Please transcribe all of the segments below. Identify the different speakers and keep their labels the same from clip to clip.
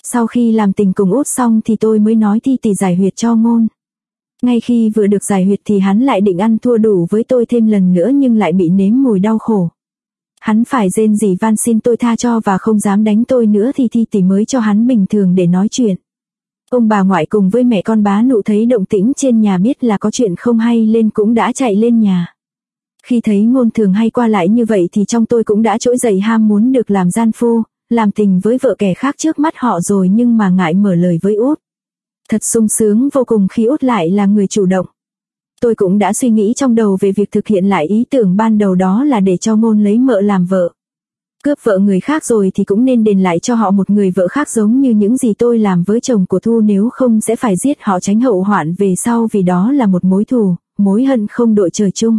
Speaker 1: Sau khi làm tình cùng Út xong thì tôi mới nói Ti Tì giải huyệt cho Ngôn. Ngay khi vừa được giải huyệt thì hắn lại định ăn thua đủ với tôi thêm lần nữa nhưng lại bị nếm mùi đau khổ. Hắn phải rên rỉ van xin tôi tha cho và không dám đánh tôi nữa thì Ti Tì mới cho hắn bình thường để nói chuyện. Ông bà ngoại cùng với mẹ con bá Nụ thấy động tĩnh trên nhà biết là có chuyện không hay lên cũng đã chạy lên nhà. Khi thấy Ngôn thường hay qua lại như vậy thì trong tôi cũng đã trỗi dậy ham muốn được làm gian phu, làm tình với vợ kẻ khác trước mắt họ rồi nhưng mà ngại mở lời với Út. Thật sung sướng vô cùng khi Út lại là người chủ động. Tôi cũng đã suy nghĩ trong đầu về việc thực hiện lại ý tưởng ban đầu đó là để cho Ngôn lấy Mợ làm vợ. Cướp vợ người khác rồi thì cũng nên đền lại cho họ một người vợ khác giống như những gì tôi làm với chồng của Thu, nếu không sẽ phải giết họ tránh hậu hoạn về sau vì đó là một mối thù, mối hận không đội trời chung.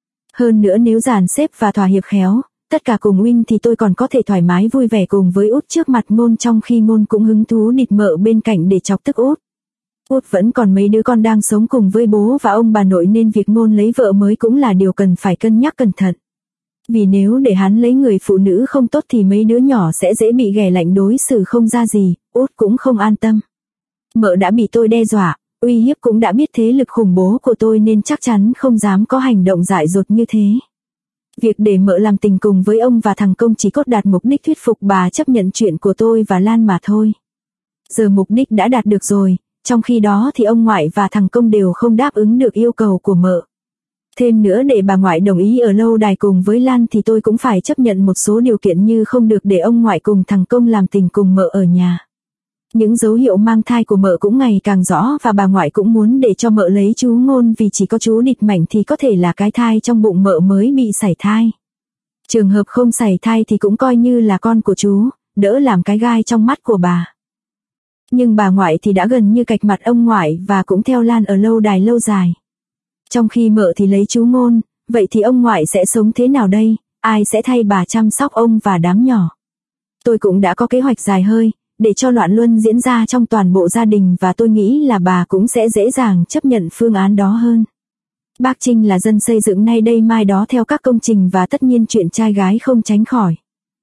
Speaker 1: Hơn nữa nếu dàn xếp và thỏa hiệp khéo, tất cả cùng win thì tôi còn có thể thoải mái vui vẻ cùng với Út trước mặt Ngôn trong khi Ngôn cũng hứng thú địt Mợ bên cạnh để chọc tức Út. Út vẫn còn mấy đứa con đang sống cùng với bố và ông bà nội nên việc Ngôn lấy vợ mới cũng là điều cần phải cân nhắc cẩn thận. Vì nếu để hắn lấy người phụ nữ không tốt thì mấy đứa nhỏ sẽ dễ bị ghẻ lạnh đối xử không ra gì, Út cũng không an tâm. Mợ đã bị tôi đe dọa, uy hiếp cũng đã biết thế lực khủng bố của tôi nên chắc chắn không dám có hành động dại dột như thế. Việc để Mợ làm tình cùng với ông và thằng Công chỉ cốt đạt mục đích thuyết phục bà chấp nhận chuyện của tôi và Lan mà thôi. Giờ mục đích đã đạt được rồi, trong khi đó thì ông ngoại và thằng Công đều không đáp ứng được yêu cầu của Mợ. Thêm nữa để bà ngoại đồng ý ở lâu đài cùng với Lan thì tôi cũng phải chấp nhận một số điều kiện như không được để ông ngoại cùng thằng Công làm tình cùng Mợ ở nhà. Những dấu hiệu mang thai của Mợ cũng ngày càng rõ và bà ngoại cũng muốn để cho Mợ lấy chú Ngôn vì chỉ có chú địt Mảnh thì có thể là cái thai trong bụng Mợ mới bị sảy thai. Trường hợp không sảy thai thì cũng coi như là con của chú, đỡ làm cái gai trong mắt của bà. Nhưng bà ngoại thì đã gần như cạch mặt ông ngoại và cũng theo Lan ở lâu đài lâu dài. Trong khi Mợ thì lấy chú Ngôn, vậy thì ông ngoại sẽ sống thế nào đây, ai sẽ thay bà chăm sóc ông và đám nhỏ. Tôi cũng đã có kế hoạch dài hơi, để cho loạn luân diễn ra trong toàn bộ gia đình và tôi nghĩ là bà cũng sẽ dễ dàng chấp nhận phương án đó hơn. Bác Trinh là dân xây dựng nay đây mai đó theo các công trình và tất nhiên chuyện trai gái không tránh khỏi.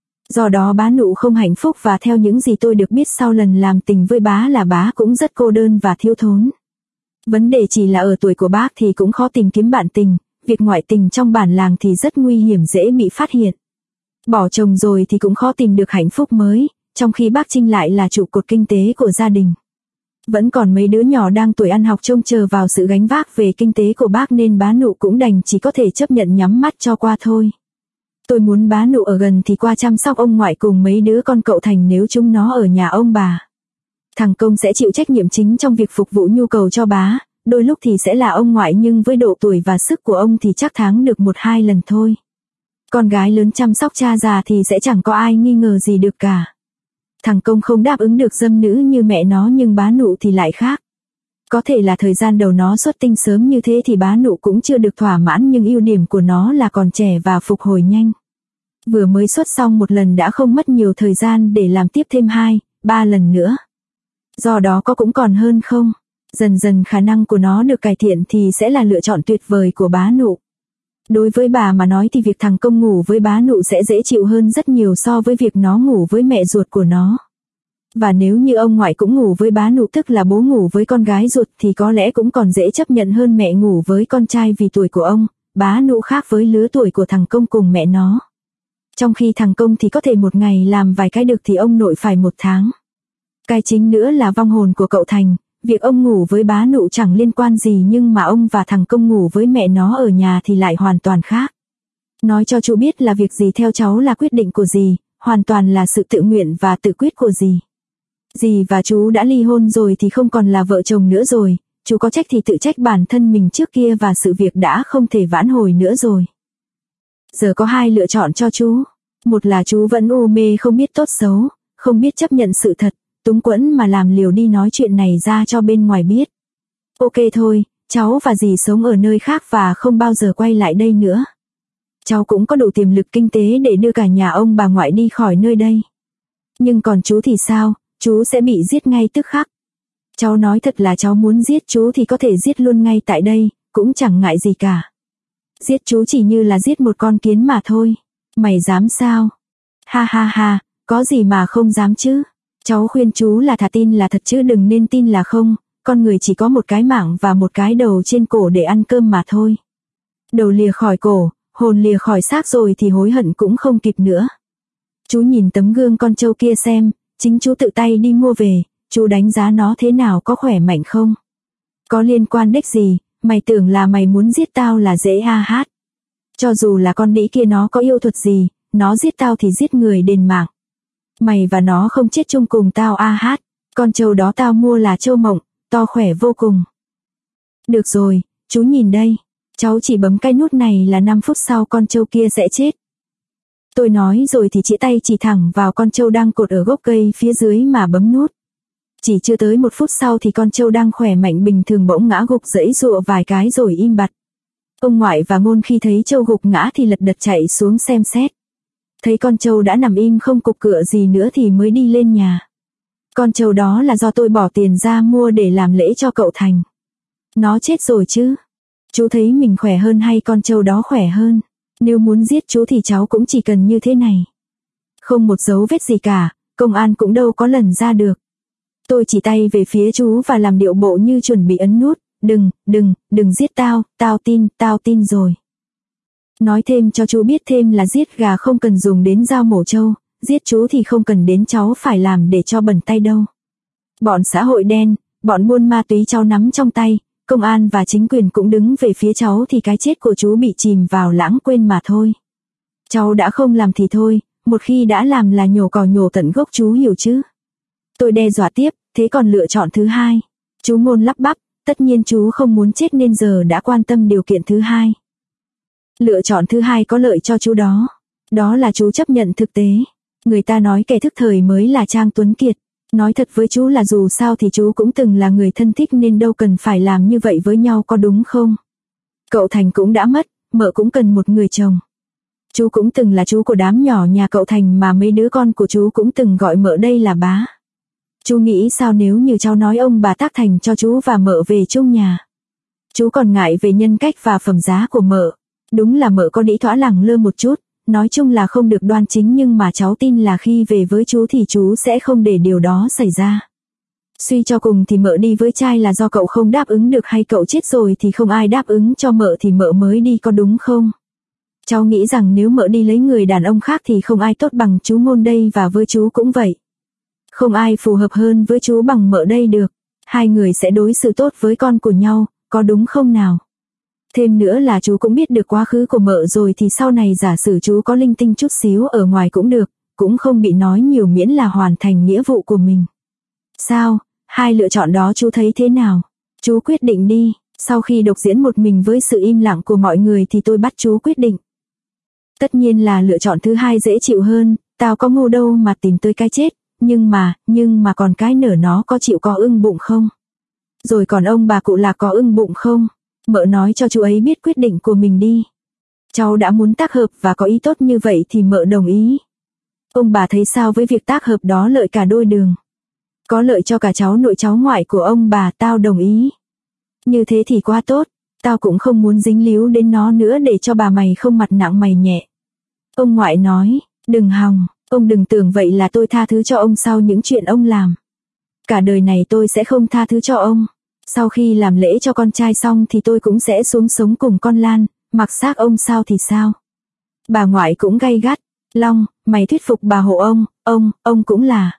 Speaker 1: Do đó bá Nụ không hạnh phúc và theo những gì tôi được biết sau lần làm tình với bá là bá cũng rất cô đơn và thiếu thốn. Vấn đề chỉ là ở tuổi của bác thì cũng khó tìm kiếm bạn tình, việc ngoại tình trong bản làng thì rất nguy hiểm dễ bị phát hiện. Bỏ chồng rồi thì cũng khó tìm được hạnh phúc mới, trong khi bác Trinh lại là trụ cột kinh tế của gia đình. Vẫn còn mấy đứa nhỏ đang tuổi ăn học trông chờ vào sự gánh vác về kinh tế của bác nên bá Nụ cũng đành chỉ có thể chấp nhận nhắm mắt cho qua thôi. Tôi muốn bá Nụ ở gần thì qua chăm sóc ông ngoại cùng mấy đứa con cậu Thành nếu chúng nó ở nhà ông bà. Thằng Công sẽ chịu trách nhiệm chính trong việc phục vụ nhu cầu cho bá, đôi lúc thì sẽ là ông ngoại nhưng với độ tuổi và sức của ông thì chắc tháng được 1-2 lần thôi. Con gái lớn chăm sóc cha già thì sẽ chẳng có ai nghi ngờ gì được cả. Thằng Công không đáp ứng được dâm nữ như mẹ nó nhưng bá Nụ thì lại khác. Có thể là thời gian đầu nó xuất tinh sớm như thế thì bá Nụ cũng chưa được thỏa mãn nhưng ưu điểm của nó là còn trẻ và phục hồi nhanh. Vừa mới xuất xong một lần đã không mất nhiều thời gian để làm tiếp thêm 2-3 lần nữa. Do đó có cũng còn hơn không? Dần dần khả năng của nó được cải thiện thì sẽ là lựa chọn tuyệt vời của bá Nụ. Đối với bà mà nói thì việc thằng Công ngủ với bá Nụ sẽ dễ chịu hơn rất nhiều so với việc nó ngủ với mẹ ruột của nó. Và nếu như ông ngoại cũng ngủ với bá Nụ tức là bố ngủ với con gái ruột thì có lẽ cũng còn dễ chấp nhận hơn mẹ ngủ với con trai vì tuổi của ông, bá Nụ khác với lứa tuổi của thằng Công cùng mẹ nó. Trong khi thằng Công thì có thể một ngày làm vài cái được thì ông nội phải 1 tháng. Cái chính nữa là vong hồn của cậu Thành, việc ông ngủ với bá Nụ chẳng liên quan gì nhưng mà ông và thằng Công ngủ với mẹ nó ở nhà thì lại hoàn toàn khác. Nói cho chú biết là việc gì theo cháu là quyết định của dì, hoàn toàn là sự tự nguyện và tự quyết của dì. Dì và chú đã ly hôn rồi thì không còn là vợ chồng nữa rồi, chú có trách thì tự trách bản thân mình trước kia và sự việc đã không thể vãn hồi nữa rồi. Giờ có 2 lựa chọn cho chú. Một là chú vẫn u mê không biết tốt xấu, không biết chấp nhận sự thật, túng quẫn mà làm liều đi nói chuyện này ra cho bên ngoài biết. Ok thôi, cháu và dì sống ở nơi khác và không bao giờ quay lại đây nữa. Cháu cũng có đủ tiềm lực kinh tế để đưa cả nhà ông bà ngoại đi khỏi nơi đây. Nhưng còn chú thì sao, chú sẽ bị giết ngay tức khắc. Cháu nói thật là cháu muốn giết chú thì có thể giết luôn ngay tại đây, cũng chẳng ngại gì cả. Giết chú chỉ như là giết một con kiến mà thôi. Mày dám sao? Ha ha ha, có gì mà không dám chứ. Cháu khuyên chú là thà tin là thật chứ đừng nên tin là không, con người chỉ có một cái mạng và một cái đầu trên cổ để ăn cơm mà thôi. Đầu lìa khỏi cổ, hồn lìa khỏi xác rồi thì hối hận cũng không kịp nữa. Chú nhìn tấm gương con trâu kia xem, chính chú tự tay đi mua về, chú đánh giá nó thế nào, có khỏe mạnh không? Có liên quan đếch gì, mày tưởng là mày muốn giết tao là dễ ha hát. Cho dù là con đĩ kia nó có yêu thuật gì, nó giết tao thì giết người đền mạng. Mày và nó không chết chung cùng tao a hát, con trâu đó tao mua là trâu mộng, to khỏe vô cùng. Được rồi, chú nhìn đây, cháu chỉ bấm cái nút này là 5 phút sau con trâu kia sẽ chết. Tôi nói rồi thì chỉ tay chỉ thẳng vào con trâu đang cột ở gốc cây phía dưới mà bấm nút. Chỉ chưa tới 1 phút sau thì con trâu đang khỏe mạnh bình thường bỗng ngã gục giãy giụa vài cái rồi im bặt. Ông ngoại và Ngôn khi thấy trâu gục ngã thì lật đật chạy xuống xem xét. Thấy con trâu đã nằm im không cục cựa gì nữa thì mới đi lên nhà. Con trâu đó là do tôi bỏ tiền ra mua để làm lễ cho cậu Thành. Nó chết rồi chứ. Chú thấy mình khỏe hơn hay con trâu đó khỏe hơn? Nếu muốn giết chú thì cháu cũng chỉ cần như thế này. Không một dấu vết gì cả, công an cũng đâu có lần ra được. Tôi chỉ tay về phía chú và làm điệu bộ như chuẩn bị ấn nút. Đừng giết tao, tao tin rồi. Nói thêm cho chú biết thêm là giết gà không cần dùng đến dao mổ trâu, giết chú thì không cần đến cháu phải làm để cho bẩn tay đâu. Bọn xã hội đen, bọn buôn ma túy cháu nắm trong tay, công an và chính quyền cũng đứng về phía cháu thì cái chết của chú bị chìm vào lãng quên mà thôi. Cháu đã không làm thì thôi, một khi đã làm là nhổ cỏ nhổ tận gốc, chú hiểu chứ? Tôi đe dọa tiếp, thế còn lựa chọn thứ hai? Chú Ngôn lắp bắp, tất nhiên chú không muốn chết nên giờ đã quan tâm điều kiện thứ hai. Lựa chọn thứ hai có lợi cho chú đó. Đó là chú chấp nhận thực tế. Người ta nói kẻ thức thời mới là Trang Tuấn Kiệt. Nói thật với chú là dù sao thì chú cũng từng là người thân thích nên đâu cần phải làm như vậy với nhau, có đúng không? Cậu Thành cũng đã mất, mợ cũng cần một người chồng. Chú cũng từng là chú của đám nhỏ nhà cậu Thành mà mấy đứa con của chú cũng từng gọi mợ đây là bá. Chú nghĩ sao nếu như cháu nói ông bà tác thành cho chú và mợ về chung nhà? Chú còn ngại về nhân cách và phẩm giá của mợ. Đúng là mợ có đĩ thỏa lẳng lơ một chút, nói chung là không được đoan chính, nhưng mà cháu tin là khi về với chú thì chú sẽ không để điều đó xảy ra. Suy cho cùng thì mợ đi với trai là do cậu không đáp ứng được hay cậu chết rồi thì không ai đáp ứng cho mợ thì mợ mới đi, có đúng không? Cháu nghĩ rằng nếu mợ đi lấy người đàn ông khác thì không ai tốt bằng chú Ngôn đây, và với chú cũng vậy. Không ai phù hợp hơn với chú bằng mợ đây được. Hai người sẽ đối xử tốt với con của nhau, có đúng không nào? Thêm nữa là chú cũng biết được quá khứ của mợ rồi thì sau này giả sử chú có linh tinh chút xíu ở ngoài cũng được, cũng không bị nói nhiều miễn là hoàn thành nghĩa vụ của mình. Sao, hai lựa chọn đó chú thấy thế nào? Chú quyết định đi. Sau khi độc diễn một mình với sự im lặng của mọi người thì tôi bắt chú quyết định. Tất nhiên là lựa chọn thứ hai dễ chịu hơn, tao có ngu đâu mà tìm tới cái chết, nhưng mà còn cái nở nó có chịu có ưng bụng không? Rồi còn ông bà cụ là có ưng bụng không? Mợ nói cho chú ấy biết quyết định của mình đi. Cháu đã muốn tác hợp và có ý tốt như vậy thì mợ đồng ý. Ông bà thấy sao với việc tác hợp đó? Lợi cả đôi đường. Có lợi cho cả cháu nội cháu ngoại của ông bà, tao đồng ý. Như thế thì quá tốt, tao cũng không muốn dính líu đến nó nữa để cho bà mày không mặt nặng mày nhẹ. Ông ngoại nói, đừng hòng, ông đừng tưởng vậy là tôi tha thứ cho ông sau những chuyện ông làm. Cả đời này tôi sẽ không tha thứ cho ông. Sau khi làm lễ cho con trai xong thì tôi cũng sẽ xuống sống cùng con Lan, mặc xác ông sao thì sao. Bà ngoại cũng gay gắt, Long, mày thuyết phục bà hộ ông cũng là.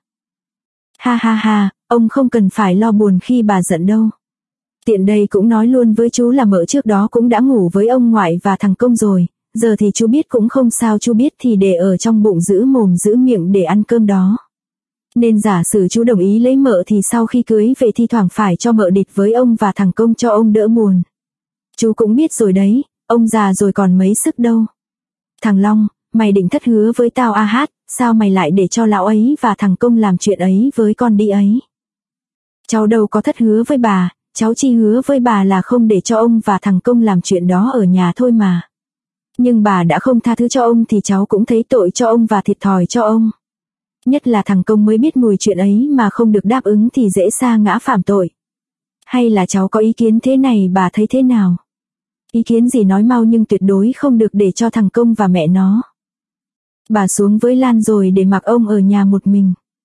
Speaker 1: Ha, ông không cần phải lo buồn khi bà giận đâu. Tiện đây cũng nói luôn với chú là mợ trước đó cũng đã ngủ với ông ngoại và thằng Công rồi, giờ thì chú biết cũng không sao, chú biết thì để ở trong bụng giữ mồm giữ miệng để ăn cơm đó. Nên giả sử chú đồng ý lấy mợ thì sau khi cưới về thi thoảng phải cho mợ địch với ông và thằng Công cho ông đỡ buồn. Chú cũng biết rồi đấy, ông già rồi còn mấy sức đâu. Thằng Long, mày định thất hứa với tao a hát, sao mày lại để cho lão ấy và thằng Công làm chuyện ấy với con đi ấy? Cháu đâu có thất hứa với bà, cháu chỉ hứa với bà là không để cho ông và thằng Công làm chuyện đó ở nhà thôi mà. Nhưng bà đã không tha thứ cho ông thì cháu cũng thấy tội cho ông và thiệt thòi cho ông. Nhất là thằng Công mới biết mùi chuyện ấy mà không được đáp ứng thì dễ sa ngã phạm tội. Hay là cháu có ý kiến thế này, bà thấy thế nào? Ý kiến gì nói mau, nhưng tuyệt đối không được để cho thằng Công và mẹ nó. Bà xuống với Lan rồi để mặc ông ở nhà một mình.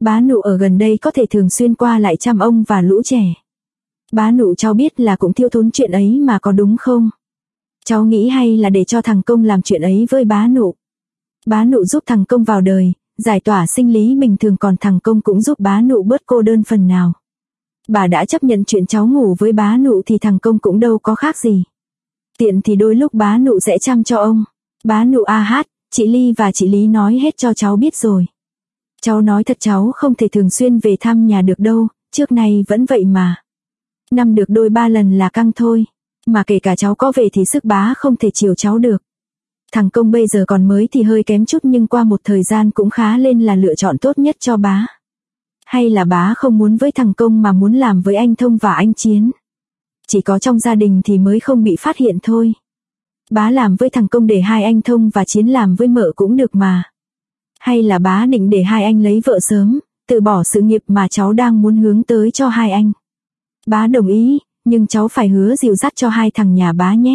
Speaker 1: Bá Nụ ở gần đây có thể thường xuyên qua lại chăm ông và lũ trẻ. Bá Nụ cháu biết là cũng thiếu thốn chuyện ấy mà có đúng không? Cháu nghĩ hay là để cho thằng Công làm chuyện ấy với bá Nụ. Bá Nụ giúp thằng Công vào đời, giải tỏa sinh lý bình thường, còn thằng Công cũng giúp bá Nụ bớt cô đơn phần nào. Bà đã chấp nhận chuyện cháu ngủ với bá Nụ thì thằng Công cũng đâu có khác gì. Tiện thì đôi lúc bá Nụ sẽ chăm cho ông. Bá Nụ chị Ly và chị Lý nói hết cho cháu biết rồi. Cháu nói thật cháu không thể thường xuyên về thăm nhà được đâu, trước nay vẫn vậy mà. Năm được đôi 3 lần là căng thôi. Mà kể cả cháu có về thì sức bá không thể chiều cháu được. Thằng Công bây giờ còn mới thì hơi kém chút nhưng qua một thời gian cũng khá lên là lựa chọn tốt nhất cho bá. Hay là bá không muốn với thằng Công mà muốn làm với anh Thông và anh Chiến? Chỉ có trong gia đình thì mới không bị phát hiện thôi. Bá làm với thằng Công để hai anh Thông và Chiến làm với mợ cũng được mà. Hay là bá định để hai anh lấy vợ sớm, từ bỏ sự nghiệp mà cháu đang muốn hướng tới cho hai anh? Bá đồng ý, nhưng cháu phải hứa dìu dắt cho hai thằng nhà bá nhé.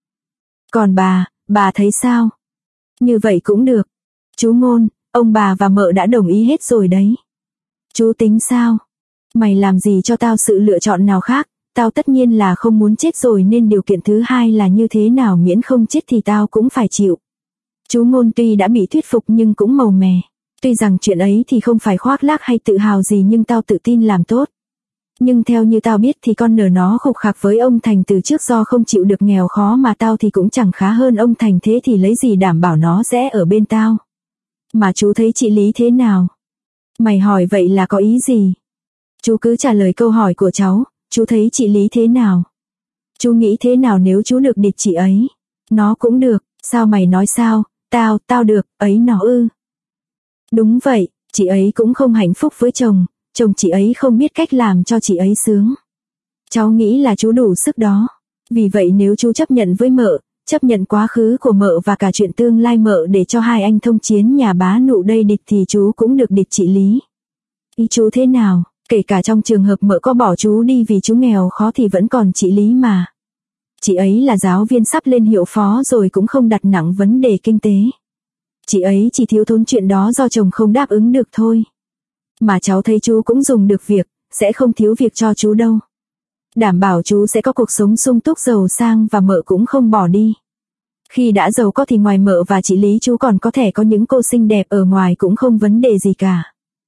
Speaker 1: Còn bà thấy sao? Như vậy cũng được. Chú Ngôn, ông bà và mợ đã đồng ý hết rồi đấy. Chú tính sao? Mày làm gì cho tao sự lựa chọn nào khác, tao tất nhiên là không muốn chết rồi nên điều kiện thứ hai là như thế nào miễn không chết thì tao cũng phải chịu. Chú Ngôn tuy đã bị thuyết phục nhưng cũng màu mè. Tuy rằng chuyện ấy thì không phải khoác lác hay tự hào gì nhưng tao tự tin làm tốt. Nhưng theo như tao biết thì con nở nó khục khạc với ông Thành từ trước do không chịu được nghèo khó mà tao thì cũng chẳng khá hơn ông Thành, thế thì lấy gì đảm bảo nó sẽ ở bên tao. Mà chú thấy chị Lý thế nào? Mày hỏi vậy là có ý gì? Chú cứ trả lời câu hỏi của cháu, chú thấy chị Lý thế nào? Chú nghĩ thế nào nếu chú được địt chị ấy? Nó cũng được, sao mày nói sao? Tao được, ấy nó ư? Đúng vậy, chị ấy cũng không hạnh phúc với chồng chị ấy không biết cách làm cho chị ấy sướng. Cháu nghĩ là chú đủ sức đó. Vì vậy nếu chú chấp nhận với mợ, chấp nhận quá khứ của mợ và cả chuyện tương lai mợ để cho hai anh Thông Chiến nhà bá Nụ đây địt thì chú cũng được địt chị Lý. Ý chú thế nào? Kể cả trong trường hợp mợ có bỏ chú đi vì chú nghèo khó thì vẫn còn chị Lý mà. Chị ấy là giáo viên sắp lên hiệu phó rồi cũng không đặt nặng vấn đề kinh tế. Chị ấy chỉ thiếu thốn chuyện đó do chồng không đáp ứng được thôi. Mà cháu thấy chú cũng dùng được việc, sẽ không thiếu việc cho chú đâu. Đảm bảo chú sẽ có cuộc sống sung túc giàu sang và mợ cũng không bỏ đi. Khi đã giàu có thì ngoài mợ và chị Lý chú còn có thể có những cô xinh đẹp ở ngoài cũng không vấn đề gì cả.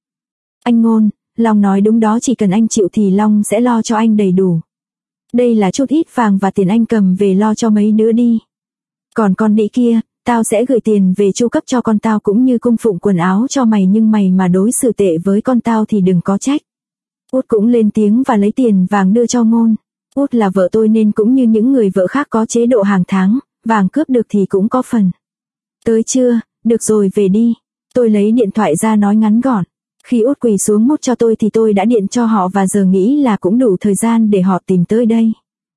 Speaker 1: Anh Ngôn, Long nói đúng đó, chỉ cần anh chịu thì Long sẽ lo cho anh đầy đủ. Đây là chút ít vàng và tiền anh cầm về lo cho mấy đứa đi. Còn con đĩ kia, tao sẽ gửi tiền về chu cấp cho con tao cũng như cung phụng quần áo cho mày, nhưng mày mà đối xử tệ với con tao thì đừng có trách. Út cũng lên tiếng và lấy tiền vàng đưa cho Ngôn. Út là vợ tôi nên cũng như những người vợ khác có chế độ hàng tháng, vàng cướp được thì cũng có phần. Tới chưa, được rồi về đi. Tôi lấy điện thoại ra nói ngắn gọn. Khi Út quỳ xuống mút cho tôi thì tôi đã điện cho họ và giờ nghĩ là cũng đủ thời gian để họ tìm tới đây.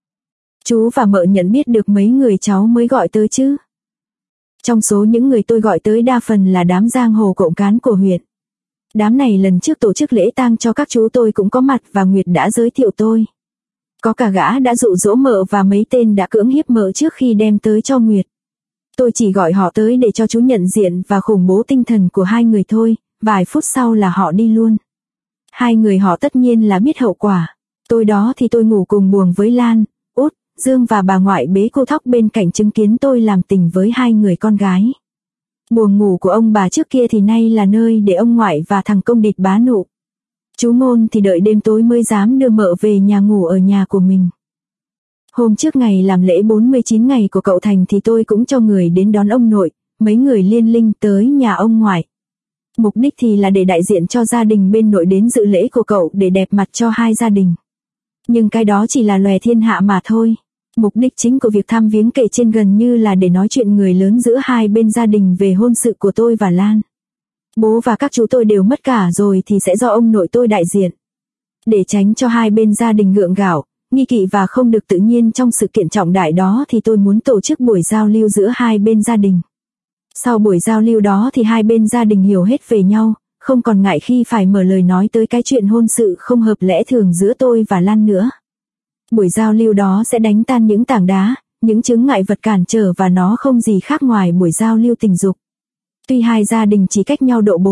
Speaker 1: Chú và mợ nhận biết được mấy người cháu mới gọi tới chứ? Trong số những người tôi gọi tới đa phần là đám giang hồ cộng cán của huyện. Đám này lần trước tổ chức lễ tang cho các chú tôi cũng có mặt và Nguyệt đã giới thiệu tôi. Có cả gã đã dụ dỗ mợ và mấy tên đã cưỡng hiếp mợ trước khi đem tới cho Nguyệt. Tôi chỉ gọi họ tới để cho chú nhận diện và khủng bố tinh thần của hai người thôi, vài phút sau là họ đi luôn. Hai người họ tất nhiên là biết hậu quả. Tối đó thì tôi ngủ cùng buồng với Lan, Út, Dương và bà ngoại bế cô Thóc bên cạnh chứng kiến tôi làm tình với hai người con gái. Buồng ngủ của ông bà trước kia thì nay là nơi để ông ngoại và thằng Công địt bá Nụ. Chú Ngôn thì đợi đêm tối mới dám đưa mợ về nhà ngủ ở nhà của mình. Hôm trước ngày làm lễ 49 ngày của cậu Thành thì tôi cũng cho người đến đón ông nội, mấy người liên linh tới nhà ông ngoại. Mục đích thì là để đại diện cho gia đình bên nội đến dự lễ của cậu để đẹp mặt cho hai gia đình. Nhưng cái đó chỉ là lòe thiên hạ mà thôi. Mục đích chính của việc thăm viếng kể trên gần như là để nói chuyện người lớn giữa hai bên gia đình về hôn sự của tôi và Lan. Bố và các chú tôi đều mất cả rồi thì sẽ do ông nội tôi đại diện. Để tránh cho hai bên gia đình gượng gạo, nghi kỵ và không được tự nhiên trong sự kiện trọng đại đó thì tôi muốn tổ chức buổi giao lưu giữa hai bên gia đình. Sau buổi giao lưu đó thì hai bên gia đình hiểu hết về nhau, không còn ngại khi phải mở lời nói tới cái chuyện hôn sự không hợp lẽ thường giữa tôi và Lan nữa. Buổi giao lưu đó sẽ đánh tan những tảng đá, những chướng ngại vật cản trở và nó không gì khác ngoài buổi giao lưu tình dục. Tuy hai gia đình chỉ cách nhau độ 4,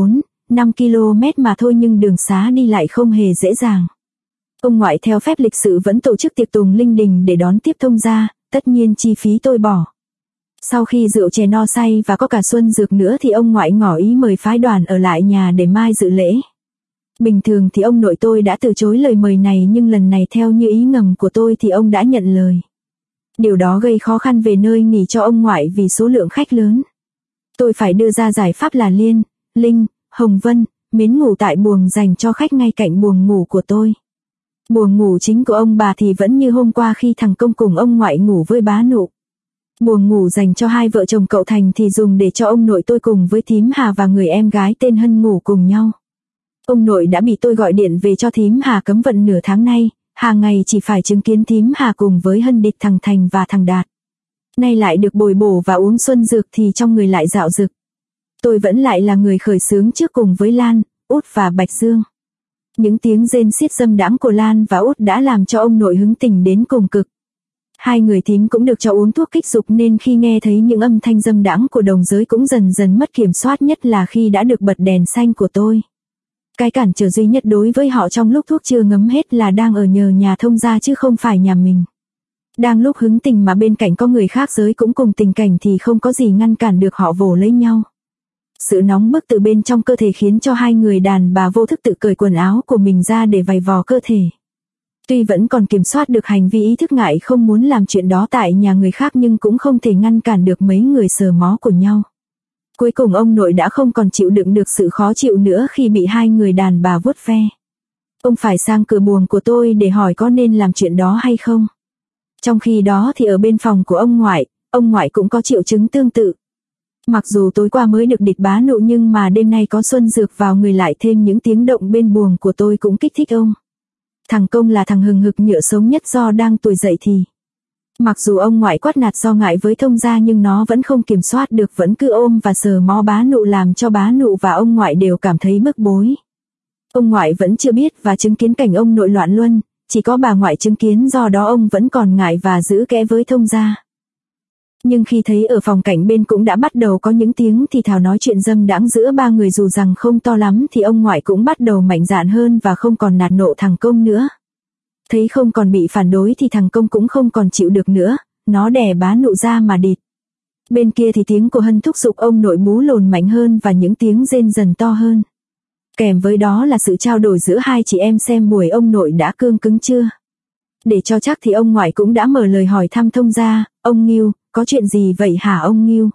Speaker 1: 5 km mà thôi nhưng đường xá đi lại không hề dễ dàng. Ông ngoại theo phép lịch sự vẫn tổ chức tiệc tùng linh đình để đón tiếp thông gia, tất nhiên chi phí tôi bỏ. Sau khi rượu chè no say và có cả xuân dược nữa thì ông ngoại ngỏ ý mời phái đoàn ở lại nhà để mai dự lễ. Bình thường thì ông nội tôi đã từ chối lời mời này nhưng lần này theo như ý ngầm của tôi thì ông đã nhận lời. Điều đó gây khó khăn về nơi nghỉ cho ông ngoại vì số lượng khách lớn. Tôi phải đưa ra giải pháp là Liên, Linh, Hồng Vân, Mến ngủ tại buồng dành cho khách ngay cạnh buồng ngủ của tôi. Buồng ngủ chính của ông bà thì vẫn như hôm qua khi thằng Công cùng ông ngoại ngủ với bá Nụ. Buồng ngủ dành cho hai vợ chồng cậu Thành thì dùng để cho ông nội tôi cùng với thím Hà và người em gái tên Hân ngủ cùng nhau. Ông nội đã bị tôi gọi điện về cho thím Hà cấm vận nửa tháng nay, hàng ngày chỉ phải chứng kiến thím Hà cùng với Hân địt thằng Thành và thằng Đạt. Nay lại được bồi bổ và uống xuân dược thì trong người lại dạo dực. Tôi vẫn lại là người khởi xướng trước cùng với Lan, Út và Bạch Dương. Những tiếng rên xiết dâm đãng của Lan và Út đã làm cho ông nội hứng tình đến cùng cực. Hai người thím cũng được cho uống thuốc kích dục nên khi nghe thấy những âm thanh dâm đãng của đồng giới cũng dần dần mất kiểm soát, nhất là khi đã được bật đèn xanh của tôi. Cái cản trở duy nhất đối với họ trong lúc thuốc chưa ngấm hết là đang ở nhờ nhà thông gia chứ không phải nhà mình. Đang lúc hứng tình mà bên cạnh có người khác giới cũng cùng tình cảnh thì không có gì ngăn cản được họ vồ lấy nhau. Sự nóng bức từ bên trong cơ thể khiến cho hai người đàn bà vô thức tự cởi quần áo của mình ra để vày vò cơ thể. Tuy vẫn còn kiểm soát được hành vi ý thức ngại không muốn làm chuyện đó tại nhà người khác nhưng cũng không thể ngăn cản được mấy người sờ mó của nhau. Cuối cùng ông nội đã không còn chịu đựng được sự khó chịu nữa khi bị hai người đàn bà vuốt ve. Ông phải sang cửa buồng của tôi để hỏi có nên làm chuyện đó hay không. Trong khi đó thì ở bên phòng của ông ngoại cũng có triệu chứng tương tự. Mặc dù tối qua mới được địt bá Nụ nhưng mà đêm nay có xuân dược vào người lại thêm những tiếng động bên buồng của tôi cũng kích thích ông. Thằng Công là thằng hừng hực nhựa sống nhất do đang tuổi dậy thì. Mặc dù ông ngoại quát nạt do ngại với thông gia nhưng nó vẫn không kiểm soát được, vẫn cứ ôm và sờ mó bá Nụ làm cho bá Nụ và ông ngoại đều cảm thấy bức bối. Ông ngoại vẫn chưa biết và chứng kiến cảnh ông nội loạn luân, chỉ có bà ngoại chứng kiến do đó ông vẫn còn ngại và giữ kẽ với thông gia. Nhưng khi thấy ở phòng cạnh bên cũng đã bắt đầu có những tiếng thì thào nói chuyện dâm đãng giữa ba người dù rằng không to lắm thì ông ngoại cũng bắt đầu mạnh dạn hơn và không còn nạt nộ thằng Công nữa. Thấy không còn bị phản đối thì thằng Công cũng không còn chịu được nữa, nó đè bá Nụ ra mà địt. Bên kia thì tiếng của Hân thúc giục ông nội bú lồn mạnh hơn và những tiếng rên dần to hơn. Kèm với đó là sự trao đổi giữa hai chị em xem buổi ông nội đã cương cứng chưa. Để cho chắc thì ông ngoại cũng đã mở lời hỏi thăm thông gia, ông Nghiêu, có chuyện gì vậy hả ông Nghiêu?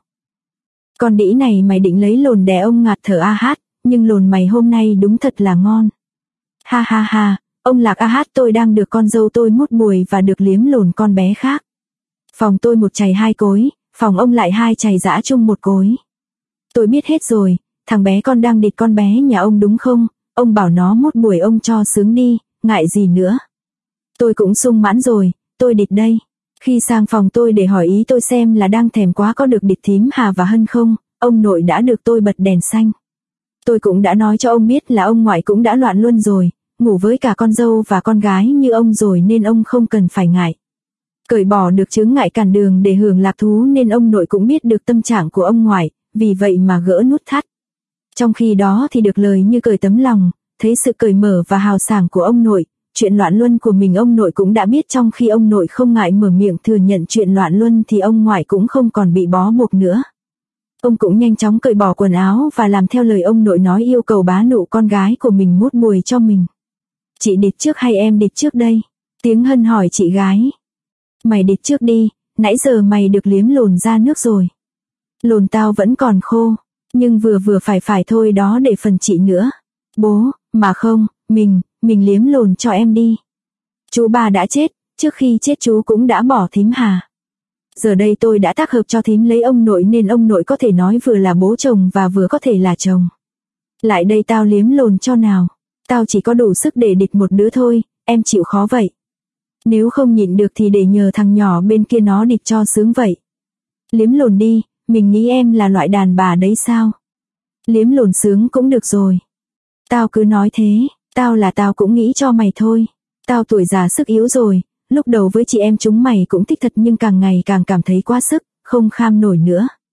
Speaker 1: Con đĩ này mày định lấy lồn đè ông ngạt thở a hát, nhưng lồn mày hôm nay đúng thật là ngon. Ha ha ha, ông Lạc a hát, tôi đang được con dâu tôi mút bùi và được liếm lồn con bé khác. Phòng tôi một chày 2 cối, phòng ông lại 2 chày giã chung 1 cối. Tôi biết hết rồi, thằng bé con đang địt con bé nhà ông đúng không? Ông bảo nó mút bùi ông cho sướng đi, ngại gì nữa. Tôi cũng sung mãn rồi, tôi địt đây. Khi sang phòng tôi để hỏi ý tôi xem là đang thèm quá có được địt thím Hà và Hân không, ông nội đã được tôi bật đèn xanh. Tôi cũng đã nói cho ông biết là ông ngoại cũng đã loạn luân rồi, ngủ với cả con dâu và con gái như ông rồi nên ông không cần phải ngại. Cởi bỏ được chướng ngại cản đường để hưởng lạc thú nên ông nội cũng biết được tâm trạng của ông ngoại, vì vậy mà gỡ nút thắt. Trong khi đó thì được lời như cởi tấm lòng, thấy sự cởi mở và hào sảng của ông nội, chuyện loạn luân của mình ông nội cũng đã biết. Trong khi ông nội không ngại mở miệng thừa nhận chuyện loạn luân thì ông ngoại cũng không còn bị bó buộc nữa. Ông cũng nhanh chóng cởi bỏ quần áo và làm theo lời ông nội nói, yêu cầu bá Nụ con gái của mình mút bùi cho mình. Chị địt trước hay em địt trước đây? Tiếng Hân hỏi chị gái. Mày địt trước đi, nãy giờ mày được liếm lồn ra nước rồi. Lồn tao vẫn còn khô, nhưng vừa vừa phải thôi đó, để phần chị nữa. Bố, mà không, mình liếm lồn cho em đi. Chú ba đã chết, trước khi chết chú cũng đã bỏ thím Hà. Giờ đây tôi đã tác hợp cho thím lấy ông nội nên ông nội có thể nói vừa là bố chồng và vừa có thể là chồng. Lại đây tao liếm lồn cho nào. Tao chỉ có đủ sức để địt một đứa thôi, em chịu khó vậy. Nếu không nhịn được thì để nhờ thằng nhỏ bên kia nó địt cho sướng vậy. Liếm lồn đi, mình nghĩ em là loại đàn bà đấy sao? Liếm lồn sướng cũng được rồi. Tao cứ nói thế, tao cũng nghĩ cho mày thôi. Tao tuổi già sức yếu rồi, lúc đầu với chị em chúng mày cũng thích thật nhưng càng ngày càng cảm thấy quá sức, không kham nổi nữa.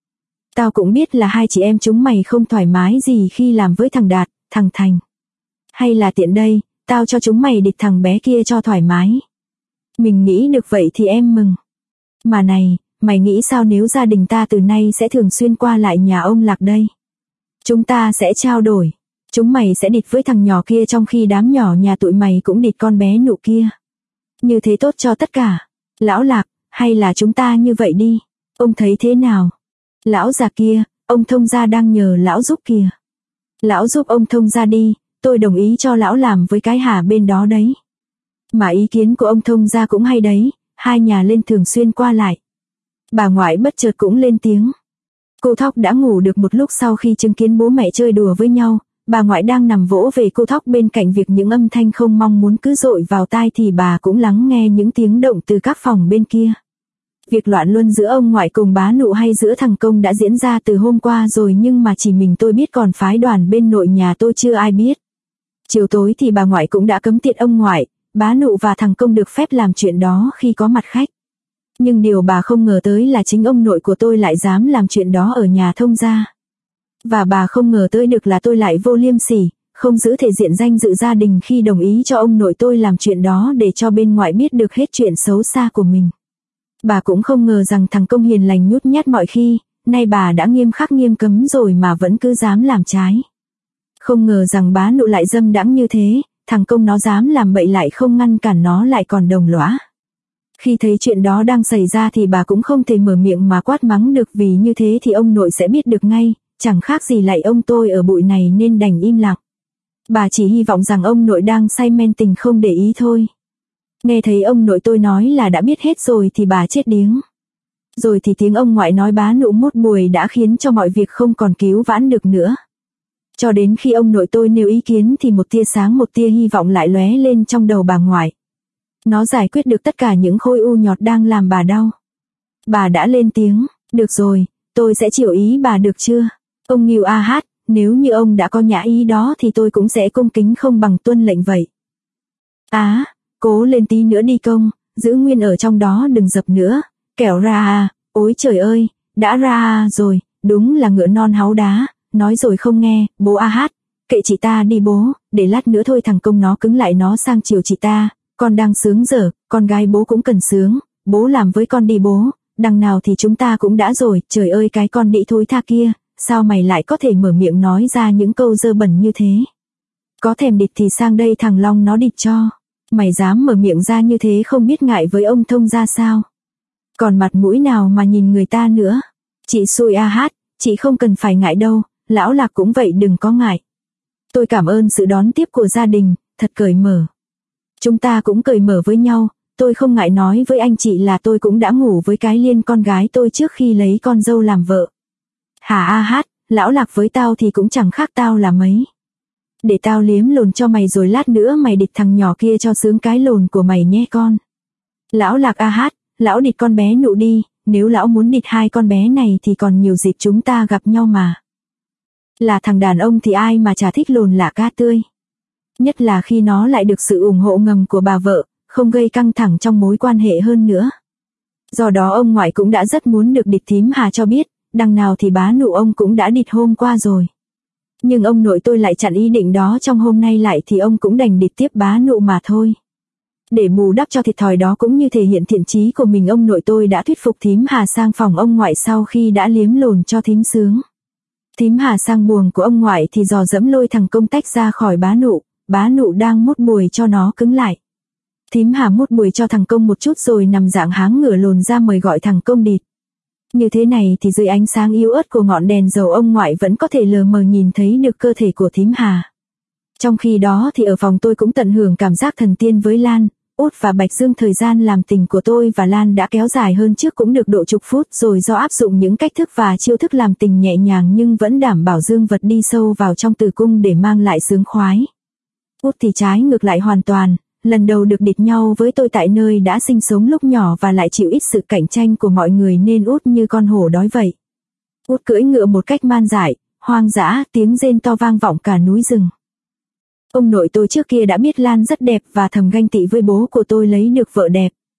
Speaker 1: Tao cũng biết là hai chị em chúng mày không thoải mái gì khi làm với thằng Đạt, thằng Thành. Hay là tiện đây, tao cho chúng mày địch thằng bé kia cho thoải mái. Mình nghĩ được vậy thì em mừng. Mà này, mày nghĩ sao nếu gia đình ta từ nay sẽ thường xuyên qua lại nhà ông Lạc đây? Chúng ta sẽ trao đổi. Chúng mày sẽ địch với thằng nhỏ kia trong khi đám nhỏ nhà tụi mày cũng địch con bé nụ kia. Như thế tốt cho tất cả. Lão Lạc, hay là chúng ta như vậy đi? Ông thấy thế nào? Lão già kia, ông thông gia đang nhờ lão giúp kìa. Lão giúp ông thông gia đi, tôi đồng ý cho lão làm với cái Hà bên đó đấy. Mà ý kiến của ông thông gia cũng hay đấy, hai nhà lên thường xuyên qua lại. Bà ngoại bất chợt cũng lên tiếng. Cô Thóc đã ngủ được một lúc sau khi chứng kiến bố mẹ chơi đùa với nhau, bà ngoại đang nằm vỗ về cô Thóc bên cạnh việc những âm thanh không mong muốn cứ dội vào tai thì bà cũng lắng nghe những tiếng động từ các phòng bên kia. Việc loạn luân giữa ông ngoại cùng bá Nụ hay giữa thằng Công đã diễn ra từ hôm qua rồi nhưng mà chỉ mình tôi biết còn phái đoàn bên nội nhà tôi chưa ai biết. Chiều tối thì bà ngoại cũng đã cấm tiệc ông ngoại, bá Nụ và thằng Công được phép làm chuyện đó khi có mặt khách. Nhưng điều bà không ngờ tới là chính ông nội của tôi lại dám làm chuyện đó ở nhà thông gia. Và bà không ngờ tới được là tôi lại vô liêm sỉ, không giữ thể diện danh dự gia đình khi đồng ý cho ông nội tôi làm chuyện đó để cho bên ngoài biết được hết chuyện xấu xa của mình. Bà cũng không ngờ rằng thằng Công hiền lành nhút nhát mọi khi, nay bà đã nghiêm khắc nghiêm cấm rồi mà vẫn cứ dám làm trái. Không ngờ rằng bá Nụ lại dâm đãng như thế, thằng Công nó dám làm bậy lại không ngăn cản nó lại còn đồng lõa. Khi thấy chuyện đó đang xảy ra thì bà cũng không thể mở miệng mà quát mắng được vì như thế thì ông nội sẽ biết được ngay, chẳng khác gì lại ông tôi ở bụi này nên đành im lặng. Bà chỉ hy vọng rằng ông nội đang say men tình không để ý thôi. Nghe thấy ông nội tôi nói là đã biết hết rồi thì bà chết điếng. Rồi thì tiếng ông ngoại nói bá Nụ mút bùi đã khiến cho mọi việc không còn cứu vãn được nữa. Cho đến khi ông nội tôi nêu ý kiến thì một tia sáng một tia hy vọng lại lóe lên trong đầu bà ngoại. Nó giải quyết được tất cả những khối u nhọt đang làm bà đau. Bà đã lên tiếng, được rồi, tôi sẽ chịu ý bà được chưa? Ông Nghiêu a hát, nếu như ông đã có nhã ý đó thì tôi cũng sẽ cung kính không bằng tuân lệnh vậy. Cố lên tí nữa đi Công, giữ nguyên ở trong đó đừng dập nữa, kẻo ra à, ôi trời ơi, đã ra à rồi, đúng là ngựa non háu đá, nói rồi không nghe, bố a hát, kệ chị ta đi bố, để lát nữa thôi thằng Công nó cứng lại nó sang chiều chị ta, con đang sướng giờ, con gái bố cũng cần sướng, bố làm với con đi bố, đằng nào thì chúng ta cũng đã rồi, trời ơi cái con đĩ thối tha kia, sao mày lại có thể mở miệng nói ra những câu dơ bẩn như thế? Có thèm địch thì sang đây thằng Long nó địch cho. Mày dám mở miệng ra như thế không biết ngại với ông thông ra sao? Còn mặt mũi nào mà nhìn người ta nữa? Chị xui a hát, chị không cần phải ngại đâu, lão Lạc cũng vậy đừng có ngại. Tôi cảm ơn sự đón tiếp của gia đình, thật cởi mở. Chúng ta cũng cởi mở với nhau, tôi không ngại nói với anh chị là tôi cũng đã ngủ với cái Liên con gái tôi trước khi lấy con dâu làm vợ. Hả a hát, lão Lạc với tao thì cũng chẳng khác tao là mấy. Để tao liếm lồn cho mày rồi lát nữa mày địch thằng nhỏ kia cho sướng cái lồn của mày nhé con. Lão Lạc a hát, lão địch con bé Nụ đi, nếu lão muốn địch hai con bé này thì còn nhiều dịp chúng ta gặp nhau mà. Là thằng đàn ông thì ai mà chả thích lồn lạ cá tươi. Nhất là khi nó lại được sự ủng hộ ngầm của bà vợ, không gây căng thẳng trong mối quan hệ hơn nữa. Do đó ông ngoại cũng đã rất muốn được địch thím Hà cho biết, đằng nào thì bá Nụ ông cũng đã địch hôm qua rồi. Nhưng ông nội tôi lại chặn ý định đó trong hôm nay lại thì ông cũng đành địch tiếp bá Nụ mà thôi. Để bù đắp cho thiệt thòi đó cũng như thể hiện thiện chí của mình ông nội tôi đã thuyết phục thím Hà sang phòng ông ngoại sau khi đã liếm lồn cho thím sướng. Thím Hà sang buồng của ông ngoại thì dò dẫm lôi thằng Công tách ra khỏi bá Nụ đang mút bùi cho nó cứng lại. Thím Hà mút bùi cho thằng Công một chút rồi nằm dạng háng ngửa lồn ra mời gọi thằng Công địt. Như thế này thì dưới ánh sáng yếu ớt của ngọn đèn dầu ông ngoại vẫn có thể lờ mờ nhìn thấy được cơ thể của thím Hà. Trong khi đó thì ở phòng tôi cũng tận hưởng cảm giác thần tiên với Lan, Út và Bạch Dương. Thời gian làm tình của tôi và Lan đã kéo dài hơn trước cũng được độ chục phút rồi do áp dụng những cách thức và chiêu thức làm tình nhẹ nhàng nhưng vẫn đảm bảo dương vật đi sâu vào trong tử cung để mang lại sướng khoái. Út thì trái ngược lại hoàn toàn. Lần đầu được địch nhau với tôi tại nơi đã sinh sống lúc nhỏ và lại chịu ít sự cạnh tranh của mọi người nên Út như con hổ đói vậy. Út cưỡi ngựa một cách man dại, hoang dã, tiếng rên to vang vọng cả núi rừng. Ông nội tôi trước kia đã biết Lan rất đẹp và thầm ganh tị với bố của tôi lấy được vợ đẹp.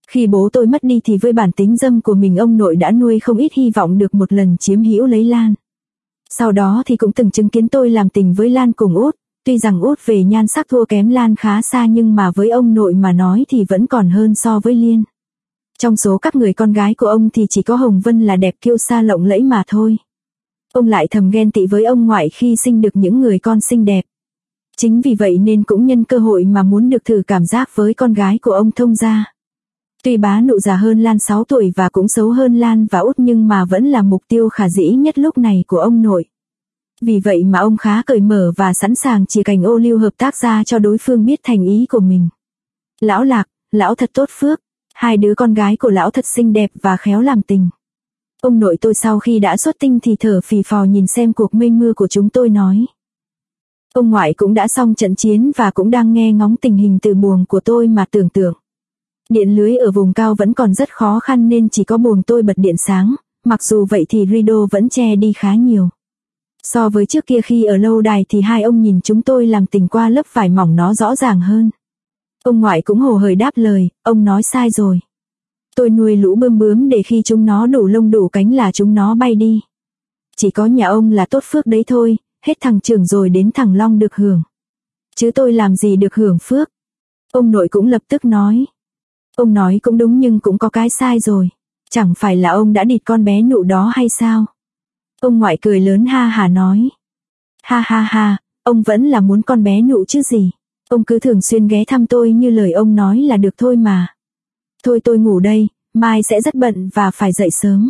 Speaker 1: Khi bố tôi mất đi thì với bản tính dâm của mình ông nội đã nuôi không ít hy vọng được một lần chiếm hữu lấy Lan. Sau đó thì cũng từng chứng kiến tôi làm tình với Lan cùng Út, tuy rằng Út về nhan sắc thua kém Lan khá xa nhưng mà với ông nội mà nói thì vẫn còn hơn so với Liên. Trong số các người con gái của ông thì chỉ có Hồng Vân là đẹp kiêu sa lộng lẫy mà thôi. Ông lại thầm ghen tị với ông ngoại khi sinh được những người con xinh đẹp. Chính vì vậy nên cũng nhân cơ hội mà muốn được thử cảm giác với con gái của ông thông gia. Tuy bá nụ già hơn Lan 6 tuổi và cũng xấu hơn Lan và Út nhưng mà vẫn là mục tiêu khả dĩ nhất lúc này của ông nội. Vì vậy mà ông khá cởi mở và sẵn sàng chia cành ô liu hợp tác ra cho đối phương biết thành ý của mình. Lão Lạc, lão thật tốt phước, hai đứa con gái của lão thật xinh đẹp và khéo làm tình. Ông nội tôi sau khi đã xuất tinh thì thở phì phò nhìn xem cuộc mây mưa của chúng tôi nói. Ông ngoại cũng đã xong trận chiến và cũng đang nghe ngóng tình hình từ buồng của tôi mà tưởng tượng. Điện lưới ở vùng cao vẫn còn rất khó khăn nên chỉ có buồng tôi bật điện sáng, mặc dù vậy thì rideau vẫn che đi khá nhiều. So với trước kia khi ở lâu đài thì hai ông nhìn chúng tôi làm tình qua lớp vải mỏng nó rõ ràng hơn. Ông ngoại cũng hồ hởi đáp lời, ông nói sai rồi. Tôi nuôi lũ bươm bướm để khi chúng nó đủ lông đủ cánh là chúng nó bay đi. Chỉ có nhà ông là tốt phước đấy thôi, hết thằng trưởng rồi đến thằng Long được hưởng. Chứ tôi làm gì được hưởng phước. Ông nội cũng lập tức nói. Ông nói cũng đúng nhưng cũng có cái sai rồi. Chẳng phải là ông đã địt con bé Nụ đó hay sao? Ông ngoại cười lớn ha hả nói. Ha ha ha, ông vẫn là muốn con bé Nụ chứ gì. Ông cứ thường xuyên ghé thăm tôi như lời ông nói là được thôi mà. Thôi tôi ngủ đây, mai sẽ rất bận và phải dậy sớm.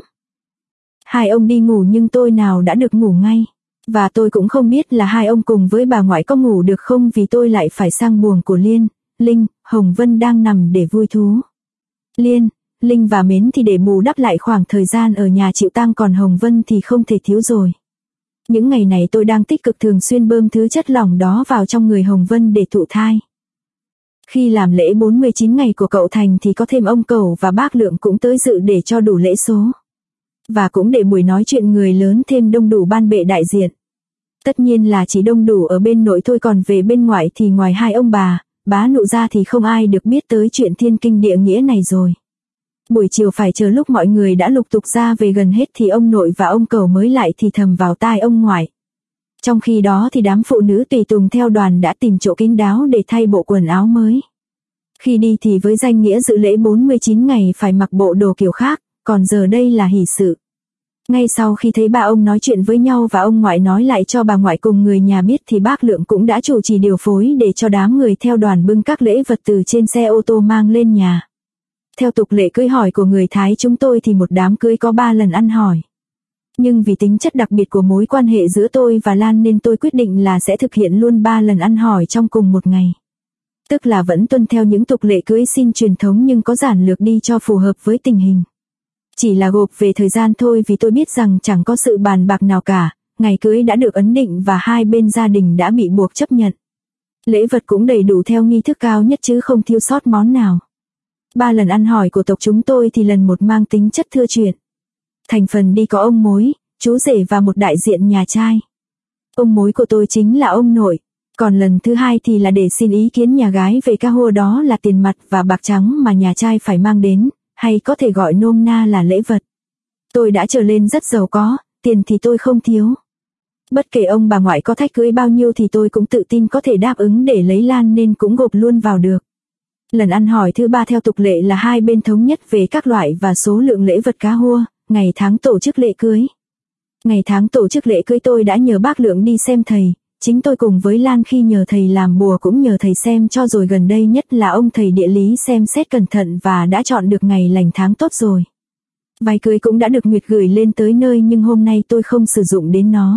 Speaker 1: Hai ông đi ngủ nhưng tôi nào đã được ngủ ngay. Và tôi cũng không biết là hai ông cùng với bà ngoại có ngủ được không vì tôi lại phải sang buồng của Liên, Linh, Hồng Vân đang nằm để vui thú. Liên, Linh và Mến thì để bù đắp lại khoảng thời gian ở nhà chịu tang còn Hồng Vân thì không thể thiếu rồi. Những ngày này tôi đang tích cực thường xuyên bơm thứ chất lỏng đó vào trong người Hồng Vân để thụ thai. Khi làm lễ 49 ngày của cậu Thành thì có thêm ông Cẩu và bác Lượng cũng tới dự để cho đủ lễ số. Và cũng để buổi nói chuyện người lớn thêm đông đủ ban bệ đại diện. Tất nhiên là chỉ đông đủ ở bên nội thôi còn về bên ngoại thì ngoài hai ông bà, bá Nụ ra thì không ai được biết tới chuyện thiên kinh địa nghĩa này rồi. Buổi chiều phải chờ lúc mọi người đã lục tục ra về gần hết thì ông nội và ông Cẩu mới lại thì thầm vào tai ông ngoại. Trong khi đó thì đám phụ nữ tùy tùng theo đoàn đã tìm chỗ kín đáo để thay bộ quần áo mới. Khi đi thì với danh nghĩa dự lễ 49 ngày phải mặc bộ đồ kiểu khác, còn giờ đây là hỷ sự. Ngay sau khi thấy ba ông nói chuyện với nhau và ông ngoại nói lại cho bà ngoại cùng người nhà biết thì bác Lượng cũng đã chủ trì điều phối để cho đám người theo đoàn bưng các lễ vật từ trên xe ô tô mang lên nhà. Theo tục lệ cưới hỏi của người Thái chúng tôi thì một đám cưới có 3 lần ăn hỏi. Nhưng vì tính chất đặc biệt của mối quan hệ giữa tôi và Lan nên tôi quyết định là sẽ thực hiện luôn 3 lần ăn hỏi trong cùng một ngày. Tức là vẫn tuân theo những tục lệ cưới xin truyền thống nhưng có giản lược đi cho phù hợp với tình hình. Chỉ là gộp về thời gian thôi vì tôi biết rằng chẳng có sự bàn bạc nào cả, ngày cưới đã được ấn định và hai bên gia đình đã bị buộc chấp nhận. Lễ vật cũng đầy đủ theo nghi thức cao nhất chứ không thiếu sót món nào. 3 lần ăn hỏi của tộc chúng tôi thì lần một mang tính chất thưa chuyện. Thành phần đi có ông mối, chú rể và một đại diện nhà trai. Ông mối của tôi chính là ông nội. Còn lần thứ hai thì là để xin ý kiến nhà gái về ca hô đó là tiền mặt và bạc trắng mà nhà trai phải mang đến, hay có thể gọi nôm na là lễ vật. Tôi đã trở lên rất giàu có, tiền thì tôi không thiếu. Bất kể ông bà ngoại có thách cưới bao nhiêu thì tôi cũng tự tin có thể đáp ứng để lấy Lan nên cũng gộp luôn vào được. Lần ăn hỏi thứ 3 theo tục lệ là hai bên thống nhất về các loại và số lượng lễ vật cá hua, ngày tháng tổ chức lễ cưới. Ngày tháng tổ chức lễ cưới tôi đã nhờ bác Lượng đi xem thầy, chính tôi cùng với Lan khi nhờ thầy làm bùa cũng nhờ thầy xem cho rồi gần đây nhất là ông thầy địa lý xem xét cẩn thận và đã chọn được ngày lành tháng tốt rồi. Váy cưới cũng đã được Nguyệt gửi lên tới nơi nhưng hôm nay tôi không sử dụng đến nó.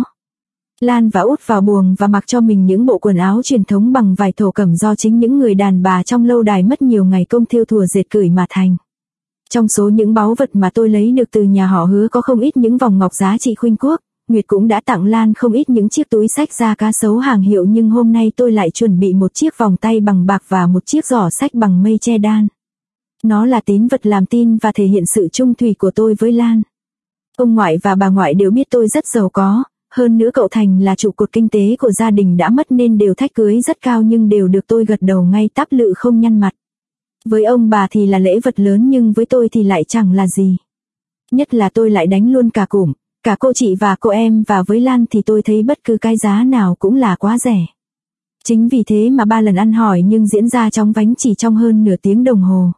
Speaker 1: Lan và Út vào buồng và mặc cho mình những bộ quần áo truyền thống bằng vải thổ cẩm do chính những người đàn bà trong lâu đài mất nhiều ngày công thêu thùa dệt cởi mà thành. Trong số những báu vật mà tôi lấy được từ nhà họ Hứa có không ít những vòng ngọc giá trị khuynh quốc, Nguyệt cũng đã tặng Lan không ít những chiếc túi xách da cá sấu hàng hiệu nhưng hôm nay tôi lại chuẩn bị một chiếc vòng tay bằng bạc và một chiếc giỏ xách bằng mây che đan. Nó là tín vật làm tin và thể hiện sự trung thủy của tôi với Lan. Ông ngoại và bà ngoại đều biết tôi rất giàu có, hơn nữa cậu Thành là trụ cột kinh tế của gia đình đã mất nên đều thách cưới rất cao nhưng đều được tôi gật đầu ngay táp lự không nhăn mặt. Với ông bà thì là lễ vật lớn nhưng với tôi thì lại chẳng là gì. Nhất là tôi lại đánh luôn cả cụm, cả cô chị và cô em, và với Lan thì tôi thấy bất cứ cái giá nào cũng là quá rẻ. Chính vì thế mà 3 lần ăn hỏi nhưng diễn ra chóng vánh chỉ trong hơn nửa tiếng đồng hồ.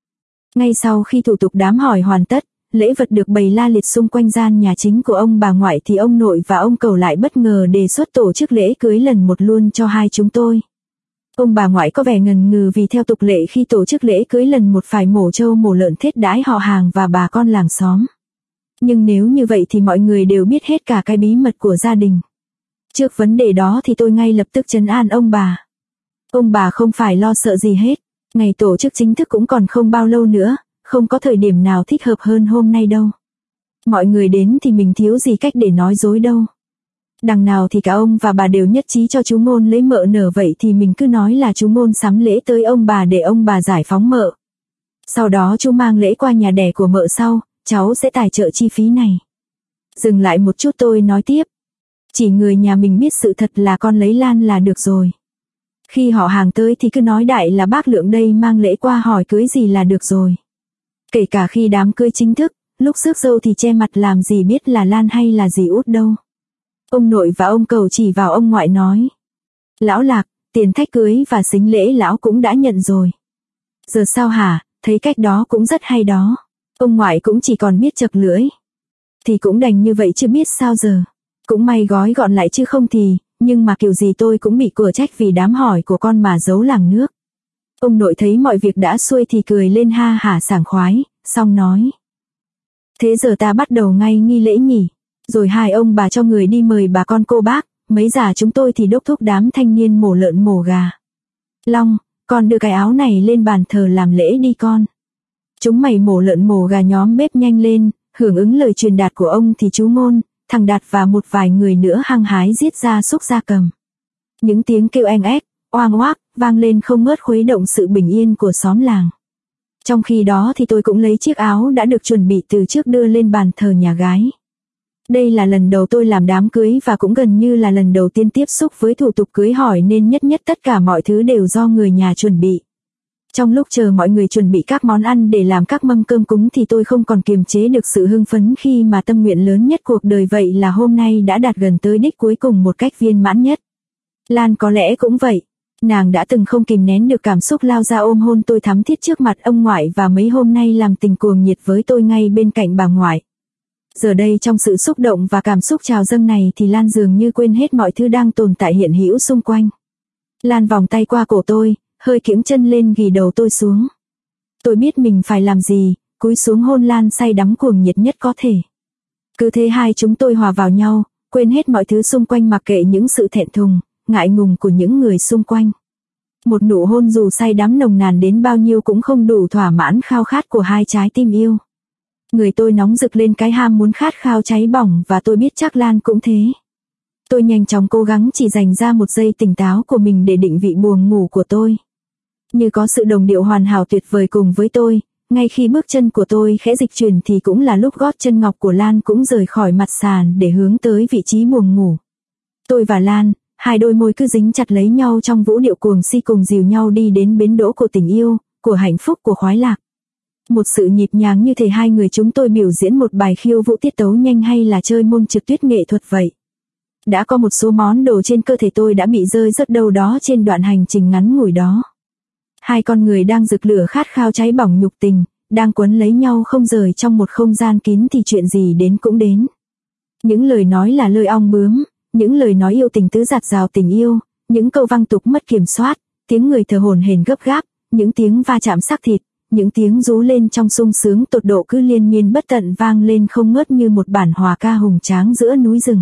Speaker 1: Ngay sau khi thủ tục đám hỏi hoàn tất, lễ vật được bày la liệt xung quanh gian nhà chính của ông bà ngoại thì ông nội và ông cẩu lại bất ngờ đề xuất tổ chức lễ cưới lần một luôn cho hai chúng tôi. Ông bà ngoại có vẻ ngần ngừ vì theo tục lệ khi tổ chức lễ cưới lần một phải mổ trâu mổ lợn thiết đãi họ hàng và bà con làng xóm. Nhưng nếu như vậy thì mọi người đều biết hết cả cái bí mật của gia đình. Trước vấn đề đó thì tôi ngay lập tức trấn an ông bà. Ông bà không phải lo sợ gì hết. Ngày tổ chức chính thức cũng còn không bao lâu nữa, không có thời điểm nào thích hợp hơn hôm nay đâu. Mọi người đến thì mình thiếu gì cách để nói dối đâu. Đằng nào thì cả ông và bà đều nhất trí cho chú Ngôn lấy mợ nở, vậy thì mình cứ nói là chú Ngôn sắm lễ tới ông bà để ông bà giải phóng mợ. Sau đó chú mang lễ qua nhà đẻ của mợ sau, cháu sẽ tài trợ chi phí này. Dừng lại một chút tôi nói tiếp. Chỉ người nhà mình biết sự thật là con lấy Lan là được rồi. Khi họ hàng tới thì cứ nói đại là bác Lượng đây mang lễ qua hỏi cưới gì là được rồi. Kể cả khi đám cưới chính thức, lúc rước dâu thì che mặt làm gì biết là Lan hay là dì út đâu. Ông nội và ông cẩu chỉ vào ông ngoại nói. Lão Lạc, tiền thách cưới và sính lễ lão cũng đã nhận rồi. Giờ sao hả, thấy cách đó cũng rất hay đó. Ông ngoại cũng chỉ còn biết chật lưỡi. Thì cũng đành như vậy chứ biết sao giờ. Cũng may gói gọn lại chứ không thì, nhưng mà kiểu gì tôi cũng bị cửa trách vì đám hỏi của con mà giấu làng nước. Ông nội thấy mọi việc đã xuôi thì cười lên ha hả sảng khoái, xong nói. Thế giờ ta bắt đầu ngay nghi lễ nhỉ. Rồi hai ông bà cho người đi mời bà con cô bác, mấy già chúng tôi thì đốc thúc đám thanh niên mổ lợn mổ gà. Long, con đưa cái áo này lên bàn thờ làm lễ đi con. Chúng mày mổ lợn mổ gà nhóm bếp nhanh lên, hưởng ứng lời truyền đạt của ông thì chú Ngôn, thằng Đạt và một vài người nữa hăng hái giết gia súc gia cầm. Những tiếng kêu eng ép, oang oác, vang lên không ngớt khuấy động sự bình yên của xóm làng. Trong khi đó thì tôi cũng lấy chiếc áo đã được chuẩn bị từ trước đưa lên bàn thờ nhà gái. Đây là lần đầu tôi làm đám cưới và cũng gần như là lần đầu tiên tiếp xúc với thủ tục cưới hỏi nên nhất tất cả mọi thứ đều do người nhà chuẩn bị. Trong lúc chờ mọi người chuẩn bị các món ăn để làm các mâm cơm cúng thì tôi không còn kiềm chế được sự hưng phấn khi mà tâm nguyện lớn nhất cuộc đời vậy là hôm nay đã đạt gần tới đích cuối cùng một cách viên mãn nhất. Lan có lẽ cũng vậy. Nàng đã từng không kìm nén được cảm xúc lao ra ôm hôn tôi thắm thiết trước mặt ông ngoại và mấy hôm nay làm tình cuồng nhiệt với tôi ngay bên cạnh bà ngoại. Giờ đây trong sự xúc động và cảm xúc trào dâng này thì Lan dường như quên hết mọi thứ đang tồn tại hiện hữu xung quanh. Lan vòng tay qua cổ tôi, hơi kiễng chân lên ghì đầu tôi xuống. Tôi biết mình phải làm gì, cúi xuống hôn Lan say đắm cuồng nhiệt nhất có thể. Cứ thế hai chúng tôi hòa vào nhau, quên hết mọi thứ xung quanh mặc kệ những sự thẹn thùng, ngại ngùng của những người xung quanh. Một nụ hôn dù say đắm nồng nàn đến bao nhiêu cũng không đủ thỏa mãn khao khát của hai trái tim yêu. Người tôi nóng rực lên cái ham muốn khát khao cháy bỏng và tôi biết chắc Lan cũng thế. Tôi nhanh chóng cố gắng chỉ dành ra một giây tỉnh táo của mình để định vị buồng ngủ của tôi. Như có sự đồng điệu hoàn hảo tuyệt vời cùng với tôi, ngay khi bước chân của tôi khẽ dịch chuyển thì cũng là lúc gót chân ngọc của Lan cũng rời khỏi mặt sàn để hướng tới vị trí buồng ngủ. Tôi và Lan, hai đôi môi cứ dính chặt lấy nhau trong vũ điệu cuồng si cùng dìu nhau đi đến bến đỗ của tình yêu, của hạnh phúc, của khoái lạc. Một sự nhịp nhàng như thể hai người chúng tôi biểu diễn một bài khiêu vũ tiết tấu nhanh hay là chơi môn trượt tuyết nghệ thuật vậy. Đã có một số món đồ trên cơ thể tôi đã bị rơi rớt đâu đó trên đoạn hành trình ngắn ngủi đó. Hai con người đang rực lửa khát khao cháy bỏng nhục tình, đang quấn lấy nhau không rời trong một không gian kín thì chuyện gì đến cũng đến. Những lời nói là lời ong bướm, những lời nói yêu tình tứ dạt dào tình yêu, những câu văng tục mất kiểm soát, tiếng người thở hổn hển gấp gáp, những tiếng va chạm xác thịt, những tiếng rú lên trong sung sướng tột độ cứ liên miên bất tận vang lên không ngớt như một bản hòa ca hùng tráng giữa núi rừng.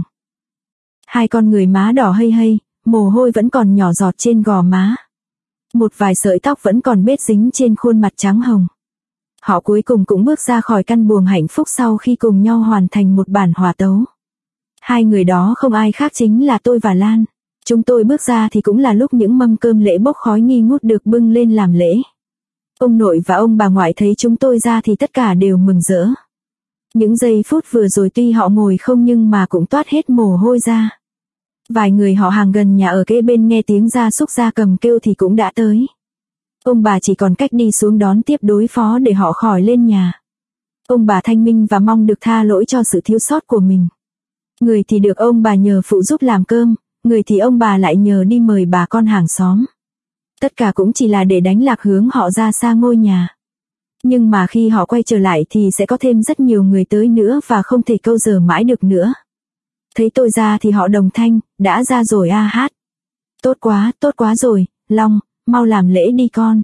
Speaker 1: Hai con người má đỏ hây hây, mồ hôi vẫn còn nhỏ giọt trên gò má. Một vài sợi tóc vẫn còn bết dính trên khuôn mặt trắng hồng. Họ cuối cùng cũng bước ra khỏi căn buồng hạnh phúc sau khi cùng nhau hoàn thành một bản hòa tấu. Hai người đó không ai khác chính là tôi và Lan. Chúng tôi bước ra thì cũng là lúc những mâm cơm lễ bốc khói nghi ngút được bưng lên làm lễ. Ông nội và ông bà ngoại thấy chúng tôi ra thì tất cả đều mừng rỡ. Những giây phút vừa rồi tuy họ ngồi không nhưng mà cũng toát hết mồ hôi ra. Vài người họ hàng gần nhà ở kế bên nghe tiếng gia súc gia cầm kêu thì cũng đã tới. Ông bà chỉ còn cách đi xuống đón tiếp đối phó để họ khỏi lên nhà. Ông bà thanh minh và mong được tha lỗi cho sự thiếu sót của mình. Người thì được ông bà nhờ phụ giúp làm cơm, người thì ông bà lại nhờ đi mời bà con hàng xóm. Tất cả cũng chỉ là để đánh lạc hướng họ ra xa ngôi nhà. Nhưng mà khi họ quay trở lại thì sẽ có thêm rất nhiều người tới nữa và không thể câu giờ mãi được nữa. Thấy tôi ra thì họ đồng thanh, đã ra rồi a hát. Tốt quá rồi, Long, mau làm lễ đi con.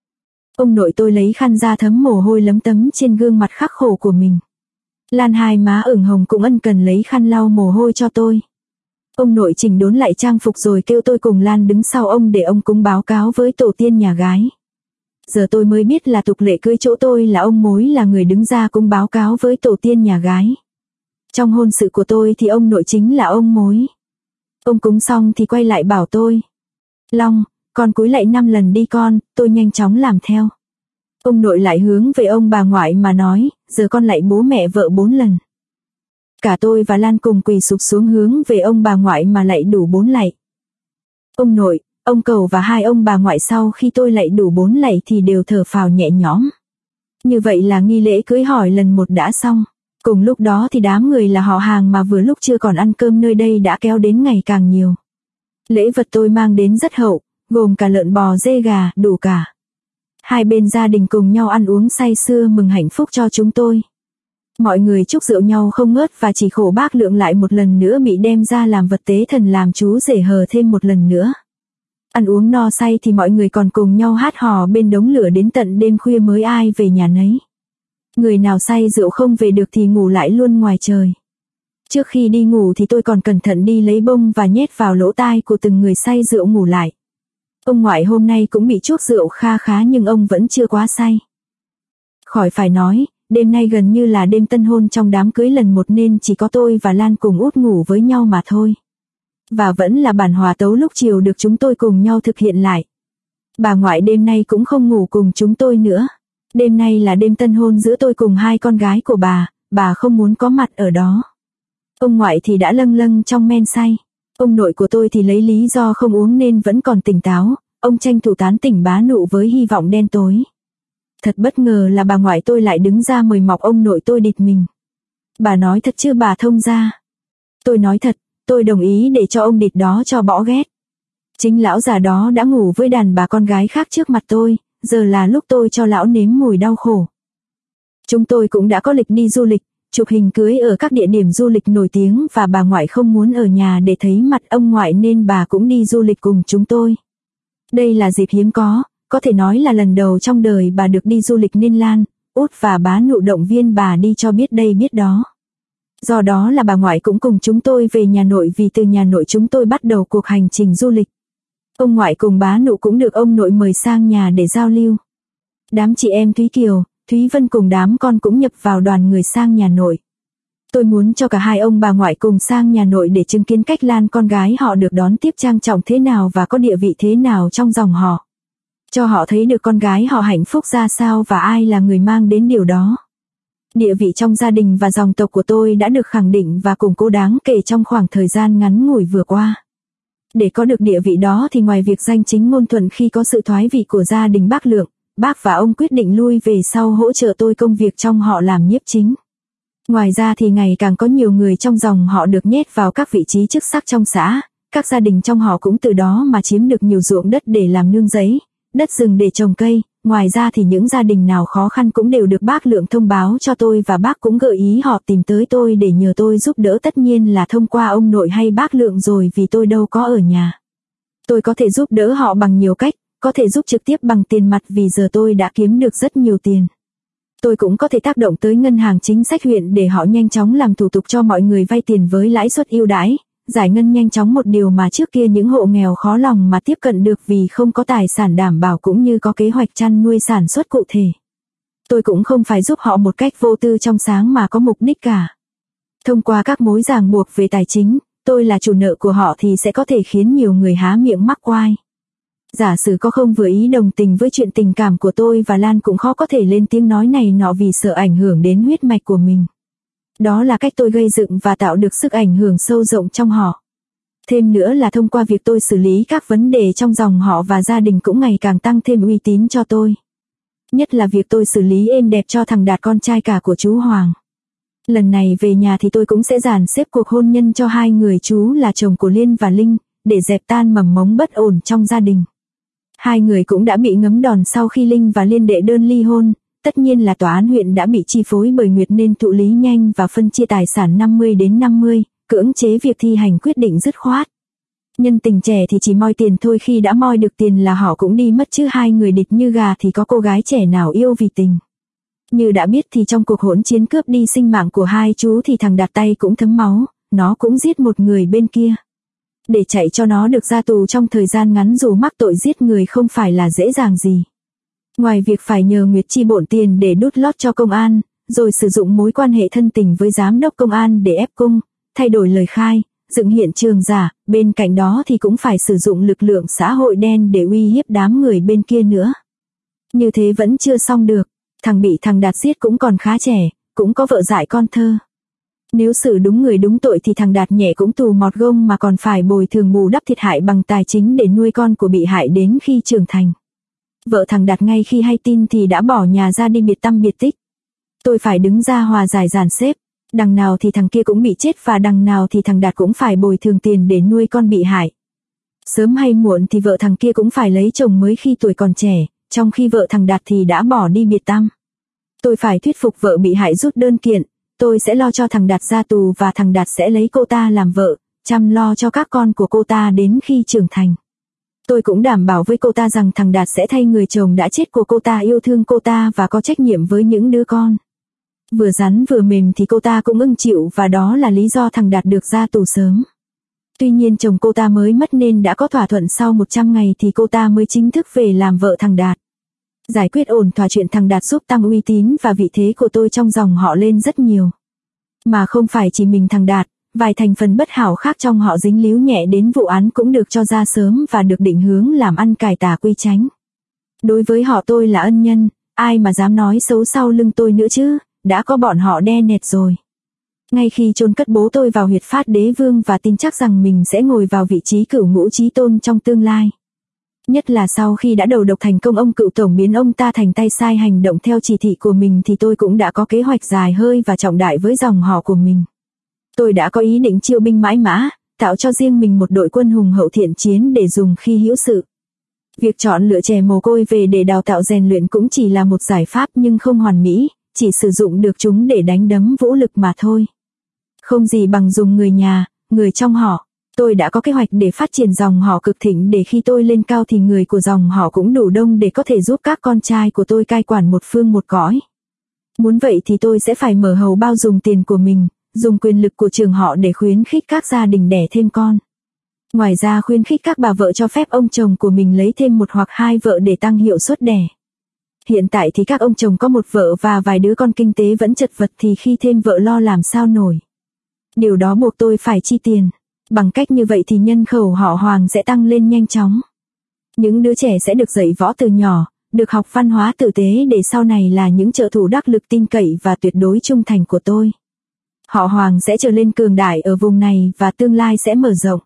Speaker 1: Ông nội tôi lấy khăn ra thấm mồ hôi lấm tấm trên gương mặt khắc khổ của mình. Lan hai má ửng hồng cũng ân cần lấy khăn lau mồ hôi cho tôi. Ông nội chỉnh đốn lại trang phục rồi kêu tôi cùng Lan đứng sau ông để ông cúng báo cáo với tổ tiên nhà gái. Giờ tôi mới biết là tục lệ cưới chỗ tôi là ông mối là người đứng ra cúng báo cáo với tổ tiên nhà gái. Trong hôn sự của tôi thì ông nội chính là ông mối. Ông cúng xong thì quay lại bảo tôi. Long, con cúi lạy 5 lần đi con, tôi nhanh chóng làm theo. Ông nội lại hướng về ông bà ngoại mà nói, giờ con lạy bố mẹ vợ 4 lần. Cả tôi và Lan cùng quỳ sụp xuống hướng về ông bà ngoại mà lạy đủ 4 lạy. Ông nội, ông Cầu và hai ông bà ngoại sau khi tôi lạy đủ 4 lạy thì đều thở phào nhẹ nhõm. Như vậy là nghi lễ cưới hỏi lần 1 đã xong. Cùng lúc đó thì đám người là họ hàng mà vừa lúc chưa còn ăn cơm nơi đây đã kéo đến ngày càng nhiều. Lễ vật tôi mang đến rất hậu, gồm cả lợn bò dê gà, đủ cả. Hai bên gia đình cùng nhau ăn uống say sưa mừng hạnh phúc cho chúng tôi. Mọi người chúc rượu nhau không ngớt và chỉ khổ bác Lượng lại một lần nữa bị đem ra làm vật tế thần làm chú rể hờ thêm một lần nữa. Ăn uống no say thì mọi người còn cùng nhau hát hò bên đống lửa đến tận đêm khuya mới ai về nhà nấy. Người nào say rượu không về được thì ngủ lại luôn ngoài trời. Trước khi đi ngủ thì tôi còn cẩn thận đi lấy bông và nhét vào lỗ tai của từng người say rượu ngủ lại. Ông ngoại hôm nay cũng bị chuốc rượu kha khá nhưng ông vẫn chưa quá say. Khỏi phải nói, đêm nay gần như là đêm tân hôn trong đám cưới lần 1 nên chỉ có tôi và Lan cùng út ngủ với nhau mà thôi. Và vẫn là bản hòa tấu lúc chiều được chúng tôi cùng nhau thực hiện lại. Bà ngoại đêm nay cũng không ngủ cùng chúng tôi nữa. Đêm nay là đêm tân hôn giữa tôi cùng hai con gái của bà không muốn có mặt ở đó. Ông ngoại thì đã lâng lâng trong men say. Ông nội của tôi thì lấy lý do không uống nên vẫn còn tỉnh táo, ông tranh thủ tán tỉnh bá nụ với hy vọng đen tối. Thật bất ngờ là bà ngoại tôi lại đứng ra mời mọc ông nội tôi địt mình. Bà nói thật chứ bà Thông gia? Tôi nói thật, tôi đồng ý để cho ông địt đó cho bỏ ghét. Chính lão già đó đã ngủ với đàn bà con gái khác trước mặt tôi, giờ là lúc tôi cho lão nếm mùi đau khổ. Chúng tôi cũng đã có lịch đi du lịch, chụp hình cưới ở các địa điểm du lịch nổi tiếng và bà ngoại không muốn ở nhà để thấy mặt ông ngoại nên bà cũng đi du lịch cùng chúng tôi. Đây là dịp hiếm có thể nói là lần đầu trong đời bà được đi du lịch nên Lan, út và bá nụ động viên bà đi cho biết đây biết đó. Do đó là bà ngoại cũng cùng chúng tôi về nhà nội vì từ nhà nội chúng tôi bắt đầu cuộc hành trình du lịch. Ông ngoại cùng bá nụ cũng được ông nội mời sang nhà để giao lưu. Đám chị em Thúy Kiều, Thúy Vân cùng đám con cũng nhập vào đoàn người sang nhà nội. Tôi muốn cho cả hai ông bà ngoại cùng sang nhà nội để chứng kiến cách Lan con gái họ được đón tiếp trang trọng thế nào và có địa vị thế nào trong dòng họ. Cho họ thấy được con gái họ hạnh phúc ra sao và ai là người mang đến điều đó. Địa vị trong gia đình và dòng tộc của tôi đã được khẳng định và củng cố đáng kể trong khoảng thời gian ngắn ngủi vừa qua. Để có được địa vị đó thì ngoài việc danh chính ngôn thuận khi có sự thoái vị của gia đình bác Lượng, bác và ông quyết định lui về sau hỗ trợ tôi công việc trong họ làm nhiếp chính. Ngoài ra thì ngày càng có nhiều người trong dòng họ được nhét vào các vị trí chức sắc trong xã, các gia đình trong họ cũng từ đó mà chiếm được nhiều ruộng đất để làm nương giấy, đất rừng để trồng cây. Ngoài ra thì những gia đình nào khó khăn cũng đều được bác Lượng thông báo cho tôi và bác cũng gợi ý họ tìm tới tôi để nhờ tôi giúp đỡ, tất nhiên là thông qua ông nội hay bác Lượng rồi vì tôi đâu có ở nhà. Tôi có thể giúp đỡ họ bằng nhiều cách, có thể giúp trực tiếp bằng tiền mặt vì giờ tôi đã kiếm được rất nhiều tiền. Tôi cũng có thể tác động tới ngân hàng chính sách huyện để họ nhanh chóng làm thủ tục cho mọi người vay tiền với lãi suất ưu đãi, giải ngân nhanh chóng, một điều mà trước kia những hộ nghèo khó lòng mà tiếp cận được vì không có tài sản đảm bảo cũng như có kế hoạch chăn nuôi sản xuất cụ thể. Tôi cũng không phải giúp họ một cách vô tư trong sáng mà có mục đích cả. Thông qua các mối ràng buộc về tài chính, tôi là chủ nợ của họ thì sẽ có thể khiến nhiều người há miệng mắc oai. Giả sử có không vừa ý đồng tình với chuyện tình cảm của tôi và Lan cũng khó có thể lên tiếng nói này nọ vì sợ ảnh hưởng đến huyết mạch của mình. Đó là cách tôi gây dựng và tạo được sức ảnh hưởng sâu rộng trong họ. Thêm nữa là thông qua việc tôi xử lý các vấn đề trong dòng họ và gia đình cũng ngày càng tăng thêm uy tín cho tôi. Nhất là việc tôi xử lý êm đẹp cho thằng Đạt con trai cả của chú Hoàng. Lần này về nhà thì tôi cũng sẽ dàn xếp cuộc hôn nhân cho hai người chú là chồng của Liên và Linh, để dẹp tan mầm mống bất ổn trong gia đình. Hai người cũng đã bị ngấm đòn sau khi Linh và Liên đệ đơn ly hôn, tất nhiên là tòa án huyện đã bị chi phối bởi Nguyệt nên thụ lý nhanh và phân chia tài sản 50-50, cưỡng chế việc thi hành quyết định dứt khoát. Nhân tình trẻ thì chỉ moi tiền thôi, khi đã moi được tiền là họ cũng đi mất chứ hai người địch như gà thì có cô gái trẻ nào yêu vì tình. Như đã biết thì trong cuộc hỗn chiến cướp đi sinh mạng của hai chú thì thằng Đạt tay cũng thấm máu, nó cũng giết một người bên kia. Để chạy cho nó được ra tù trong thời gian ngắn dù mắc tội giết người không phải là dễ dàng gì. Ngoài việc phải nhờ Nguyệt chi bộn tiền để đút lót cho công an, rồi sử dụng mối quan hệ thân tình với giám đốc công an để ép cung, thay đổi lời khai, dựng hiện trường giả, bên cạnh đó thì cũng phải sử dụng lực lượng xã hội đen để uy hiếp đám người bên kia nữa. Như thế vẫn chưa xong được, thằng bị thằng Đạt giết cũng còn khá trẻ, cũng có vợ dại con thơ. Nếu xử đúng người đúng tội thì thằng Đạt nhẹ cũng tù mọt gông mà còn phải bồi thường bù đắp thiệt hại bằng tài chính để nuôi con của bị hại đến khi trưởng thành. Vợ thằng Đạt ngay khi hay tin thì đã bỏ nhà ra đi biệt tăm biệt tích. Tôi phải đứng ra hòa giải dàn xếp, đằng nào thì thằng kia cũng bị chết và đằng nào thì thằng Đạt cũng phải bồi thường tiền để nuôi con bị hại. Sớm hay muộn thì vợ thằng kia cũng phải lấy chồng mới khi tuổi còn trẻ, trong khi vợ thằng Đạt thì đã bỏ đi biệt tăm. Tôi phải thuyết phục vợ bị hại rút đơn kiện, tôi sẽ lo cho thằng Đạt ra tù và thằng Đạt sẽ lấy cô ta làm vợ, chăm lo cho các con của cô ta đến khi trưởng thành. Tôi cũng đảm bảo với cô ta rằng thằng Đạt sẽ thay người chồng đã chết của cô ta yêu thương cô ta và có trách nhiệm với những đứa con. Vừa rắn vừa mềm thì cô ta cũng ưng chịu và đó là lý do thằng Đạt được ra tù sớm. Tuy nhiên chồng cô ta mới mất nên đã có thỏa thuận sau 100 ngày thì cô ta mới chính thức về làm vợ thằng Đạt. Giải quyết ổn thỏa chuyện thằng Đạt giúp tăng uy tín và vị thế của tôi trong dòng họ lên rất nhiều. Mà không phải chỉ mình thằng Đạt, vài thành phần bất hảo khác trong họ dính líu nhẹ đến vụ án cũng được cho ra sớm và được định hướng làm ăn cải tà quy chánh. Đối với họ tôi là ân nhân, ai mà dám nói xấu sau lưng tôi nữa chứ, đã có bọn họ đe nẹt rồi. Ngay khi chôn cất bố tôi vào huyệt Phát Đế Vương và tin chắc rằng mình sẽ ngồi vào vị trí cửu ngũ chí tôn trong tương lai. Nhất là sau khi đã đầu độc thành công ông cựu tổng biến ông ta thành tay sai hành động theo chỉ thị của mình thì tôi cũng đã có kế hoạch dài hơi và trọng đại với dòng họ của mình. Tôi đã có ý định chiêu binh mãi mã, tạo cho riêng mình một đội quân hùng hậu thiện chiến để dùng khi hữu sự. Việc chọn lựa trẻ mồ côi về để đào tạo rèn luyện cũng chỉ là một giải pháp nhưng không hoàn mỹ, chỉ sử dụng được chúng để đánh đấm vũ lực mà thôi. Không gì bằng dùng người nhà, người trong họ. Tôi đã có kế hoạch để phát triển dòng họ cực thịnh để khi tôi lên cao thì người của dòng họ cũng đủ đông để có thể giúp các con trai của tôi cai quản một phương một cõi. Muốn vậy thì tôi sẽ phải mở hầu bao dùng tiền của mình, dùng quyền lực của trường họ để khuyến khích các gia đình đẻ thêm con. Ngoài ra khuyến khích các bà vợ cho phép ông chồng của mình lấy thêm một hoặc hai vợ để tăng hiệu suất đẻ. Hiện tại thì các ông chồng có một vợ và vài đứa con kinh tế vẫn chật vật thì khi thêm vợ lo làm sao nổi. Điều đó buộc tôi phải chi tiền. Bằng cách như vậy thì nhân khẩu họ Hoàng sẽ tăng lên nhanh chóng. Những đứa trẻ sẽ được dạy võ từ nhỏ, được học văn hóa tử tế để sau này là những trợ thủ đắc lực tin cậy và tuyệt đối trung thành của tôi. Họ Hoàng sẽ trở lên cường đại ở vùng này và tương lai sẽ mở rộng.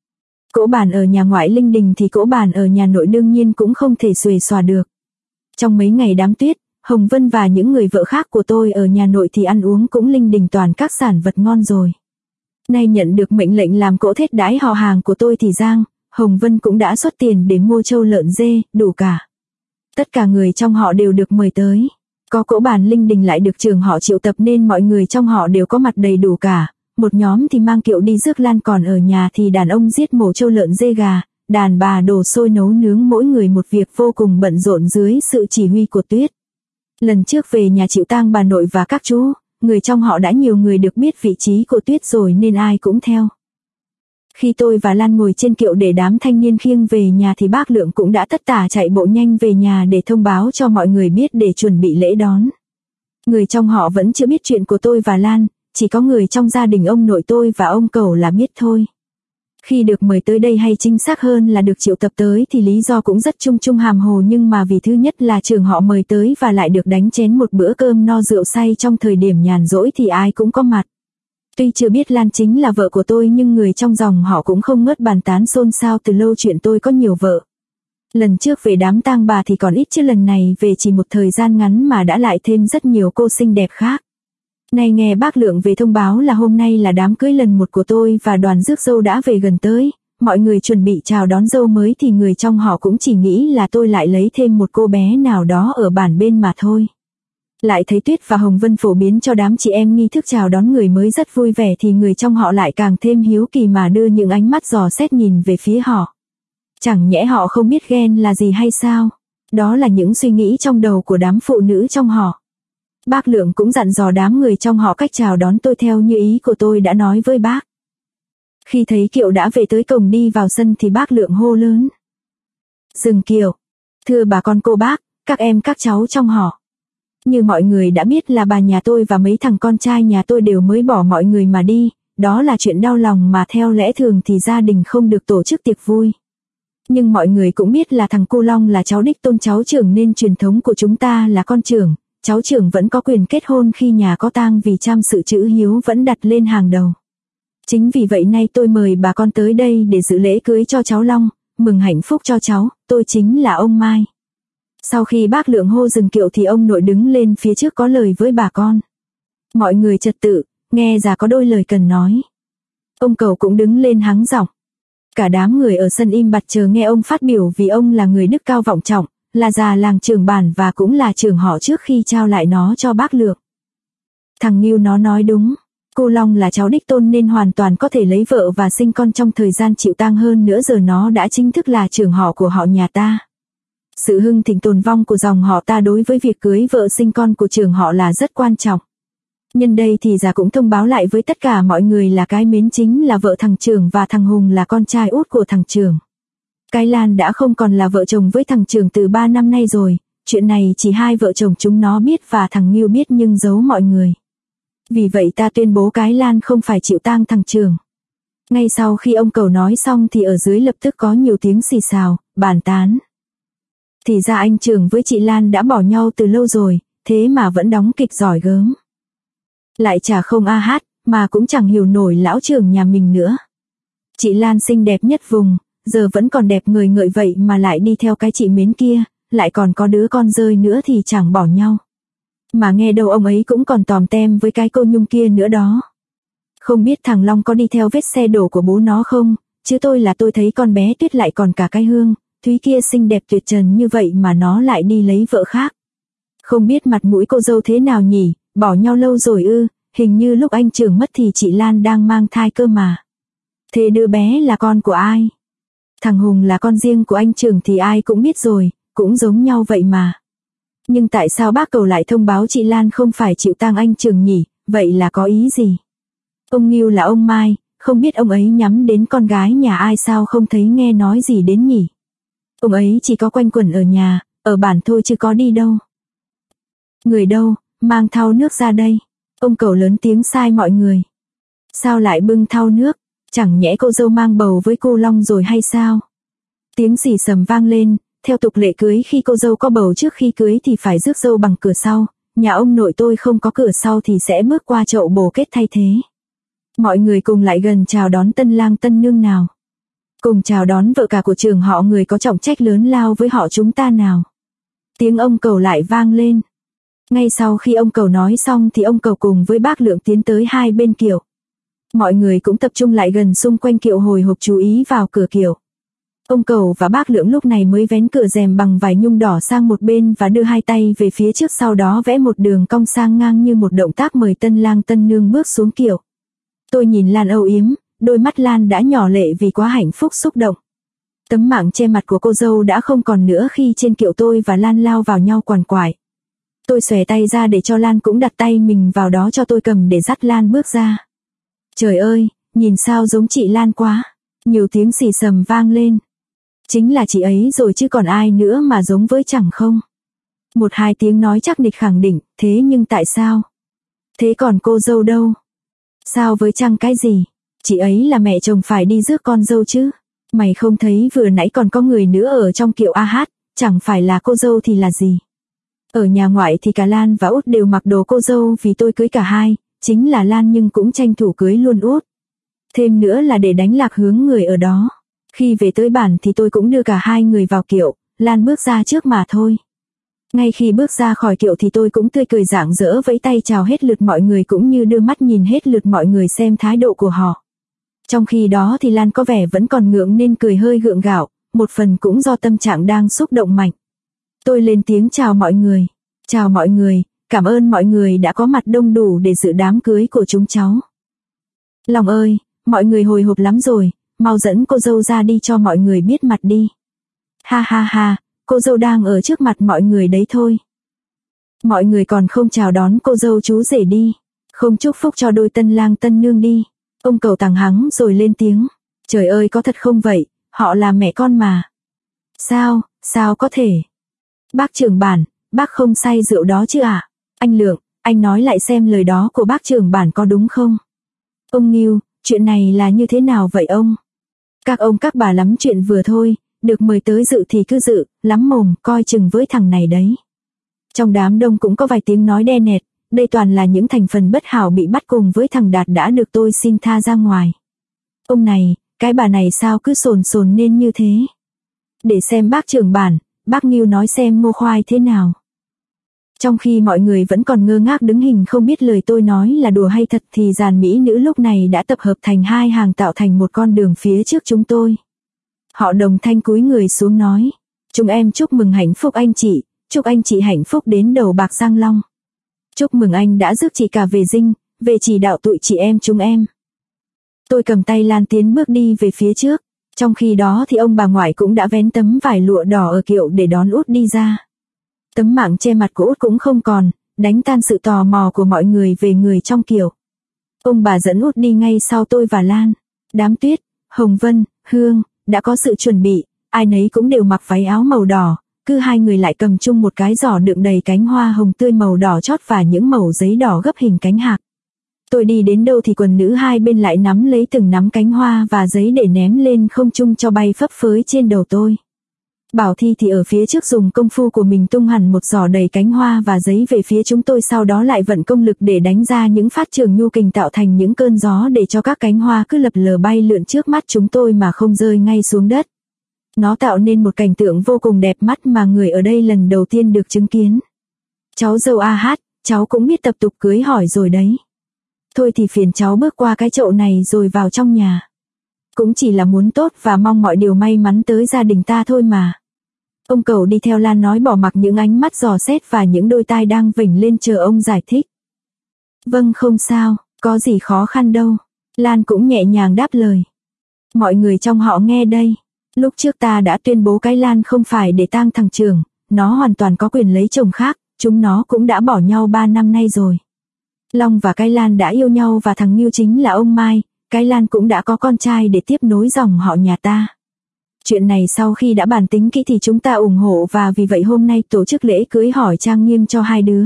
Speaker 1: Cỗ bàn ở nhà ngoại linh đình thì cỗ bàn ở nhà nội đương nhiên cũng không thể xuề xòa được. Trong mấy ngày đám tuyết, Hồng Vân và những người vợ khác của tôi ở nhà nội thì ăn uống cũng linh đình toàn các sản vật ngon rồi. Nay nhận được mệnh lệnh làm cỗ thết đãi họ hàng của tôi thì Giang, Hồng Vân cũng đã xuất tiền để mua trâu lợn dê, đủ cả. Tất cả người trong họ đều được mời tới. Có cỗ bàn linh đình lại được trường họ triệu tập nên mọi người trong họ đều có mặt đầy đủ cả. Một nhóm thì mang kiệu đi rước lan còn ở nhà thì đàn ông giết mổ trâu lợn dê gà, đàn bà đổ xôi nấu nướng mỗi người một việc vô cùng bận rộn dưới sự chỉ huy của Tuyết. Lần trước về nhà chịu tang bà nội và các chú, người trong họ đã nhiều người được biết vị trí của Tuyết rồi nên ai cũng theo. Khi tôi và Lan ngồi trên kiệu để đám thanh niên khiêng về nhà thì bác Lượng cũng đã tất tả chạy bộ nhanh về nhà để thông báo cho mọi người biết để chuẩn bị lễ đón. Người trong họ vẫn chưa biết chuyện của tôi và Lan, chỉ có người trong gia đình ông nội tôi và ông Cẩu là biết thôi. Khi được mời tới đây hay chính xác hơn là được triệu tập tới thì lý do cũng rất chung chung hàm hồ nhưng mà vì thứ nhất là trường họ mời tới và lại được đánh chén một bữa cơm no rượu say trong thời điểm nhàn rỗi thì ai cũng có mặt. Tuy chưa biết Lan chính là vợ của tôi nhưng người trong dòng họ cũng không ngớt bàn tán xôn xao từ lâu chuyện tôi có nhiều vợ. Lần trước về đám tang bà thì còn ít chứ lần này về chỉ một thời gian ngắn mà đã lại thêm rất nhiều cô xinh đẹp khác. Nay nghe bác Lượng về thông báo là hôm nay là đám cưới lần 1 của tôi và đoàn rước dâu đã về gần tới, mọi người chuẩn bị chào đón dâu mới thì người trong họ cũng chỉ nghĩ là tôi lại lấy thêm một cô bé nào đó ở bản bên mà thôi. Lại thấy Tuyết và Hồng Vân phổ biến cho đám chị em nghi thức chào đón người mới rất vui vẻ thì người trong họ lại càng thêm hiếu kỳ mà đưa những ánh mắt dò xét nhìn về phía họ. Chẳng nhẽ họ không biết ghen là gì hay sao? Đó là những suy nghĩ trong đầu của đám phụ nữ trong họ. Bác Lượng cũng dặn dò đám người trong họ cách chào đón tôi theo như ý của tôi đã nói với bác. Khi thấy Kiệu đã về tới cổng đi vào sân thì bác Lượng hô lớn. Dừng Kiều. Thưa bà con cô bác, các em các cháu trong họ. Như mọi người đã biết là bà nhà tôi và mấy thằng con trai nhà tôi đều mới bỏ mọi người mà đi, đó là chuyện đau lòng mà theo lẽ thường thì gia đình không được tổ chức tiệc vui. Nhưng mọi người cũng biết là thằng Cô Long là cháu đích tôn cháu trưởng nên truyền thống của chúng ta là con trưởng, cháu trưởng vẫn có quyền kết hôn khi nhà có tang vì chăm sự chữ hiếu vẫn đặt lên hàng đầu. Chính vì vậy nay tôi mời bà con tới đây để dự lễ cưới cho cháu Long, mừng hạnh phúc cho cháu, tôi chính là ông Mai. Sau khi bác Lượng hô dừng Kiệu thì ông nội đứng lên phía trước có lời với bà con. Mọi người trật tự, nghe già có đôi lời cần nói. Ông Cầu cũng đứng lên hắng giọng. Cả đám người ở sân im bặt chờ nghe ông phát biểu vì ông là người đức cao vọng trọng, là già làng trưởng bản và cũng là trưởng họ trước khi trao lại nó cho bác Lượng. Thằng Ngưu nó nói đúng, Cô Long là cháu đích tôn nên hoàn toàn có thể lấy vợ và sinh con trong thời gian chịu tang hơn nữa giờ nó đã chính thức là trưởng họ của họ nhà ta. Sự hưng thịnh tồn vong của dòng họ ta đối với việc cưới vợ sinh con của trưởng họ là rất quan trọng. Nhân đây thì già cũng thông báo lại với tất cả mọi người là cái Mến chính là vợ thằng Trường và thằng Hùng là con trai út của thằng Trường. Cái Lan đã không còn là vợ chồng với thằng Trường từ 3 năm nay rồi, chuyện này chỉ hai vợ chồng chúng nó biết và thằng Ngưu biết nhưng giấu mọi người. Vì vậy ta tuyên bố cái Lan không phải chịu tang thằng Trường. Ngay sau khi ông Cầu nói xong thì ở dưới lập tức có nhiều tiếng xì xào, bàn tán. Thì ra anh Trường với chị Lan đã bỏ nhau từ lâu rồi, thế mà vẫn đóng kịch giỏi gớm. Lại chả không a hát, mà cũng chẳng hiểu nổi lão Trường nhà mình nữa. Chị Lan xinh đẹp nhất vùng, giờ vẫn còn đẹp người ngợi vậy mà lại đi theo cái chị Mến kia, lại còn có đứa con rơi nữa thì chẳng bỏ nhau. Mà nghe đâu ông ấy cũng còn tòm tem với cái cô Nhung kia nữa đó. Không biết thằng Long có đi theo vết xe đổ của bố nó không, chứ tôi thấy con bé Tuyết lại còn cả cái Hương, Thúy kia xinh đẹp tuyệt trần như vậy mà nó lại đi lấy vợ khác. Không biết mặt mũi cô dâu thế nào nhỉ, bỏ nhau lâu rồi ư, hình như lúc anh Trường mất thì chị Lan đang mang thai cơ mà. Thế đứa bé là con của ai? Thằng Hùng là con riêng của anh Trường thì ai cũng biết rồi, cũng giống nhau vậy mà. Nhưng tại sao bác Cầu lại thông báo chị Lan không phải chịu tang anh Trường nhỉ, vậy là có ý gì? Ông Ngưu là ông Mai, không biết ông ấy nhắm đến con gái nhà ai sao không thấy nghe nói gì đến nhỉ? Ông ấy chỉ có quanh quẩn ở nhà, ở bản thôi chứ có đi đâu. Người đâu, mang thau nước ra đây. Ông Cầu lớn tiếng sai mọi người. Sao lại bưng thau nước, chẳng nhẽ cô dâu mang bầu với cô Long rồi hay sao? Tiếng xì xầm vang lên, theo tục lệ cưới khi cô dâu có bầu trước khi cưới thì phải rước dâu bằng cửa sau, nhà ông nội tôi không có cửa sau thì sẽ bước qua chậu bồ kết thay thế. Mọi người cùng lại gần chào đón tân lang tân nương nào. Cùng chào đón vợ cả của trường họ người có trọng trách lớn lao với họ chúng ta nào. Tiếng ông Cầu lại vang lên. Ngay sau khi ông Cầu nói xong thì ông Cầu cùng với bác Lượng tiến tới hai bên kiệu. Mọi người cũng tập trung lại gần xung quanh kiệu hồi hộp chú ý vào cửa kiệu. Ông Cầu và bác Lượng lúc này mới vén cửa rèm bằng vải nhung đỏ sang một bên và đưa hai tay về phía trước sau đó vẽ một đường cong sang ngang như một động tác mời tân lang tân nương bước xuống kiệu. Tôi nhìn Lan âu yếm, đôi mắt Lan đã nhỏ lệ vì quá hạnh phúc xúc động. Tấm mảng che mặt của cô dâu đã không còn nữa khi trên kiệu tôi và Lan lao vào nhau quằn quại. Tôi xòe tay ra để cho Lan cũng đặt tay mình vào đó cho tôi cầm để dắt Lan bước ra. Trời ơi, nhìn sao giống chị Lan quá. Nhiều tiếng xì xầm vang lên. Chính là chị ấy rồi chứ còn ai nữa mà giống với chẳng không. Một hai tiếng nói chắc nịch khẳng định, thế nhưng tại sao? Thế còn cô dâu đâu? Sao với chăng cái gì? Chị ấy là mẹ chồng phải đi rước con dâu chứ. Mày không thấy vừa nãy còn có người nữa ở trong kiệu a hát, chẳng phải là cô dâu thì là gì? Ở nhà ngoại thì cả Lan và Út đều mặc đồ cô dâu vì tôi cưới cả hai, chính là Lan nhưng cũng tranh thủ cưới luôn Út. Thêm nữa là để đánh lạc hướng người ở đó. Khi về tới bản thì tôi cũng đưa cả hai người vào kiệu, Lan bước ra trước mà thôi. Ngay khi bước ra khỏi kiệu thì tôi cũng tươi cười rạng rỡ vẫy tay chào hết lượt mọi người cũng như đưa mắt nhìn hết lượt mọi người xem thái độ của họ. Trong khi đó thì Lan có vẻ vẫn còn ngượng nên cười hơi gượng gạo, một phần cũng do tâm trạng đang xúc động mạnh. Tôi lên tiếng chào mọi người. Chào mọi người, cảm ơn mọi người đã có mặt đông đủ để dự đám cưới của chúng cháu. Long ơi, mọi người hồi hộp lắm rồi, mau dẫn cô dâu ra đi cho mọi người biết mặt đi. Ha ha ha, cô dâu đang ở trước mặt mọi người đấy thôi. Mọi người còn không chào đón cô dâu chú rể đi, không chúc phúc cho đôi tân lang tân nương đi. Ông Cẩu tằng hắng rồi lên tiếng. Trời ơi có thật không vậy, họ là mẹ con mà. Sao có thể? Bác trưởng bản, bác không say rượu đó chứ ạ? Anh Lượng, anh nói lại xem lời đó của bác trưởng bản có đúng không? Ông Ngưu, chuyện này là như thế nào vậy ông? Các ông các bà lắm chuyện vừa thôi, được mời tới dự thì cứ dự, lắm mồm, coi chừng với thằng này đấy. Trong đám đông cũng có vài tiếng nói đe nẹt, đây toàn là những thành phần bất hảo bị bắt cùng với thằng Đạt đã được tôi xin tha ra ngoài. Ông này, cái bà này sao cứ sồn nên như thế? Để xem bác trưởng bản, bác Ngưu nói xem Ngô Khoai thế nào. Trong khi mọi người vẫn còn ngơ ngác đứng hình không biết lời tôi nói là đùa hay thật thì dàn mỹ nữ lúc này đã tập hợp thành hai hàng tạo thành một con đường phía trước chúng tôi. Họ đồng thanh cúi người xuống nói, chúng em chúc mừng hạnh phúc anh chị, chúc anh chị hạnh phúc đến đầu bạc răng long. Chúc mừng anh đã rước chị cả về dinh, về chỉ đạo tụi chị em chúng em. Tôi cầm tay Lan tiến bước đi về phía trước, trong khi đó thì ông bà ngoại cũng đã vén tấm vải lụa đỏ ở kiệu để đón Út đi ra. Tấm mảng che mặt của Út cũng không còn, đánh tan sự tò mò của mọi người về người trong kiệu. Ông bà dẫn Út đi ngay sau tôi và Lan. Đám Tuyết, Hồng Vân, Hương đã có sự chuẩn bị, ai nấy cũng đều mặc váy áo màu đỏ, cứ hai người lại cầm chung một cái giỏ đựng đầy cánh hoa hồng tươi màu đỏ chót và những mẩu giấy đỏ gấp hình cánh hạc. Tôi đi đến đâu thì quần nữ hai bên lại nắm lấy từng nắm cánh hoa và giấy để ném lên không trung cho bay phấp phới trên đầu tôi. Bảo Thi thì ở phía trước dùng công phu của mình tung hẳn một giỏ đầy cánh hoa và giấy về phía chúng tôi, sau đó lại vận công lực để đánh ra những phát trường nhu kình tạo thành những cơn gió để cho các cánh hoa cứ lập lờ bay lượn trước mắt chúng tôi mà không rơi ngay xuống đất. Nó tạo nên một cảnh tượng vô cùng đẹp mắt mà người ở đây lần đầu tiên được chứng kiến. Cháu dâu hát, cháu cũng biết tập tục cưới hỏi rồi đấy. Thôi thì phiền cháu bước qua cái chậu này rồi vào trong nhà. Cũng chỉ là muốn tốt và mong mọi điều may mắn tới gia đình ta thôi mà. Ông Cẩu đi theo Lan nói bỏ mặc những ánh mắt dò xét và những đôi tai đang vểnh lên chờ ông giải thích. Vâng không sao, có gì khó khăn đâu. Lan cũng nhẹ nhàng đáp lời. Mọi người trong họ nghe đây. Lúc trước ta đã tuyên bố cái Lan không phải để tang thằng Trường, nó hoàn toàn có quyền lấy chồng khác, chúng nó cũng đã bỏ nhau 3 năm nay rồi. Long và cái Lan đã yêu nhau và thằng Ngưu chính là ông Mai, cái Lan cũng đã có con trai để tiếp nối dòng họ nhà ta. Chuyện này sau khi đã bàn tính kỹ thì chúng ta ủng hộ và vì vậy hôm nay tổ chức lễ cưới hỏi trang nghiêm cho hai đứa.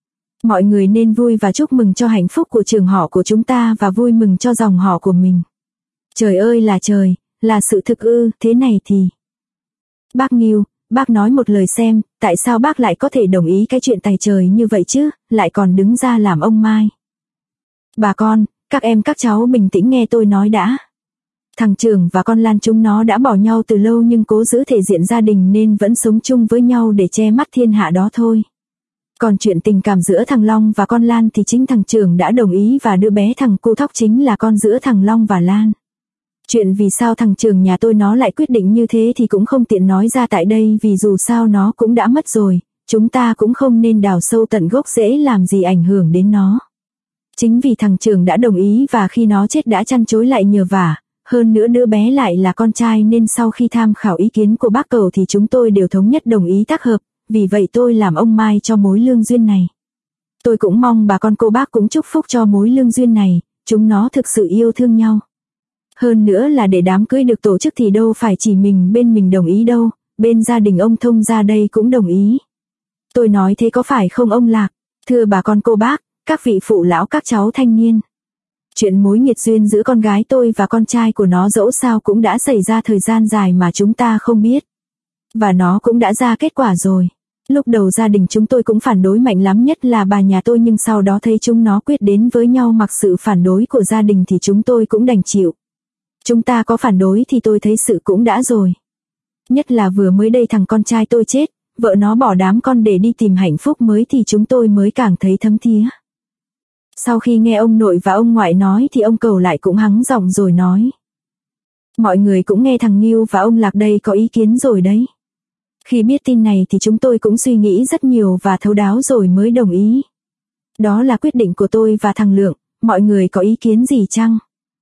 Speaker 1: Mọi người nên vui và chúc mừng cho hạnh phúc của trường họ của chúng ta và vui mừng cho dòng họ của mình. Trời ơi là trời, là sự thực ư, thế này thì. Bác Ngưu, bác nói một lời xem, tại sao bác lại có thể đồng ý cái chuyện tài trời như vậy chứ, lại còn đứng ra làm ông Mai. Bà con, các em các cháu bình tĩnh nghe tôi nói đã. Thằng Trường và con Lan chúng nó đã bỏ nhau từ lâu nhưng cố giữ thể diện gia đình nên vẫn sống chung với nhau để che mắt thiên hạ đó thôi. Còn chuyện tình cảm giữa thằng Long và con Lan thì chính thằng Trường đã đồng ý và đứa bé thằng Cu Thóc chính là con giữa thằng Long và Lan. Chuyện vì sao thằng Trường nhà tôi nó lại quyết định như thế thì cũng không tiện nói ra tại đây vì dù sao nó cũng đã mất rồi, chúng ta cũng không nên đào sâu tận gốc rễ làm gì ảnh hưởng đến nó. Chính vì thằng Trường đã đồng ý và khi nó chết đã chăn chối lại nhờ vả, hơn nữa đứa bé lại là con trai nên sau khi tham khảo ý kiến của bác Cẩu thì chúng tôi đều thống nhất đồng ý tác hợp, vì vậy tôi làm ông Mai cho mối lương duyên này. Tôi cũng mong bà con cô bác cũng chúc phúc cho mối lương duyên này, chúng nó thực sự yêu thương nhau. Hơn nữa là để đám cưới được tổ chức thì đâu phải chỉ bên mình đồng ý đâu, bên gia đình ông Thông ra đây cũng đồng ý. Tôi nói thế có phải không ông Lạc? Thưa bà con cô bác, các vị phụ lão các cháu thanh niên. Chuyện mối nghiệt duyên giữa con gái tôi và con trai của nó dẫu sao cũng đã xảy ra thời gian dài mà chúng ta không biết. Và nó cũng đã ra kết quả rồi. Lúc đầu gia đình chúng tôi cũng phản đối mạnh lắm, nhất là bà nhà tôi, nhưng sau đó thấy chúng nó quyết đến với nhau mặc sự phản đối của gia đình thì chúng tôi cũng đành chịu. Chúng ta có phản đối thì tôi thấy sự cũng đã rồi. Nhất là vừa mới đây thằng con trai tôi chết, vợ nó bỏ đám con để đi tìm hạnh phúc mới thì chúng tôi mới càng thấy thấm thía. Sau khi nghe ông nội và ông ngoại nói thì ông Cầu lại cũng hắng giọng rồi nói. Mọi người cũng nghe thằng Ngưu và ông Lạc đây có ý kiến rồi đấy. Khi biết tin này thì chúng tôi cũng suy nghĩ rất nhiều và thấu đáo rồi mới đồng ý. Đó là quyết định của tôi và thằng Lượng, mọi người có ý kiến gì chăng?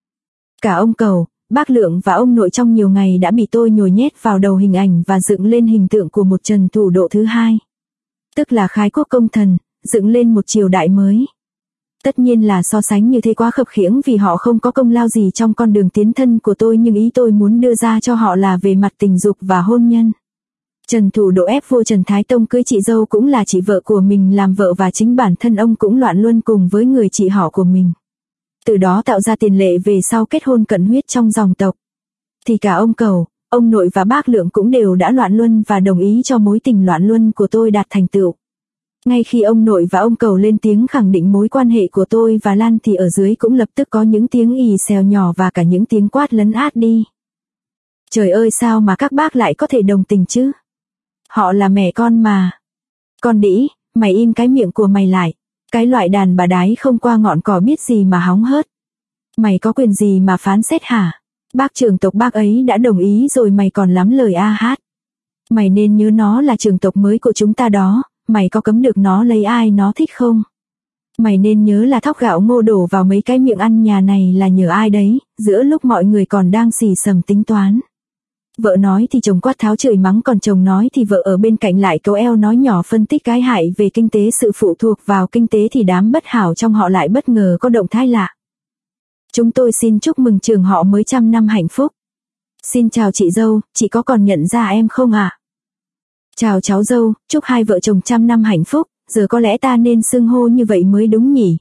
Speaker 1: Cả ông Cầu, bác Lượng và ông nội trong nhiều ngày đã bị tôi nhồi nhét vào đầu hình ảnh và dựng lên hình tượng của một Trần Thủ Độ thứ hai. Tức là khai quốc công thần, dựng lên một triều đại mới. Tất nhiên là so sánh như thế quá khập khiễng vì họ không có công lao gì trong con đường tiến thân của tôi, nhưng ý tôi muốn đưa ra cho họ là về mặt tình dục và hôn nhân. Trần Thủ Độ ép vua Trần Thái Tông cưới chị dâu cũng là chị vợ của mình làm vợ và chính bản thân ông cũng loạn luân cùng với người chị họ của mình. Từ đó tạo ra tiền lệ về sau kết hôn cận huyết trong dòng tộc. Thì cả ông Cầu, ông nội và bác Lượng cũng đều đã loạn luân và đồng ý cho mối tình loạn luân của tôi đạt thành tựu. Ngay khi ông nội và ông Cầu lên tiếng khẳng định mối quan hệ của tôi và Lan thì ở dưới cũng lập tức có những tiếng ì xèo nhỏ và cả những tiếng quát lấn át đi. Trời ơi, sao mà các bác lại có thể đồng tình chứ? Họ là mẹ con mà. Con đĩ, mày im cái miệng của mày lại. Cái loại đàn bà đái không qua ngọn cỏ biết gì mà hóng hớt. Mày có quyền gì mà phán xét hả? Bác trưởng tộc bác ấy đã đồng ý rồi, mày còn lắm lời a hát. Mày nên nhớ nó là trưởng tộc mới của chúng ta đó. Mày có cấm được nó lấy ai nó thích không? Mày nên nhớ là thóc gạo ngô đổ vào mấy cái miệng ăn nhà này là nhờ ai đấy, giữa lúc mọi người còn đang xì xầm tính toán. Vợ nói thì chồng quát tháo chửi mắng, còn chồng nói thì vợ ở bên cạnh lại cấu eo nói nhỏ phân tích cái hại về kinh tế. Sự phụ thuộc vào kinh tế thì đám bất hảo trong họ lại bất ngờ có động thái lạ. Chúng tôi xin chúc mừng trường họ mới 100 năm hạnh phúc. Xin chào chị dâu, chị có còn nhận ra em không ạ? Chào cháu dâu, chúc hai vợ chồng 100 năm hạnh phúc, giờ có lẽ ta nên xưng hô như vậy mới đúng nhỉ.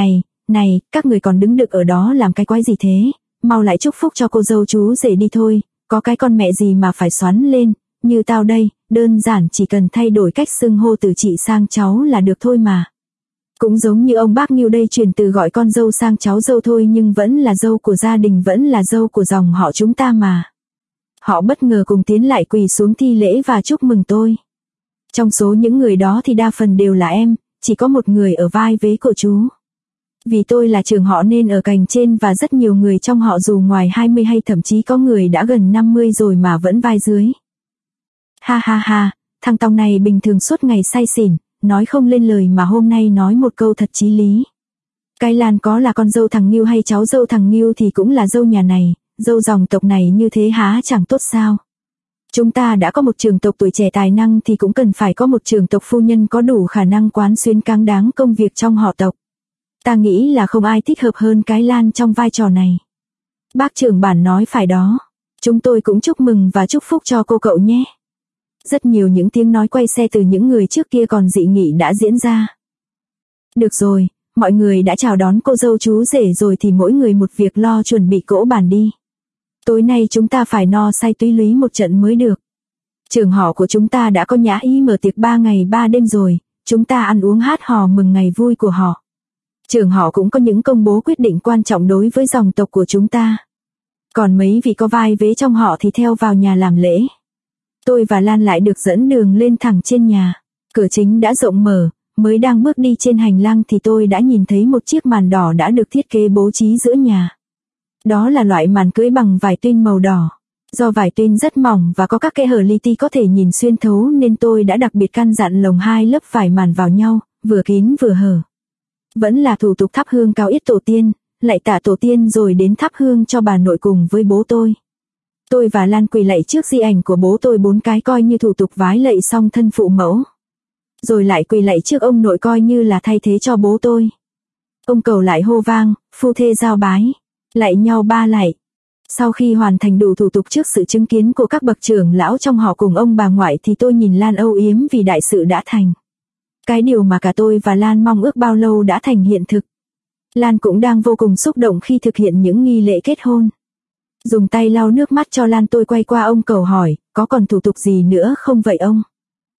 Speaker 1: Này, các người còn đứng đực ở đó làm cái quái gì thế, mau lại chúc phúc cho cô dâu chú rể đi thôi, có cái con mẹ gì mà phải xoắn lên, như tao đây, đơn giản chỉ cần thay đổi cách xưng hô từ chị sang cháu là được thôi mà. Cũng giống như ông bác Ngưu đây chuyển từ gọi con dâu sang cháu dâu thôi, nhưng vẫn là dâu của gia đình, vẫn là dâu của dòng họ chúng ta mà. Họ bất ngờ cùng tiến lại quỳ xuống thi lễ và chúc mừng tôi. Trong số những người đó thì đa phần đều là em, chỉ có một người ở vai vế của chú. Vì tôi là trưởng họ nên ở cành trên và rất nhiều người trong họ dù ngoài 20 hay thậm chí có người đã gần 50 rồi mà vẫn vai dưới. Ha, thằng Tòng này bình thường suốt ngày say xỉn, nói không lên lời mà hôm nay nói một câu thật chí lý. Cái Lan có là con dâu thằng Ngưu hay cháu dâu thằng Ngưu thì cũng là dâu nhà này, dâu dòng tộc này như thế há chẳng tốt sao. Chúng ta đã có một trưởng tộc tuổi trẻ tài năng thì cũng cần phải có một trưởng tộc phu nhân có đủ khả năng quán xuyến cáng đáng công việc trong họ tộc. Ta nghĩ là không ai thích hợp hơn cái Lan trong vai trò này. Bác trưởng bản nói phải đó. Chúng tôi cũng chúc mừng và chúc phúc cho cô cậu nhé. Rất nhiều những tiếng nói quay xe từ những người trước kia còn dị nghị đã diễn ra. Được rồi, mọi người đã chào đón cô dâu chú rể rồi thì mỗi người một việc lo chuẩn bị cỗ bàn đi. Tối nay chúng ta phải no say túy lúy một trận mới được. Trường họ của chúng ta đã có nhã ý mở tiệc 3 ngày 3 đêm rồi, chúng ta ăn uống hát hò mừng ngày vui của họ. Trường họ cũng có những công bố quyết định quan trọng đối với dòng tộc của chúng ta. Còn mấy vị có vai vế trong họ thì theo vào nhà làm lễ. Tôi và Lan lại được dẫn đường lên thẳng trên nhà. Cửa chính đã rộng mở, mới đang bước đi trên hành lang thì tôi đã nhìn thấy một chiếc màn đỏ đã được thiết kế bố trí giữa nhà. Đó là loại màn cưới bằng vải tuyên màu đỏ. Do vải tuyên rất mỏng và có các kẽ hở li ti có thể nhìn xuyên thấu nên tôi đã đặc biệt căn dặn lồng 2 lớp vải màn vào nhau, vừa kín vừa hở. Vẫn là thủ tục thắp hương cao yết tổ tiên, lạy tạ tổ tiên rồi đến thắp hương cho bà nội cùng với bố tôi. Tôi và Lan quỳ lạy trước di ảnh của bố tôi 4 cái coi như thủ tục vái lạy xong thân phụ mẫu. Rồi lại quỳ lạy trước ông nội coi như là thay thế cho bố tôi. Ông Cầu lại hô vang, phu thê giao bái, lạy nhau 3 lạy. Sau khi hoàn thành đủ thủ tục trước sự chứng kiến của các bậc trưởng lão trong họ cùng ông bà ngoại thì tôi nhìn Lan âu yếm vì đại sự đã thành. Cái điều mà cả tôi và Lan mong ước bao lâu đã thành hiện thực. Lan cũng đang vô cùng xúc động khi thực hiện những nghi lễ kết hôn. Dùng tay lau nước mắt cho Lan tôi quay qua ông Cầu hỏi, có còn thủ tục gì nữa không vậy ông?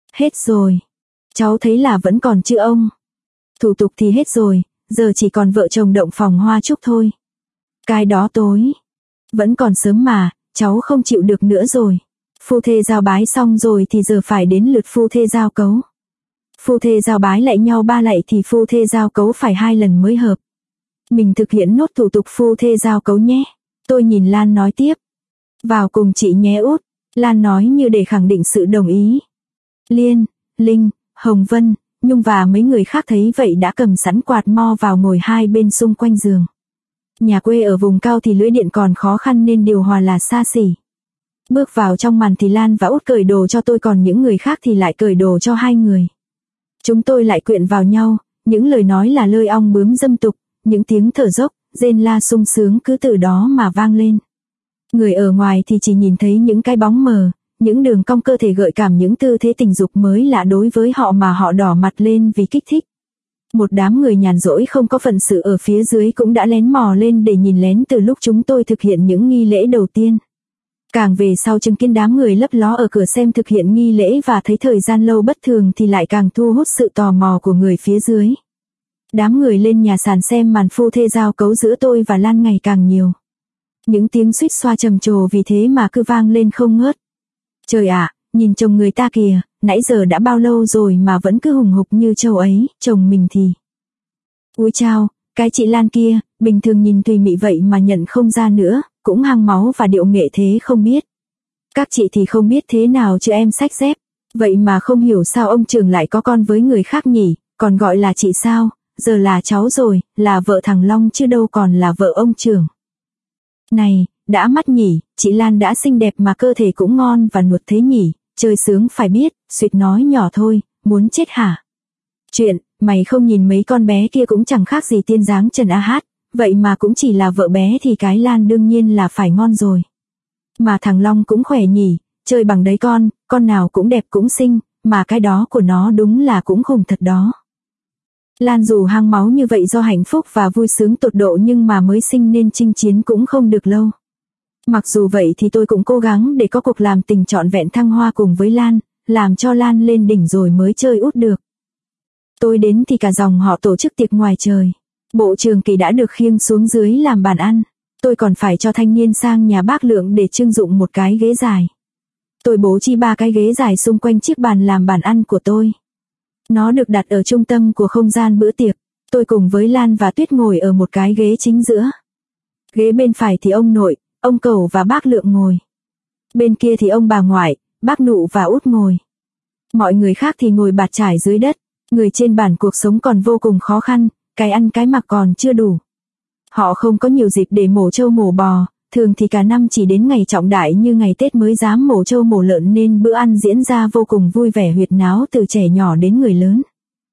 Speaker 1: Hết rồi. Cháu thấy là vẫn còn chứ ông? Thủ tục thì hết rồi, giờ chỉ còn vợ chồng động phòng hoa chúc thôi. Cái đó tối. Vẫn còn sớm mà, cháu không chịu được nữa rồi. Phu thê giao bái xong rồi thì giờ phải đến lượt phu thê giao cấu. Phu thê giao bái lạy nhau 3 lạy thì phu thê giao cấu phải 2 lần mới hợp. Mình thực hiện nốt thủ tục phu thê giao cấu nhé. Tôi nhìn Lan nói tiếp. Vào cùng chị nhé út. Lan nói như để khẳng định sự đồng ý. Liên, Linh, Hồng Vân, Nhung và mấy người khác thấy vậy đã cầm sẵn quạt mo vào ngồi hai bên xung quanh giường. Nhà quê ở vùng cao thì lưỡi điện còn khó khăn nên điều hòa là xa xỉ. Bước vào trong màn thì Lan và Út cởi đồ cho tôi, còn những người khác thì lại cởi đồ cho hai người. Chúng tôi lại quyện vào nhau, những lời nói là lơi ong bướm dâm tục, những tiếng thở dốc, rên la sung sướng cứ từ đó mà vang lên. Người ở ngoài thì chỉ nhìn thấy những cái bóng mờ, những đường cong cơ thể gợi cảm, những tư thế tình dục mới lạ đối với họ mà họ đỏ mặt lên vì kích thích. Một đám người nhàn rỗi không có phận sự ở phía dưới cũng đã lén mò lên để nhìn lén từ lúc chúng tôi thực hiện những nghi lễ đầu tiên. Càng về sau chứng kiến đám người lấp ló ở cửa xem thực hiện nghi lễ và thấy thời gian lâu bất thường thì lại càng thu hút sự tò mò của người phía dưới. Đám người lên nhà sàn xem màn phu thê giao cấu giữa tôi và Lan ngày càng nhiều. Những tiếng suýt xoa trầm trồ vì thế mà cứ vang lên không ngớt. Trời ạ, nhìn chồng người ta kìa, nãy giờ đã bao lâu rồi mà vẫn cứ hùng hục như trâu ấy, chồng mình thì. Úi chao, cái chị Lan kia, bình thường nhìn tùy mị vậy mà nhận không ra nữa, cũng hăng máu và điệu nghệ thế không biết. Các chị thì không biết thế nào chứ em xách dép, vậy mà không hiểu sao ông trưởng lại có con với người khác nhỉ, còn gọi là chị sao, giờ là cháu rồi, là vợ thằng Long chứ đâu còn là vợ ông trưởng. Này, đã mắt nhỉ, chị Lan đã xinh đẹp mà cơ thể cũng ngon và nuột thế nhỉ, chơi sướng phải biết, suýt nói nhỏ thôi, muốn chết hả? Chuyện, mày không nhìn mấy con bé kia cũng chẳng khác gì tiên dáng Trần A Hát, vậy mà cũng chỉ là vợ bé thì cái Lan đương nhiên là phải ngon rồi. Mà thằng Long cũng khỏe nhỉ, chơi bằng đấy con nào cũng đẹp cũng xinh, mà cái đó của nó đúng là cũng khủng thật đó. Lan dù hang máu như vậy do hạnh phúc và vui sướng tột độ nhưng mà mới sinh nên chinh chiến cũng không được lâu. Mặc dù vậy thì tôi cũng cố gắng để có cuộc làm tình trọn vẹn thăng hoa cùng với Lan, làm cho Lan lên đỉnh rồi mới chơi Út được. Tôi đến thì cả dòng họ tổ chức tiệc ngoài trời. Bộ Trường Kỳ đã được khiêng xuống dưới làm bàn ăn. Tôi còn phải cho thanh niên sang nhà bác Lượng để trưng dụng một cái ghế dài. Tôi bố trí 3 cái ghế dài xung quanh chiếc bàn làm bàn ăn của tôi. Nó được đặt ở trung tâm của không gian bữa tiệc. Tôi cùng với Lan và Tuyết ngồi ở một cái ghế chính giữa. Ghế bên phải thì ông nội, ông Cẩu và bác Lượng ngồi. Bên kia thì ông bà ngoại, bác Nụ và Út ngồi. Mọi người khác thì ngồi bạt trải dưới đất. Người trên bản cuộc sống còn vô cùng khó khăn, cái ăn cái mặc còn chưa đủ. Họ không có nhiều dịp để mổ trâu mổ bò, thường thì cả năm chỉ đến ngày trọng đại như ngày Tết mới dám mổ trâu mổ lợn nên bữa ăn diễn ra vô cùng vui vẻ huyệt náo từ trẻ nhỏ đến người lớn.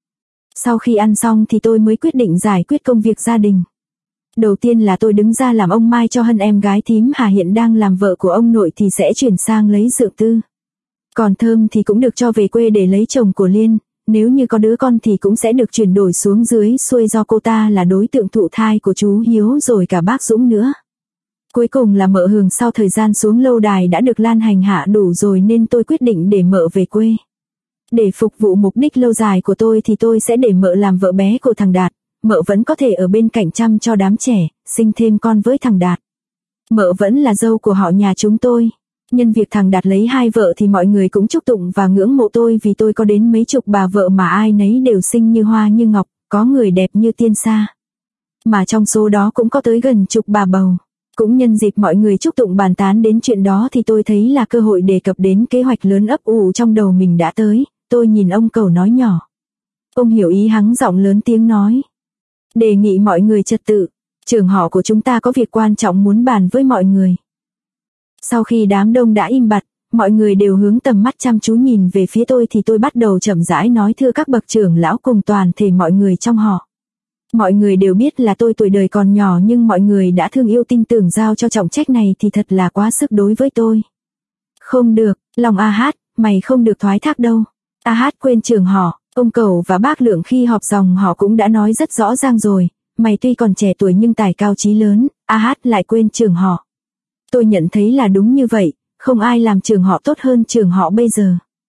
Speaker 1: Sau khi ăn xong thì tôi mới quyết định giải quyết công việc gia đình. Đầu tiên là tôi đứng ra làm ông Mai cho Hân, em gái thím Hà hiện đang làm vợ của ông nội thì sẽ chuyển sang lấy Dượng Tư. Còn Thơm thì cũng được cho về quê để lấy chồng của Liên. Nếu như có đứa con thì cũng sẽ được chuyển đổi xuống dưới xuôi do cô ta là đối tượng thụ thai của chú Hiếu rồi cả bác Dũng nữa. Cuối cùng là mợ Hường sau thời gian xuống lâu đài đã được Lan hành hạ đủ rồi nên tôi quyết định để mợ về quê. Để phục vụ mục đích lâu dài của tôi thì tôi sẽ để mợ làm vợ bé của thằng Đạt, mợ vẫn có thể ở bên cạnh chăm cho đám trẻ, sinh thêm con với thằng Đạt. Mợ vẫn là dâu của họ nhà chúng tôi. Nhân việc thằng Đạt lấy 2 vợ thì mọi người cũng chúc tụng và ngưỡng mộ tôi vì tôi có đến mấy chục bà vợ mà ai nấy đều xinh như hoa như ngọc, có người đẹp như tiên sa. Mà trong số đó cũng có tới gần chục bà bầu. Cũng nhân dịp mọi người chúc tụng bàn tán đến chuyện đó thì tôi thấy là cơ hội đề cập đến kế hoạch lớn ấp ủ trong đầu mình đã tới. Tôi nhìn ông Cẩu nói nhỏ. Ông hiểu ý hắng giọng lớn tiếng nói. Đề nghị mọi người trật tự, trưởng họ của chúng ta có việc quan trọng muốn bàn với mọi người. Sau khi đám đông đã im bặt, mọi người đều hướng tầm mắt chăm chú nhìn về phía tôi thì tôi bắt đầu chậm rãi nói thưa các bậc trưởng lão cùng toàn thể mọi người trong họ. Mọi người đều biết là tôi tuổi đời còn nhỏ nhưng mọi người đã thương yêu tin tưởng giao cho trọng trách này thì thật là quá sức đối với tôi. Không được, Long A Hát, mày không được thoái thác đâu. A Hát quên trưởng họ, ông Cẩu và bác Lượng khi họp dòng họ cũng đã nói rất rõ ràng rồi. Mày tuy còn trẻ tuổi nhưng tài cao chí lớn, A Hát lại quên trưởng họ. Tôi nhận thấy là đúng như vậy, không ai làm trưởng họ tốt hơn trưởng họ bây giờ.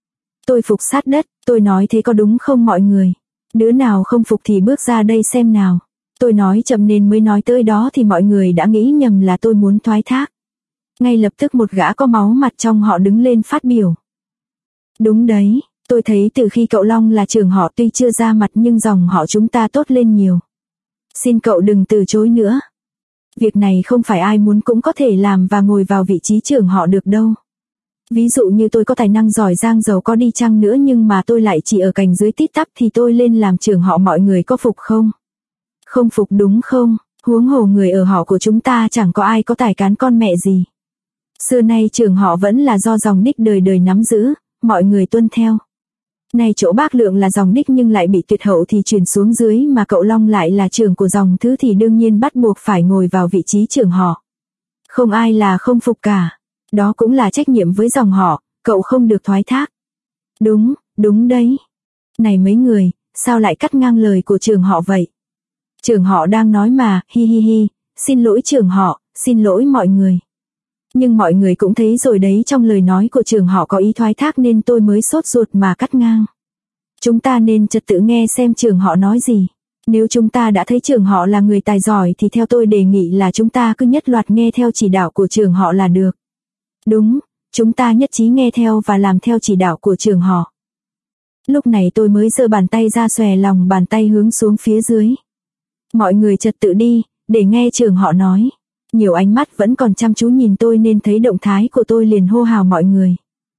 Speaker 1: Tôi phục sát đất, tôi nói thế có đúng không mọi người? Đứa nào không phục thì bước ra đây xem nào. Tôi nói chậm nên mới nói tới đó thì mọi người đã nghĩ nhầm là tôi muốn thoái thác. Ngay lập tức một gã có máu mặt trong họ đứng lên phát biểu. Đúng đấy, tôi thấy từ khi cậu Long là trưởng họ tuy chưa ra mặt nhưng dòng họ chúng ta tốt lên nhiều. Xin cậu đừng từ chối nữa. Việc này không phải ai muốn cũng có thể làm và ngồi vào vị trí trưởng họ được đâu. Ví dụ như tôi có tài năng giỏi giang giàu có đi chăng nữa nhưng mà tôi lại chỉ ở cành dưới tít tắp thì tôi lên làm trưởng họ mọi người có phục không? Không phục đúng không? Huống hồ người ở họ của chúng ta chẳng có ai có tài cán con mẹ gì. Xưa nay trưởng họ vẫn là do dòng đích đời đời nắm giữ, mọi người tuân theo. Này chỗ bác Lượng là dòng đích nhưng lại bị tuyệt hậu thì truyền xuống dưới mà cậu Long lại là trưởng của dòng thứ thì đương nhiên bắt buộc phải ngồi vào vị trí trưởng họ. Không ai là không phục cả. Đó cũng là trách nhiệm với dòng họ, cậu không được thoái thác. Đúng, đúng đấy. Này mấy người, sao lại cắt ngang lời của trưởng họ vậy? Trưởng họ đang nói mà, hi hi hi, xin lỗi trưởng họ, xin lỗi mọi người. Nhưng mọi người cũng thấy rồi đấy, trong lời nói của trưởng họ có ý thoái thác nên tôi mới sốt ruột mà cắt ngang. Chúng ta nên trật tự nghe xem trưởng họ nói gì. Nếu chúng ta đã thấy trưởng họ là người tài giỏi thì theo tôi đề nghị là chúng ta cứ nhất loạt nghe theo chỉ đạo của trưởng họ là được. Đúng, chúng ta nhất trí nghe theo và làm theo chỉ đạo của trưởng họ. Lúc này tôi mới giơ bàn tay ra xòe lòng bàn tay hướng xuống phía dưới. Mọi người trật tự đi, để nghe trưởng họ nói. Nhiều ánh mắt vẫn còn chăm chú nhìn tôi nên thấy động thái của tôi liền hô hào mọi người.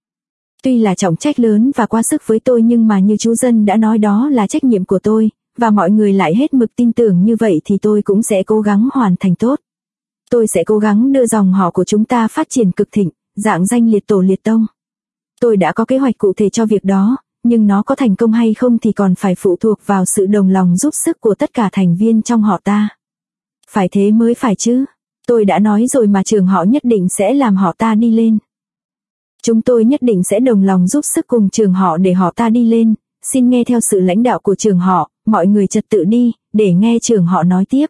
Speaker 1: Tuy là trọng trách lớn và quá sức với tôi nhưng mà như chú Dân đã nói đó là trách nhiệm của tôi, và mọi người lại hết mực tin tưởng như vậy thì tôi cũng sẽ cố gắng hoàn thành tốt. Tôi sẽ cố gắng đưa dòng họ của chúng ta phát triển cực thịnh, dạng danh liệt tổ liệt tông. Tôi đã có kế hoạch cụ thể cho việc đó, nhưng nó có thành công hay không thì còn phải phụ thuộc vào sự đồng lòng giúp sức của tất cả thành viên trong họ ta. Phải thế mới phải chứ. Tôi đã nói rồi mà trưởng họ nhất định sẽ làm họ ta đi lên. Chúng tôi nhất định sẽ đồng lòng giúp sức cùng trưởng họ để họ ta đi lên. Xin nghe theo sự lãnh đạo của trưởng họ, mọi người trật tự đi, để nghe trưởng họ nói tiếp.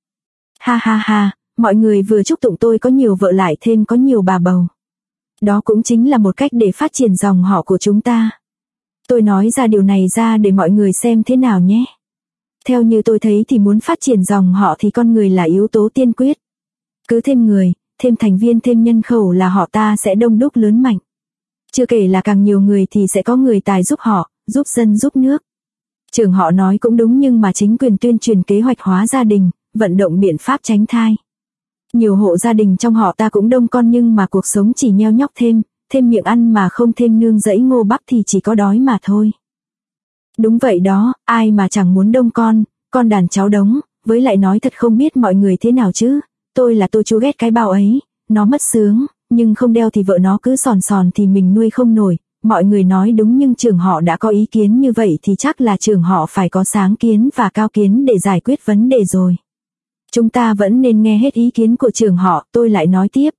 Speaker 1: Ha ha ha, mọi người vừa chúc tụng tôi có nhiều vợ lại thêm có nhiều bà bầu. Đó cũng chính là một cách để phát triển dòng họ của chúng ta. Tôi nói ra điều này ra để mọi người xem thế nào nhé. Theo như tôi thấy thì muốn phát triển dòng họ thì con người là yếu tố tiên quyết. Cứ thêm người, thêm thành viên thêm nhân khẩu là họ ta sẽ đông đúc lớn mạnh. Chưa kể là càng nhiều người thì sẽ có người tài giúp họ, giúp dân giúp nước. Trưởng họ nói cũng đúng nhưng mà chính quyền tuyên truyền kế hoạch hóa gia đình, vận động biện pháp tránh thai. Nhiều hộ gia đình trong họ ta cũng đông con nhưng mà cuộc sống chỉ nheo nhóc thêm miệng ăn mà không thêm nương rẫy ngô bắp thì chỉ có đói mà thôi. Đúng vậy đó, ai mà chẳng muốn đông con đàn cháu đống, với lại nói thật không biết mọi người thế nào chứ. Tôi chú ghét cái bao ấy, nó mất sướng, nhưng không đeo thì vợ nó cứ sòn sòn thì mình nuôi không nổi. Mọi người nói đúng nhưng trưởng họ đã có ý kiến như vậy thì chắc là trưởng họ phải có sáng kiến và cao kiến để giải quyết vấn đề rồi. Chúng ta vẫn nên nghe hết ý kiến của trưởng họ, tôi lại nói tiếp.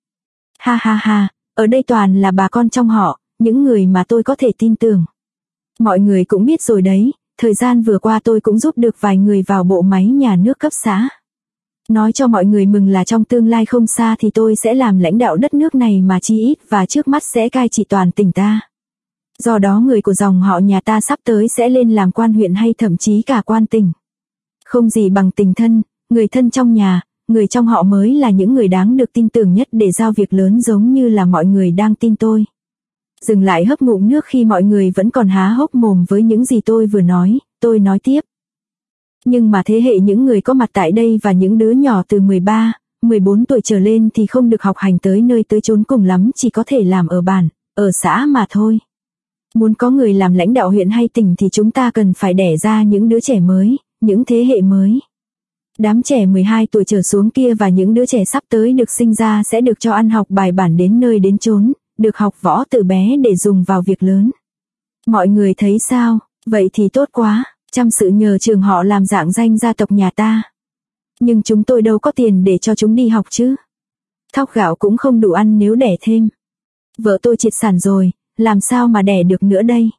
Speaker 1: Ha ha ha, ở đây toàn là bà con trong họ, những người mà tôi có thể tin tưởng. Mọi người cũng biết rồi đấy, thời gian vừa qua tôi cũng giúp được vài người vào bộ máy nhà nước cấp xã. Nói cho mọi người mừng là trong tương lai không xa thì tôi sẽ làm lãnh đạo đất nước này mà chi ít và trước mắt sẽ cai trị toàn tỉnh ta. Do đó người của dòng họ nhà ta sắp tới sẽ lên làm quan huyện hay thậm chí cả quan tỉnh. Không gì bằng tình thân, người thân trong nhà, người trong họ mới là những người đáng được tin tưởng nhất để giao việc lớn giống như là mọi người đang tin tôi. Dừng lại hớp ngụm nước khi mọi người vẫn còn há hốc mồm với những gì tôi vừa nói, tôi nói tiếp. Nhưng mà thế hệ những người có mặt tại đây và những đứa nhỏ từ 13, 14 tuổi trở lên thì không được học hành tới nơi tới chốn, cùng lắm chỉ có thể làm ở bản, ở xã mà thôi. Muốn có người làm lãnh đạo huyện hay tỉnh thì chúng ta cần phải đẻ ra những đứa trẻ mới, những thế hệ mới. Đám trẻ 12 tuổi trở xuống kia và những đứa trẻ sắp tới được sinh ra sẽ được cho ăn học bài bản đến nơi đến chốn, được học võ từ bé để dùng vào việc lớn. Mọi người thấy sao? Vậy thì tốt quá, chăm sự nhờ trường họ làm dạng danh gia tộc nhà ta. Nhưng chúng tôi đâu có tiền để cho chúng đi học chứ. Thóc gạo cũng không đủ ăn nếu đẻ thêm. Vợ tôi triệt sản rồi, làm sao mà đẻ được nữa đây?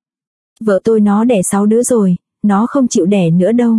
Speaker 1: Vợ tôi nó đẻ 6 đứa rồi, nó không chịu đẻ nữa đâu.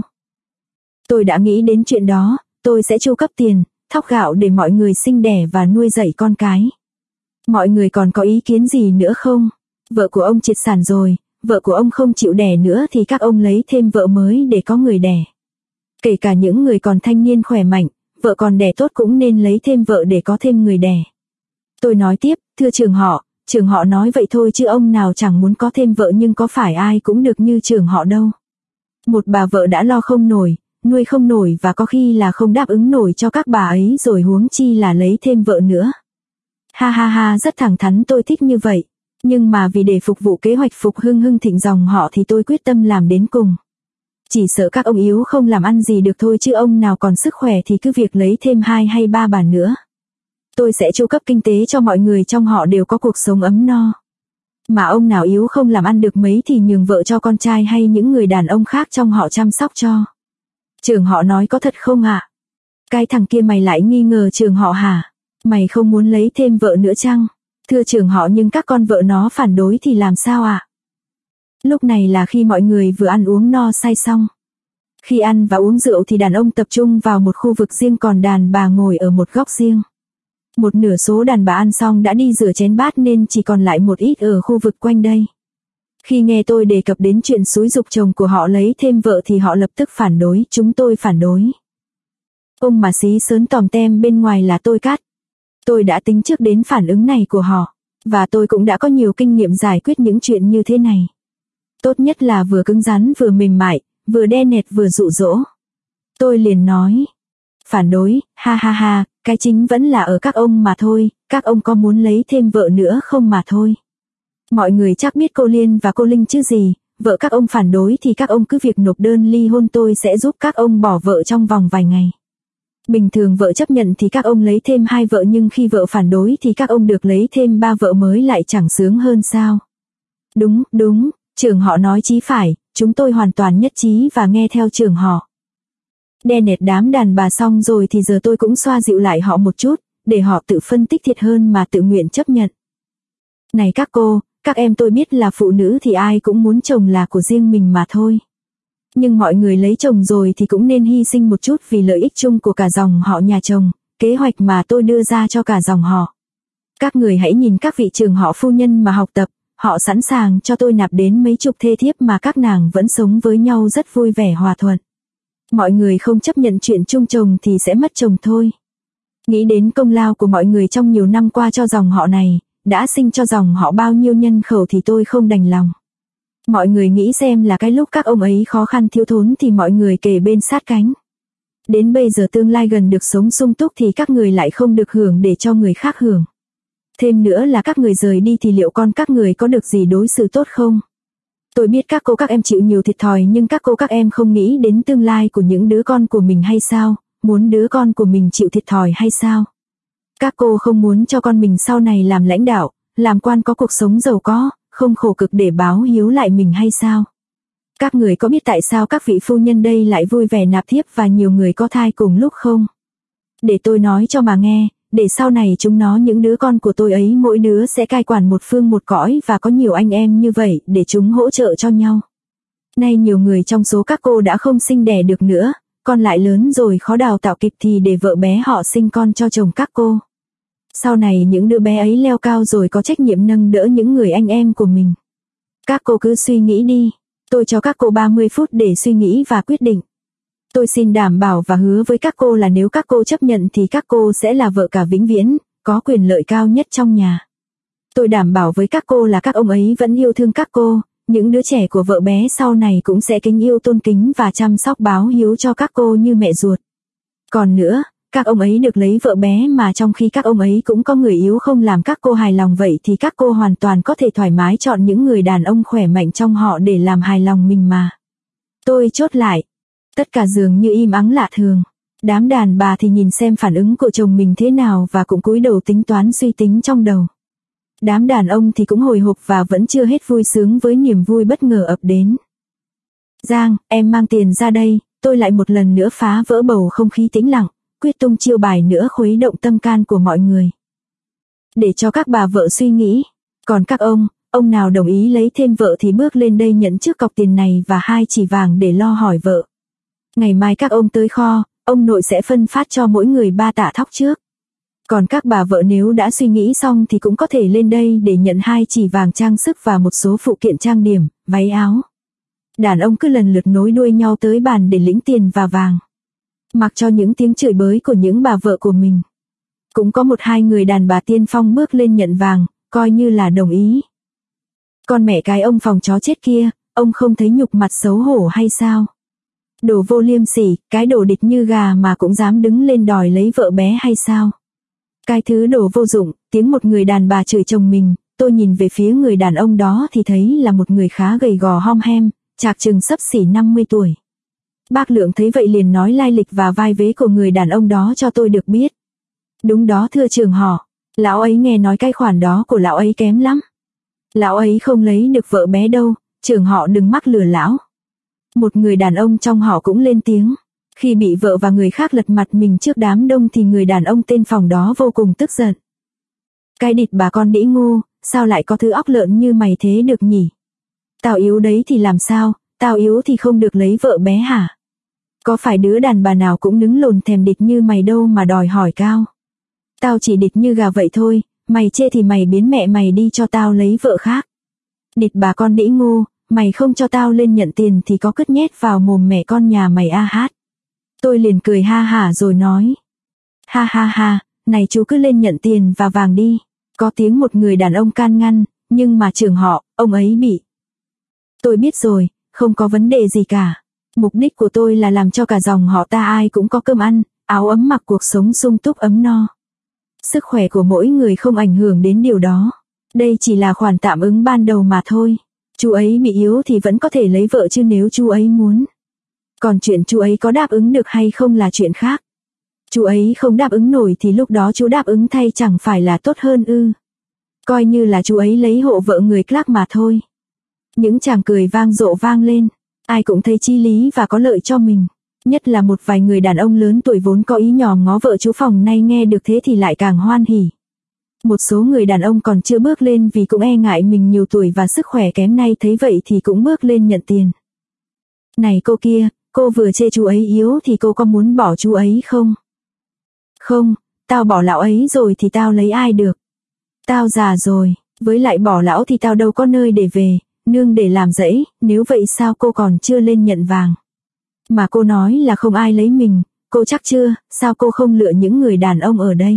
Speaker 1: Tôi đã nghĩ đến chuyện đó, tôi sẽ chu cấp tiền, thóc gạo để mọi người sinh đẻ và nuôi dạy con cái. Mọi người còn có ý kiến gì nữa không? Vợ của ông triệt sản rồi, vợ của ông không chịu đẻ nữa thì các ông lấy thêm vợ mới để có người đẻ. Kể cả những người còn thanh niên khỏe mạnh, vợ còn đẻ tốt cũng nên lấy thêm vợ để có thêm người đẻ. Tôi nói tiếp, thưa trường họ nói vậy thôi chứ ông nào chẳng muốn có thêm vợ, nhưng có phải ai cũng được như trường họ đâu. Một bà vợ đã lo không nổi, nuôi không nổi và có khi là không đáp ứng nổi cho các bà ấy rồi, huống chi là lấy thêm vợ nữa. Ha ha ha, rất thẳng thắn, tôi thích như vậy. Nhưng mà vì để phục vụ kế hoạch phục hưng thịnh dòng họ thì tôi quyết tâm làm đến cùng. Chỉ sợ các ông yếu không làm ăn gì được thôi, chứ ông nào còn sức khỏe thì cứ việc lấy thêm 2 hay 3 bà nữa. Tôi sẽ chu cấp kinh tế cho mọi người trong họ đều có cuộc sống ấm no. Mà ông nào yếu không làm ăn được mấy thì nhường vợ cho con trai hay những người đàn ông khác trong họ chăm sóc cho. Trường họ nói có thật không ạ? Cái thằng kia mày lại nghi ngờ trường họ hả? Mày không muốn lấy thêm vợ nữa chăng? Thưa trường họ, nhưng các con vợ nó phản đối thì làm sao ạ? Lúc này là khi mọi người vừa ăn uống no say xong. Khi ăn và uống rượu thì đàn ông tập trung vào một khu vực riêng, còn đàn bà ngồi ở một góc riêng. Một nửa số đàn bà ăn xong đã đi rửa chén bát nên chỉ còn lại một ít ở khu vực quanh đây. Khi nghe tôi đề cập đến chuyện xúi giục chồng của họ lấy thêm vợ thì họ lập tức phản đối, chúng tôi phản đối. Ông mà xí sớn tòm tem bên ngoài là tôi cắt. Tôi đã tính trước đến phản ứng này của họ, và tôi cũng đã có nhiều kinh nghiệm giải quyết những chuyện như thế này. Tốt nhất là vừa cứng rắn vừa mềm mại, vừa đe nẹt vừa dụ dỗ. Tôi liền nói, phản đối, ha ha ha, cái chính vẫn là ở các ông mà thôi, các ông có muốn lấy thêm vợ nữa không mà thôi. Mọi người chắc biết cô Liên và cô Linh chứ gì, vợ các ông phản đối thì các ông cứ việc nộp đơn ly hôn, tôi sẽ giúp các ông bỏ vợ trong vòng vài ngày. Bình thường vợ chấp nhận thì các ông lấy thêm 2 vợ, nhưng khi vợ phản đối thì các ông được lấy thêm 3 vợ mới, lại chẳng sướng hơn sao? Đúng, trường họ nói chí phải, chúng tôi hoàn toàn nhất trí và nghe theo trường họ. Đe nẹt đám đàn bà xong rồi thì giờ tôi cũng xoa dịu lại họ một chút, để họ tự phân tích thiệt hơn mà tự nguyện chấp nhận. Này các cô, các em, tôi biết là phụ nữ thì ai cũng muốn chồng là của riêng mình mà thôi. Nhưng mọi người lấy chồng rồi thì cũng nên hy sinh một chút vì lợi ích chung của cả dòng họ nhà chồng, kế hoạch mà tôi đưa ra cho cả dòng họ. Các người hãy nhìn các vị trường họ phu nhân mà học tập, họ sẵn sàng cho tôi nạp đến mấy chục thê thiếp mà các nàng vẫn sống với nhau rất vui vẻ hòa thuận. Mọi người không chấp nhận chuyện chung chồng thì sẽ mất chồng thôi. Nghĩ đến công lao của mọi người trong nhiều năm qua cho dòng họ này, đã sinh cho dòng họ bao nhiêu nhân khẩu thì tôi không đành lòng. Mọi người nghĩ xem là cái lúc các ông ấy khó khăn thiếu thốn thì mọi người kề bên sát cánh. Đến bây giờ tương lai gần được sống sung túc thì các người lại không được hưởng để cho người khác hưởng. Thêm nữa là các người rời đi thì liệu con các người có được gì đối xử tốt không? Tôi biết các cô các em chịu nhiều thiệt thòi, nhưng các cô các em không nghĩ đến tương lai của những đứa con của mình hay sao? Muốn đứa con của mình chịu thiệt thòi hay sao? Các cô không muốn cho con mình sau này làm lãnh đạo, làm quan có cuộc sống giàu có, không khổ cực để báo hiếu lại mình hay sao? Các người có biết tại sao các vị phu nhân đây lại vui vẻ nạp thiếp và nhiều người có thai cùng lúc không? Để tôi nói cho mà nghe, để sau này chúng nó, những đứa con của tôi ấy, mỗi đứa sẽ cai quản một phương một cõi và có nhiều anh em như vậy để chúng hỗ trợ cho nhau. Nay nhiều người trong số các cô đã không sinh đẻ được nữa, con lại lớn rồi khó đào tạo kịp thì để vợ bé họ sinh con cho chồng các cô. Sau này những đứa bé ấy leo cao rồi có trách nhiệm nâng đỡ những người anh em của mình. Các cô cứ suy nghĩ đi, tôi cho các cô 30 phút để suy nghĩ và quyết định. Tôi xin đảm bảo và hứa với các cô là nếu các cô chấp nhận thì các cô sẽ là vợ cả vĩnh viễn, có quyền lợi cao nhất trong nhà. Tôi đảm bảo với các cô là các ông ấy vẫn yêu thương các cô, những đứa trẻ của vợ bé sau này cũng sẽ kính yêu tôn kính và chăm sóc báo hiếu cho các cô như mẹ ruột. Còn nữa, các ông ấy được lấy vợ bé mà trong khi các ông ấy cũng có người yếu không làm các cô hài lòng, vậy thì các cô hoàn toàn có thể thoải mái chọn những người đàn ông khỏe mạnh trong họ để làm hài lòng mình mà. Tôi chốt lại. Tất cả dường như im ắng lạ thường. Đám đàn bà thì nhìn xem phản ứng của chồng mình thế nào và cũng cúi đầu tính toán suy tính trong đầu. Đám đàn ông thì cũng hồi hộp và vẫn chưa hết vui sướng với niềm vui bất ngờ ập đến. Giang, em mang tiền ra đây, tôi lại một lần nữa phá vỡ bầu không khí tĩnh lặng, quyết tung chiêu bài nữa khuấy động tâm can của mọi người. Để cho các bà vợ suy nghĩ, còn các ông nào đồng ý lấy thêm vợ thì bước lên đây nhận trước cọc tiền này và 2 chỉ vàng để lo hỏi vợ. Ngày mai các ông tới kho, ông nội sẽ phân phát cho mỗi người 3 tạ thóc trước. Còn các bà vợ nếu đã suy nghĩ xong thì cũng có thể lên đây để nhận 2 chỉ vàng trang sức và một số phụ kiện trang điểm, váy áo. Đàn ông cứ lần lượt nối đuôi nhau tới bàn để lĩnh tiền và vàng. Mặc cho những tiếng chửi bới của những bà vợ của mình. Cũng có 1-2 người đàn bà tiên phong bước lên nhận vàng, coi như là đồng ý. Con mẹ cái ông phòng chó chết kia, ông không thấy nhục mặt xấu hổ hay sao? Đồ vô liêm sỉ, cái đồ địch như gà mà cũng dám đứng lên đòi lấy vợ bé hay sao? Cái thứ đồ vô dụng, tiếng một người đàn bà chửi chồng mình, tôi nhìn về phía người đàn ông đó thì thấy là một người khá gầy gò hom hem, chạc chừng xấp xỉ 50 tuổi. Bác Lượng thấy vậy liền nói lai lịch và vai vế của người đàn ông đó cho tôi được biết. Đúng đó thưa trưởng họ, lão ấy nghe nói cái khoản đó của lão ấy kém lắm. Lão ấy không lấy được vợ bé đâu, trưởng họ đừng mắc lừa lão. Một người đàn ông trong họ cũng lên tiếng. Khi bị vợ và người khác lật mặt mình trước đám đông thì người đàn ông tên phòng đó vô cùng tức giận. Cái địt bà con đĩ ngu, sao lại có thứ óc lợn như mày thế được nhỉ? Tao yếu đấy thì làm sao, tao yếu thì không được lấy vợ bé hả? Có phải đứa đàn bà nào cũng đứng lồn thèm địt như mày đâu mà đòi hỏi cao. Tao chỉ địt như gà vậy thôi, mày chê thì mày biến mẹ mày đi cho tao lấy vợ khác. Địt bà con đĩ ngu, mày không cho tao lên nhận tiền thì có cứt nhét vào mồm mẹ con nhà mày a hát. Tôi liền cười ha hả rồi nói. Ha ha ha, này chú cứ lên nhận tiền và vàng đi. Có tiếng một người đàn ông can ngăn, nhưng mà trưởng họ, ông ấy bị. Tôi biết rồi, không có vấn đề gì cả. Mục đích của tôi là làm cho cả dòng họ ta ai cũng có cơm ăn, áo ấm mặc, cuộc sống sung túc ấm no. Sức khỏe của mỗi người không ảnh hưởng đến điều đó. Đây chỉ là khoản tạm ứng ban đầu mà thôi. Chú ấy bị yếu thì vẫn có thể lấy vợ chứ nếu chú ấy muốn. Còn chuyện chú ấy có đáp ứng được hay không là chuyện khác. Chú ấy không đáp ứng nổi thì lúc đó chú đáp ứng thay chẳng phải là tốt hơn ư. Coi như là chú ấy lấy hộ vợ người Clark mà thôi. Những chàng cười vang dội vang lên. Ai cũng thấy chí lý và có lợi cho mình. Nhất là một vài người đàn ông lớn tuổi vốn có ý nhòm ngó vợ chú phòng nay nghe được thế thì lại càng hoan hỉ. Một số người đàn ông còn chưa bước lên vì cũng e ngại mình nhiều tuổi và sức khỏe kém nay thấy vậy thì cũng bước lên nhận tiền. Này cô kia, cô vừa chê chú ấy yếu thì cô có muốn bỏ chú ấy không? Không, tao bỏ lão ấy rồi thì tao lấy ai được? Tao già rồi, với lại bỏ lão thì tao đâu có nơi để về, nương để làm rẫy, nếu vậy sao cô còn chưa lên nhận vàng? Mà cô nói là không ai lấy mình, cô chắc chưa, sao cô không lựa những người đàn ông ở đây?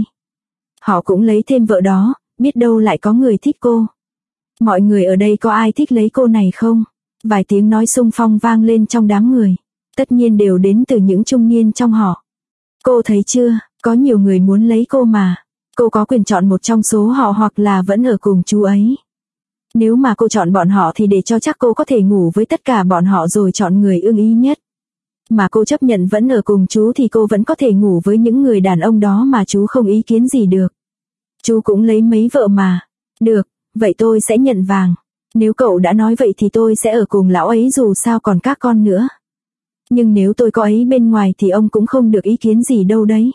Speaker 1: Họ cũng lấy thêm vợ đó, biết đâu lại có người thích cô. Mọi người ở đây có ai thích lấy cô này không? Vài tiếng nói xung phong vang lên trong đám người. Tất nhiên đều đến từ những trung niên trong họ. Cô thấy chưa, có nhiều người muốn lấy cô mà. Cô có quyền chọn một trong số họ hoặc là vẫn ở cùng chú ấy. Nếu mà cô chọn bọn họ thì để cho chắc cô có thể ngủ với tất cả bọn họ rồi chọn người ưng ý nhất. Mà cô chấp nhận vẫn ở cùng chú thì cô vẫn có thể ngủ với những người đàn ông đó mà chú không ý kiến gì được. Chú cũng lấy mấy vợ mà. Được, vậy tôi sẽ nhận vàng. Nếu cậu đã nói vậy thì tôi sẽ ở cùng lão ấy dù sao còn các con nữa. Nhưng nếu tôi có ấy bên ngoài thì ông cũng không được ý kiến gì đâu đấy.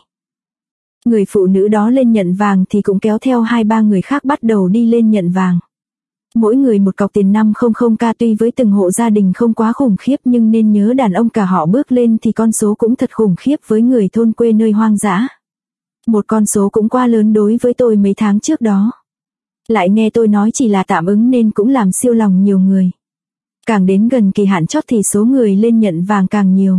Speaker 1: Người phụ nữ đó lên nhận vàng thì cũng kéo theo 2-3 người khác bắt đầu đi lên nhận vàng. Mỗi người một cọc tiền 500k tuy với từng hộ gia đình không quá khủng khiếp nhưng nên nhớ đàn ông cả họ bước lên thì con số cũng thật khủng khiếp với người thôn quê nơi hoang dã. Một con số cũng quá lớn đối với tôi mấy tháng trước đó. Lại nghe tôi nói chỉ là tạm ứng nên cũng làm siêu lòng nhiều người. Càng đến gần kỳ hạn chót thì số người lên nhận vàng càng nhiều.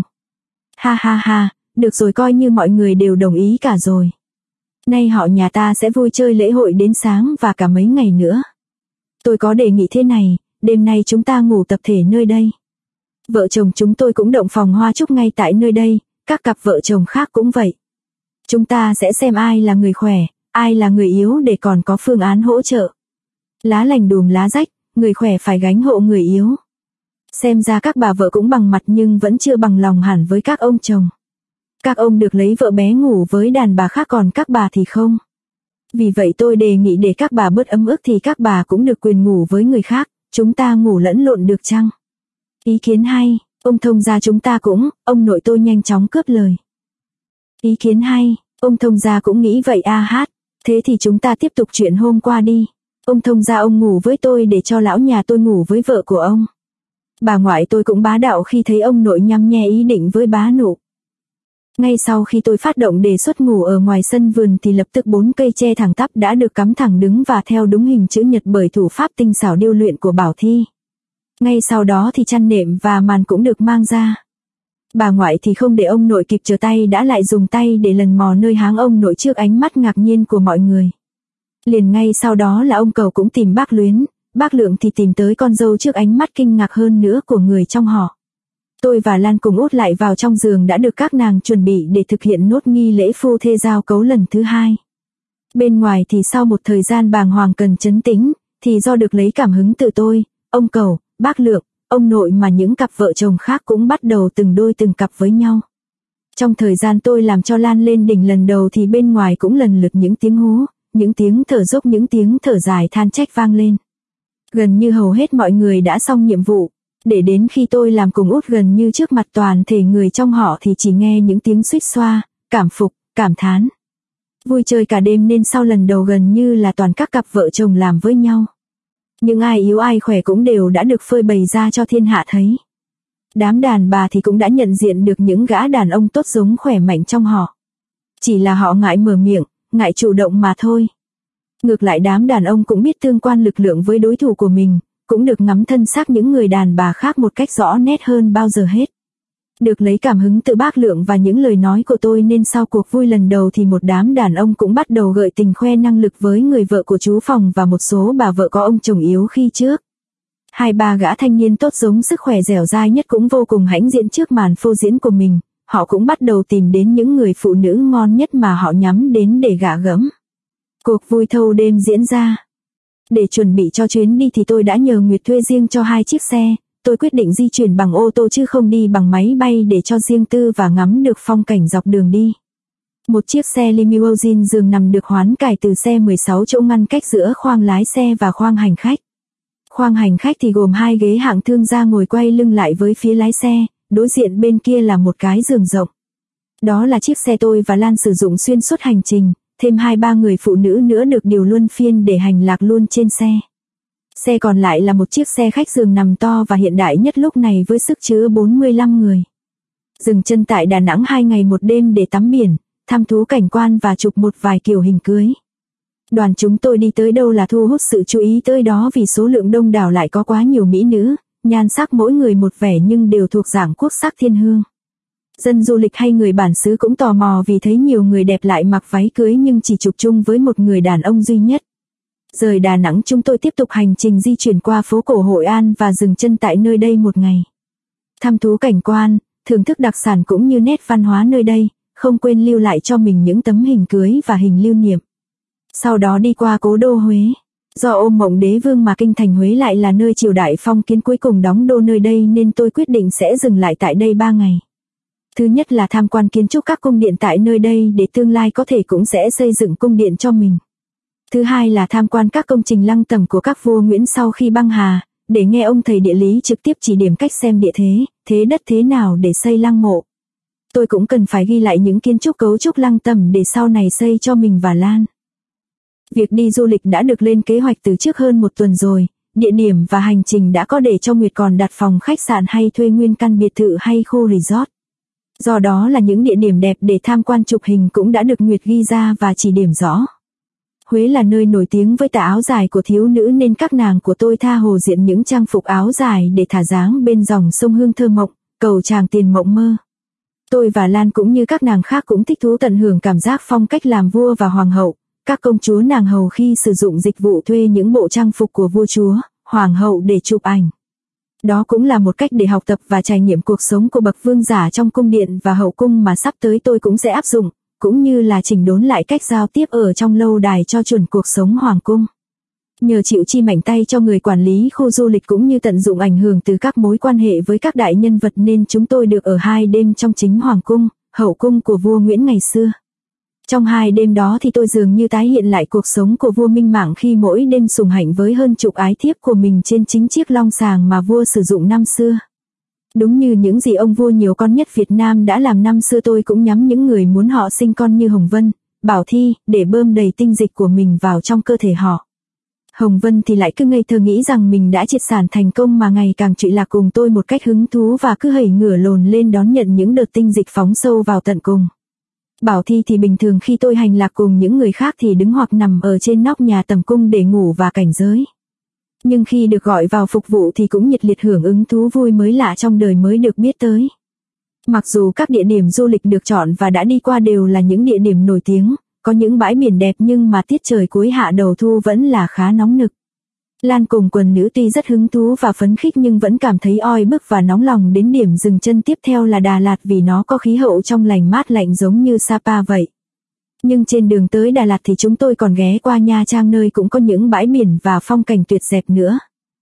Speaker 1: Ha ha ha, được rồi coi như mọi người đều đồng ý cả rồi. Nay họ nhà ta sẽ vui chơi lễ hội đến sáng và cả mấy ngày nữa. Tôi có đề nghị thế này, đêm nay chúng ta ngủ tập thể nơi đây. Vợ chồng chúng tôi cũng động phòng hoa chúc ngay tại nơi đây, các cặp vợ chồng khác cũng vậy. Chúng ta sẽ xem ai là người khỏe, ai là người yếu để còn có phương án hỗ trợ. Lá lành đùm lá rách, người khỏe phải gánh hộ người yếu. Xem ra các bà vợ cũng bằng mặt nhưng vẫn chưa bằng lòng hẳn với các ông chồng. Các ông được lấy vợ bé ngủ với đàn bà khác còn các bà thì không. Vì vậy tôi đề nghị để các bà bớt ấm ức thì các bà cũng được quyền ngủ với người khác, chúng ta ngủ lẫn lộn được chăng? Ý kiến hay, ông thông gia chúng ta cũng, ông nội tôi nhanh chóng cướp lời. Ý kiến hay, ông thông gia cũng nghĩ vậy a hát, thế thì chúng ta tiếp tục chuyện hôm qua đi. Ông thông gia ông ngủ với tôi để cho lão nhà tôi ngủ với vợ của ông. Bà ngoại tôi cũng bá đạo khi thấy ông nội nhăm nhe ý định với bá nụ. Ngay sau khi tôi phát động đề xuất ngủ ở ngoài sân vườn thì lập tức 4 cây tre thẳng tắp đã được cắm thẳng đứng và theo đúng hình chữ nhật bởi thủ pháp tinh xảo điêu luyện của Bảo Thi. Ngay sau đó thì chăn nệm và màn cũng được mang ra. Bà ngoại thì không để ông nội kịp trở tay đã lại dùng tay để lần mò nơi háng ông nội trước ánh mắt ngạc nhiên của mọi người. Liền ngay sau đó là ông Cầu cũng tìm bác Luyến, bác Lượng thì tìm tới con dâu trước ánh mắt kinh ngạc hơn nữa của người trong họ. Tôi và Lan cùng út lại vào trong giường đã được các nàng chuẩn bị để thực hiện nốt nghi lễ phu thê giao cấu lần thứ 2. Bên ngoài thì sau một thời gian bàng hoàng cần trấn tĩnh, thì do được lấy cảm hứng từ tôi, ông Cầu, bác Lượng, ông nội mà những cặp vợ chồng khác cũng bắt đầu từng đôi từng cặp với nhau. Trong thời gian tôi làm cho Lan lên đỉnh lần đầu thì bên ngoài cũng lần lượt những tiếng hú, những tiếng thở dốc, những tiếng thở dài than trách vang lên. Gần như hầu hết mọi người đã xong nhiệm vụ, để đến khi tôi làm cùng út gần như trước mặt toàn thể người trong họ thì chỉ nghe những tiếng xuýt xoa, cảm phục, cảm thán. Vui chơi cả đêm nên sau lần đầu gần như là toàn các cặp vợ chồng làm với nhau. Nhưng ai yếu ai khỏe cũng đều đã được phơi bày ra cho thiên hạ thấy. Đám đàn bà thì cũng đã nhận diện được những gã đàn ông tốt giống khỏe mạnh trong họ. Chỉ là họ ngại mở miệng, ngại chủ động mà thôi. Ngược lại đám đàn ông cũng biết tương quan lực lượng với đối thủ của mình, cũng được ngắm thân xác những người đàn bà khác một cách rõ nét hơn bao giờ hết. Được lấy cảm hứng từ bác Lượng và những lời nói của tôi nên sau cuộc vui lần đầu thì một đám đàn ông cũng bắt đầu gợi tình khoe năng lực với người vợ của chú phòng và một số bà vợ có ông chồng yếu khi trước. 2-3 gã thanh niên tốt giống sức khỏe dẻo dai nhất cũng vô cùng hãnh diện trước màn phô diễn của mình, họ cũng bắt đầu tìm đến những người phụ nữ ngon nhất mà họ nhắm đến để gạ gẫm. Cuộc vui thâu đêm diễn ra. Để chuẩn bị cho chuyến đi thì tôi đã nhờ Nguyệt thuê riêng cho 2 chiếc xe, tôi quyết định di chuyển bằng ô tô chứ không đi bằng máy bay để cho riêng tư và ngắm được phong cảnh dọc đường đi. Một chiếc xe limousine giường nằm được hoán cải từ xe 16 chỗ ngăn cách giữa khoang lái xe và khoang hành khách. Khoang hành khách thì gồm 2 ghế hạng thương gia ngồi quay lưng lại với phía lái xe, đối diện bên kia là một cái giường rộng. Đó là chiếc xe tôi và Lan sử dụng xuyên suốt hành trình, thêm 2-3 người phụ nữ nữa được điều luân phiên để hành lạc luôn trên xe. Xe còn lại là một chiếc xe khách giường nằm to và hiện đại nhất lúc này với sức chứa 45 người. Dừng chân tại Đà Nẵng 2 ngày 1 đêm để tắm biển, thăm thú cảnh quan và chụp một vài kiểu hình cưới. Đoàn chúng tôi đi tới đâu là thu hút sự chú ý tới đó vì số lượng đông đảo lại có quá nhiều mỹ nữ, nhan sắc mỗi người một vẻ nhưng đều thuộc dạng quốc sắc thiên hương. Dân du lịch hay người bản xứ cũng tò mò vì thấy nhiều người đẹp lại mặc váy cưới nhưng chỉ chụp chung với một người đàn ông duy nhất. Rời Đà Nẵng chúng tôi tiếp tục hành trình di chuyển qua phố cổ Hội An và dừng chân tại nơi đây một ngày. Thăm thú cảnh quan, thưởng thức đặc sản cũng như nét văn hóa nơi đây, không quên lưu lại cho mình những tấm hình cưới và hình lưu niệm. Sau đó đi qua cố đô Huế. Do ôm mộng đế vương mà kinh thành Huế lại là nơi triều đại phong kiến cuối cùng đóng đô nơi đây nên tôi quyết định sẽ dừng lại tại đây 3 ngày. Thứ nhất là tham quan kiến trúc các cung điện tại nơi đây để tương lai có thể cũng sẽ xây dựng cung điện cho mình. Thứ hai là tham quan các công trình lăng tẩm của các vua Nguyễn sau khi băng hà, để nghe ông thầy địa lý trực tiếp chỉ điểm cách xem địa thế đất thế nào để xây lăng mộ. Tôi cũng cần phải ghi lại những kiến trúc cấu trúc lăng tẩm để sau này xây cho mình và Lan. Việc đi du lịch đã được lên kế hoạch từ trước hơn 1 tuần rồi, địa điểm và hành trình đã có để cho Nguyệt còn đặt phòng khách sạn hay thuê nguyên căn biệt thự hay khu resort. Do đó là những địa điểm đẹp để tham quan chụp hình cũng đã được Nguyệt ghi ra và chỉ điểm rõ. Huế là nơi nổi tiếng với tà áo dài của thiếu nữ nên các nàng của tôi tha hồ diện những trang phục áo dài để thả dáng bên dòng sông hương thơ mộng, cầu chàng tiền mộng mơ. Tôi và Lan cũng như các nàng khác cũng thích thú tận hưởng cảm giác phong cách làm vua và hoàng hậu, các công chúa nàng hầu khi sử dụng dịch vụ thuê những bộ trang phục của vua chúa, hoàng hậu để chụp ảnh. Đó cũng là một cách để học tập và trải nghiệm cuộc sống của bậc vương giả trong cung điện và hậu cung mà sắp tới tôi cũng sẽ áp dụng, cũng như là chỉnh đốn lại cách giao tiếp ở trong lâu đài cho chuẩn cuộc sống hoàng cung. Nhờ chịu chi mạnh tay cho người quản lý khu du lịch cũng như tận dụng ảnh hưởng từ các mối quan hệ với các đại nhân vật nên chúng tôi được ở 2 đêm trong chính hoàng cung, hậu cung của vua Nguyễn ngày xưa. Trong 2 đêm đó thì tôi dường như tái hiện lại cuộc sống của vua Minh Mạng khi mỗi đêm sùng hạnh với hơn chục ái thiếp của mình trên chính chiếc long sàng mà vua sử dụng năm xưa. Đúng như những gì ông vua nhiều con nhất Việt Nam đã làm năm xưa, tôi cũng nhắm những người muốn họ sinh con như Hồng Vân, Bảo Thi để bơm đầy tinh dịch của mình vào trong cơ thể họ. Hồng Vân thì lại cứ ngây thơ nghĩ rằng mình đã triệt sản thành công mà ngày càng trụy lạc cùng tôi một cách hứng thú và cứ hẩy ngửa lồn lên đón nhận những đợt tinh dịch phóng sâu vào tận cùng. Bảo Thi thì bình thường khi tôi hành lạc cùng những người khác thì đứng hoặc nằm ở trên nóc nhà tầm cung để ngủ và cảnh giới. Nhưng khi được gọi vào phục vụ thì cũng nhiệt liệt hưởng ứng thú vui mới lạ trong đời mới được biết tới. Mặc dù các địa điểm du lịch được chọn và đã đi qua đều là những địa điểm nổi tiếng, có những bãi biển đẹp nhưng mà tiết trời cuối hạ đầu thu vẫn là khá nóng nực. Lan cùng quần nữ tuy rất hứng thú và phấn khích nhưng vẫn cảm thấy oi bức và nóng lòng đến điểm dừng chân tiếp theo là Đà Lạt vì nó có khí hậu trong lành mát lạnh giống như Sapa vậy. Nhưng trên đường tới Đà Lạt thì chúng tôi còn ghé qua Nha Trang nơi cũng có những bãi biển và phong cảnh tuyệt đẹp nữa.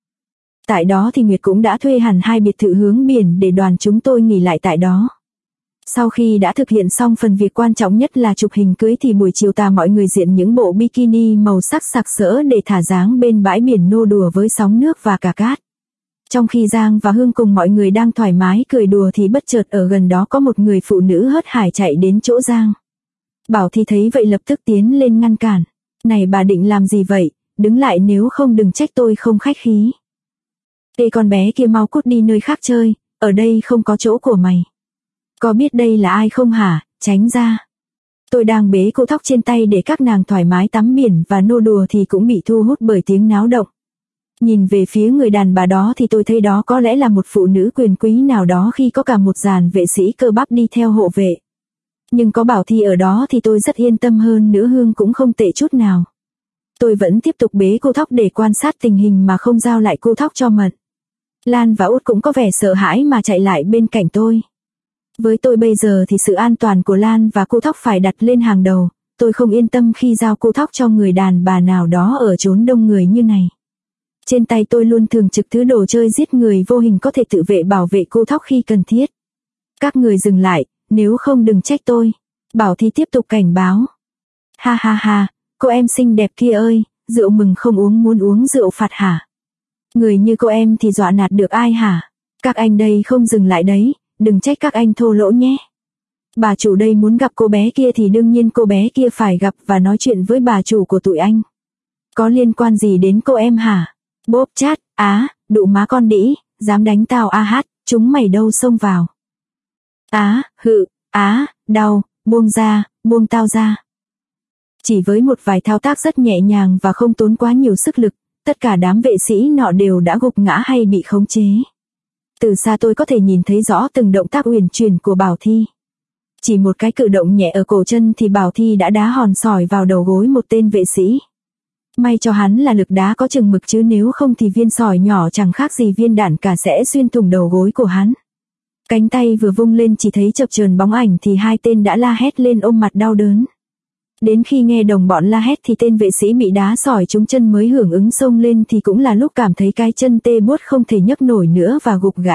Speaker 1: Tại đó thì Nguyệt cũng đã thuê hẳn 2 biệt thự hướng biển để đoàn chúng tôi nghỉ lại tại đó. Sau khi đã thực hiện xong phần việc quan trọng nhất là chụp hình cưới thì buổi chiều tà mọi người diện những bộ bikini màu sắc sặc sỡ để thả dáng bên bãi biển nô đùa với sóng nước và cả cát. Trong khi Giang và Hương cùng mọi người đang thoải mái cười đùa thì bất chợt ở gần đó có một người phụ nữ hớt hải chạy đến chỗ Giang. Bảo Thi thấy vậy lập tức tiến lên ngăn cản. Này bà định làm gì vậy, đứng lại nếu không đừng trách tôi không khách khí. Ê con bé kia mau cút đi nơi khác chơi, ở đây không có chỗ của mày. Có biết đây là ai không hả, tránh ra. Tôi đang bế cô thóc trên tay để các nàng thoải mái tắm biển và nô đùa thì cũng bị thu hút bởi tiếng náo động. Nhìn về phía người đàn bà đó thì tôi thấy đó có lẽ là một phụ nữ quyền quý nào đó khi có cả một dàn vệ sĩ cơ bắp đi theo hộ vệ. Nhưng có Bảo Thi ở đó thì tôi rất yên tâm hơn nữa, Hương cũng không tệ chút nào. Tôi vẫn tiếp tục bế cô thóc để quan sát tình hình mà không giao lại cô thóc cho Mận. Lan và Út cũng có vẻ sợ hãi mà chạy lại bên cạnh tôi. Với tôi bây giờ thì sự an toàn của Lan và cô thóc phải đặt lên hàng đầu, tôi không yên tâm khi giao cô thóc cho người đàn bà nào đó ở chốn đông người như này. Trên tay tôi luôn thường trực thứ đồ chơi giết người vô hình có thể tự vệ bảo vệ cô thóc khi cần thiết. Các người dừng lại, nếu không đừng trách tôi. Bảo Thi tiếp tục cảnh báo. Ha ha ha, cô em xinh đẹp kia ơi, rượu mừng không uống muốn uống rượu phạt hả? Người như cô em thì dọa nạt được ai hả? Các anh đây không dừng lại đấy, đừng trách các anh thô lỗ nhé. Bà chủ đây muốn gặp cô bé kia thì đương nhiên cô bé kia phải gặp và nói chuyện với bà chủ của tụi anh. Có liên quan gì đến cô em hả? Bốp chát, á, đụ má con đĩ, dám đánh tao a hát, chúng mày đâu xông vào. Á, hự, á, đau, buông tao ra. Chỉ với một vài thao tác rất nhẹ nhàng và không tốn quá nhiều sức lực, tất cả đám vệ sĩ nọ đều đã gục ngã hay bị khống chế. Từ xa tôi có thể nhìn thấy rõ từng động tác uyển chuyển của Bảo Thi. Chỉ một cái cử động nhẹ ở cổ chân thì Bảo Thi đã đá hòn sỏi vào đầu gối một tên vệ sĩ. May cho hắn là lực đá có chừng mực chứ nếu không thì viên sỏi nhỏ chẳng khác gì viên đạn cả sẽ xuyên thủng đầu gối của hắn. Cánh tay vừa vung lên chỉ thấy chập chờn bóng ảnh thì 2 tên đã la hét lên ôm mặt đau đớn. Đến khi nghe đồng bọn la hét thì tên vệ sĩ bị đá sỏi trúng chân mới hưởng ứng xông lên thì cũng là lúc cảm thấy cái chân tê buốt không thể nhấc nổi nữa và gục gã.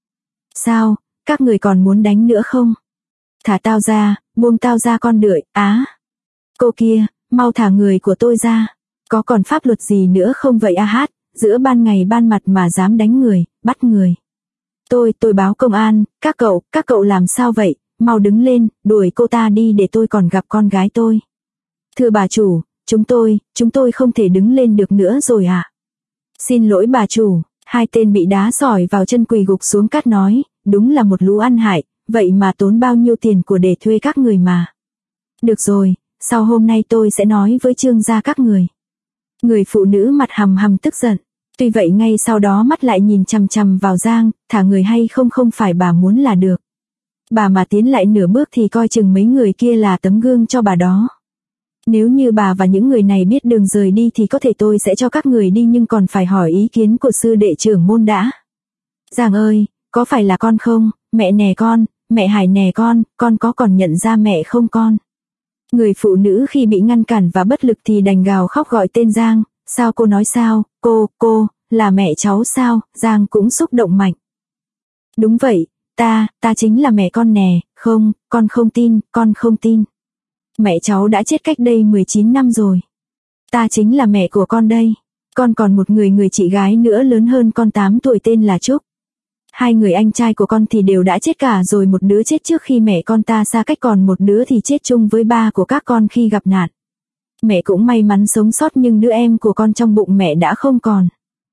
Speaker 1: Sao, các người còn muốn đánh nữa không? Thả tao ra, buông tao ra con đưởi, á. Cô kia, mau thả người của tôi ra. Có còn pháp luật gì nữa không vậy a hát, giữa ban ngày ban mặt mà dám đánh người, bắt người. Tôi báo công an, các cậu làm sao vậy, mau đứng lên, đuổi cô ta đi để tôi còn gặp con gái tôi. Thưa bà chủ, chúng tôi không thể đứng lên được nữa rồi ạ. Xin lỗi bà chủ, 2 tên bị đá sỏi vào chân quỳ gục xuống cát nói, đúng là một lũ ăn hại, vậy mà tốn bao nhiêu tiền của để thuê các người mà. Được rồi, sau hôm nay tôi sẽ nói với Trương gia các người. Người phụ nữ mặt hầm hầm tức giận. Tuy vậy ngay sau đó mắt lại nhìn chằm chằm vào Giang, thả người hay không phải bà muốn là được. Bà mà tiến lại nửa bước thì coi chừng mấy người kia là tấm gương cho bà đó. Nếu như bà và những người này biết đường rời đi thì có thể tôi sẽ cho các người đi nhưng còn phải hỏi ý kiến của sư đệ trưởng môn đã. Giang ơi, có phải là con không, mẹ nè con, mẹ Hải nè con có còn nhận ra mẹ không con? Người phụ nữ khi bị ngăn cản và bất lực thì đành gào khóc gọi tên Giang, sao cô nói sao, cô, là mẹ cháu sao, Giang cũng xúc động mạnh. Đúng vậy, ta chính là mẹ con nè, không, con không tin. Mẹ cháu đã chết cách đây 19 năm rồi. Ta chính là mẹ của con đây. Con còn một người chị gái nữa lớn hơn con 8 tuổi tên là Trúc. 2 người anh trai của con thì đều đã chết cả rồi, một đứa chết trước khi mẹ con ta xa cách còn một đứa thì chết chung với ba của các con khi gặp nạn. Mẹ cũng may mắn sống sót nhưng đứa em của con trong bụng mẹ đã không còn.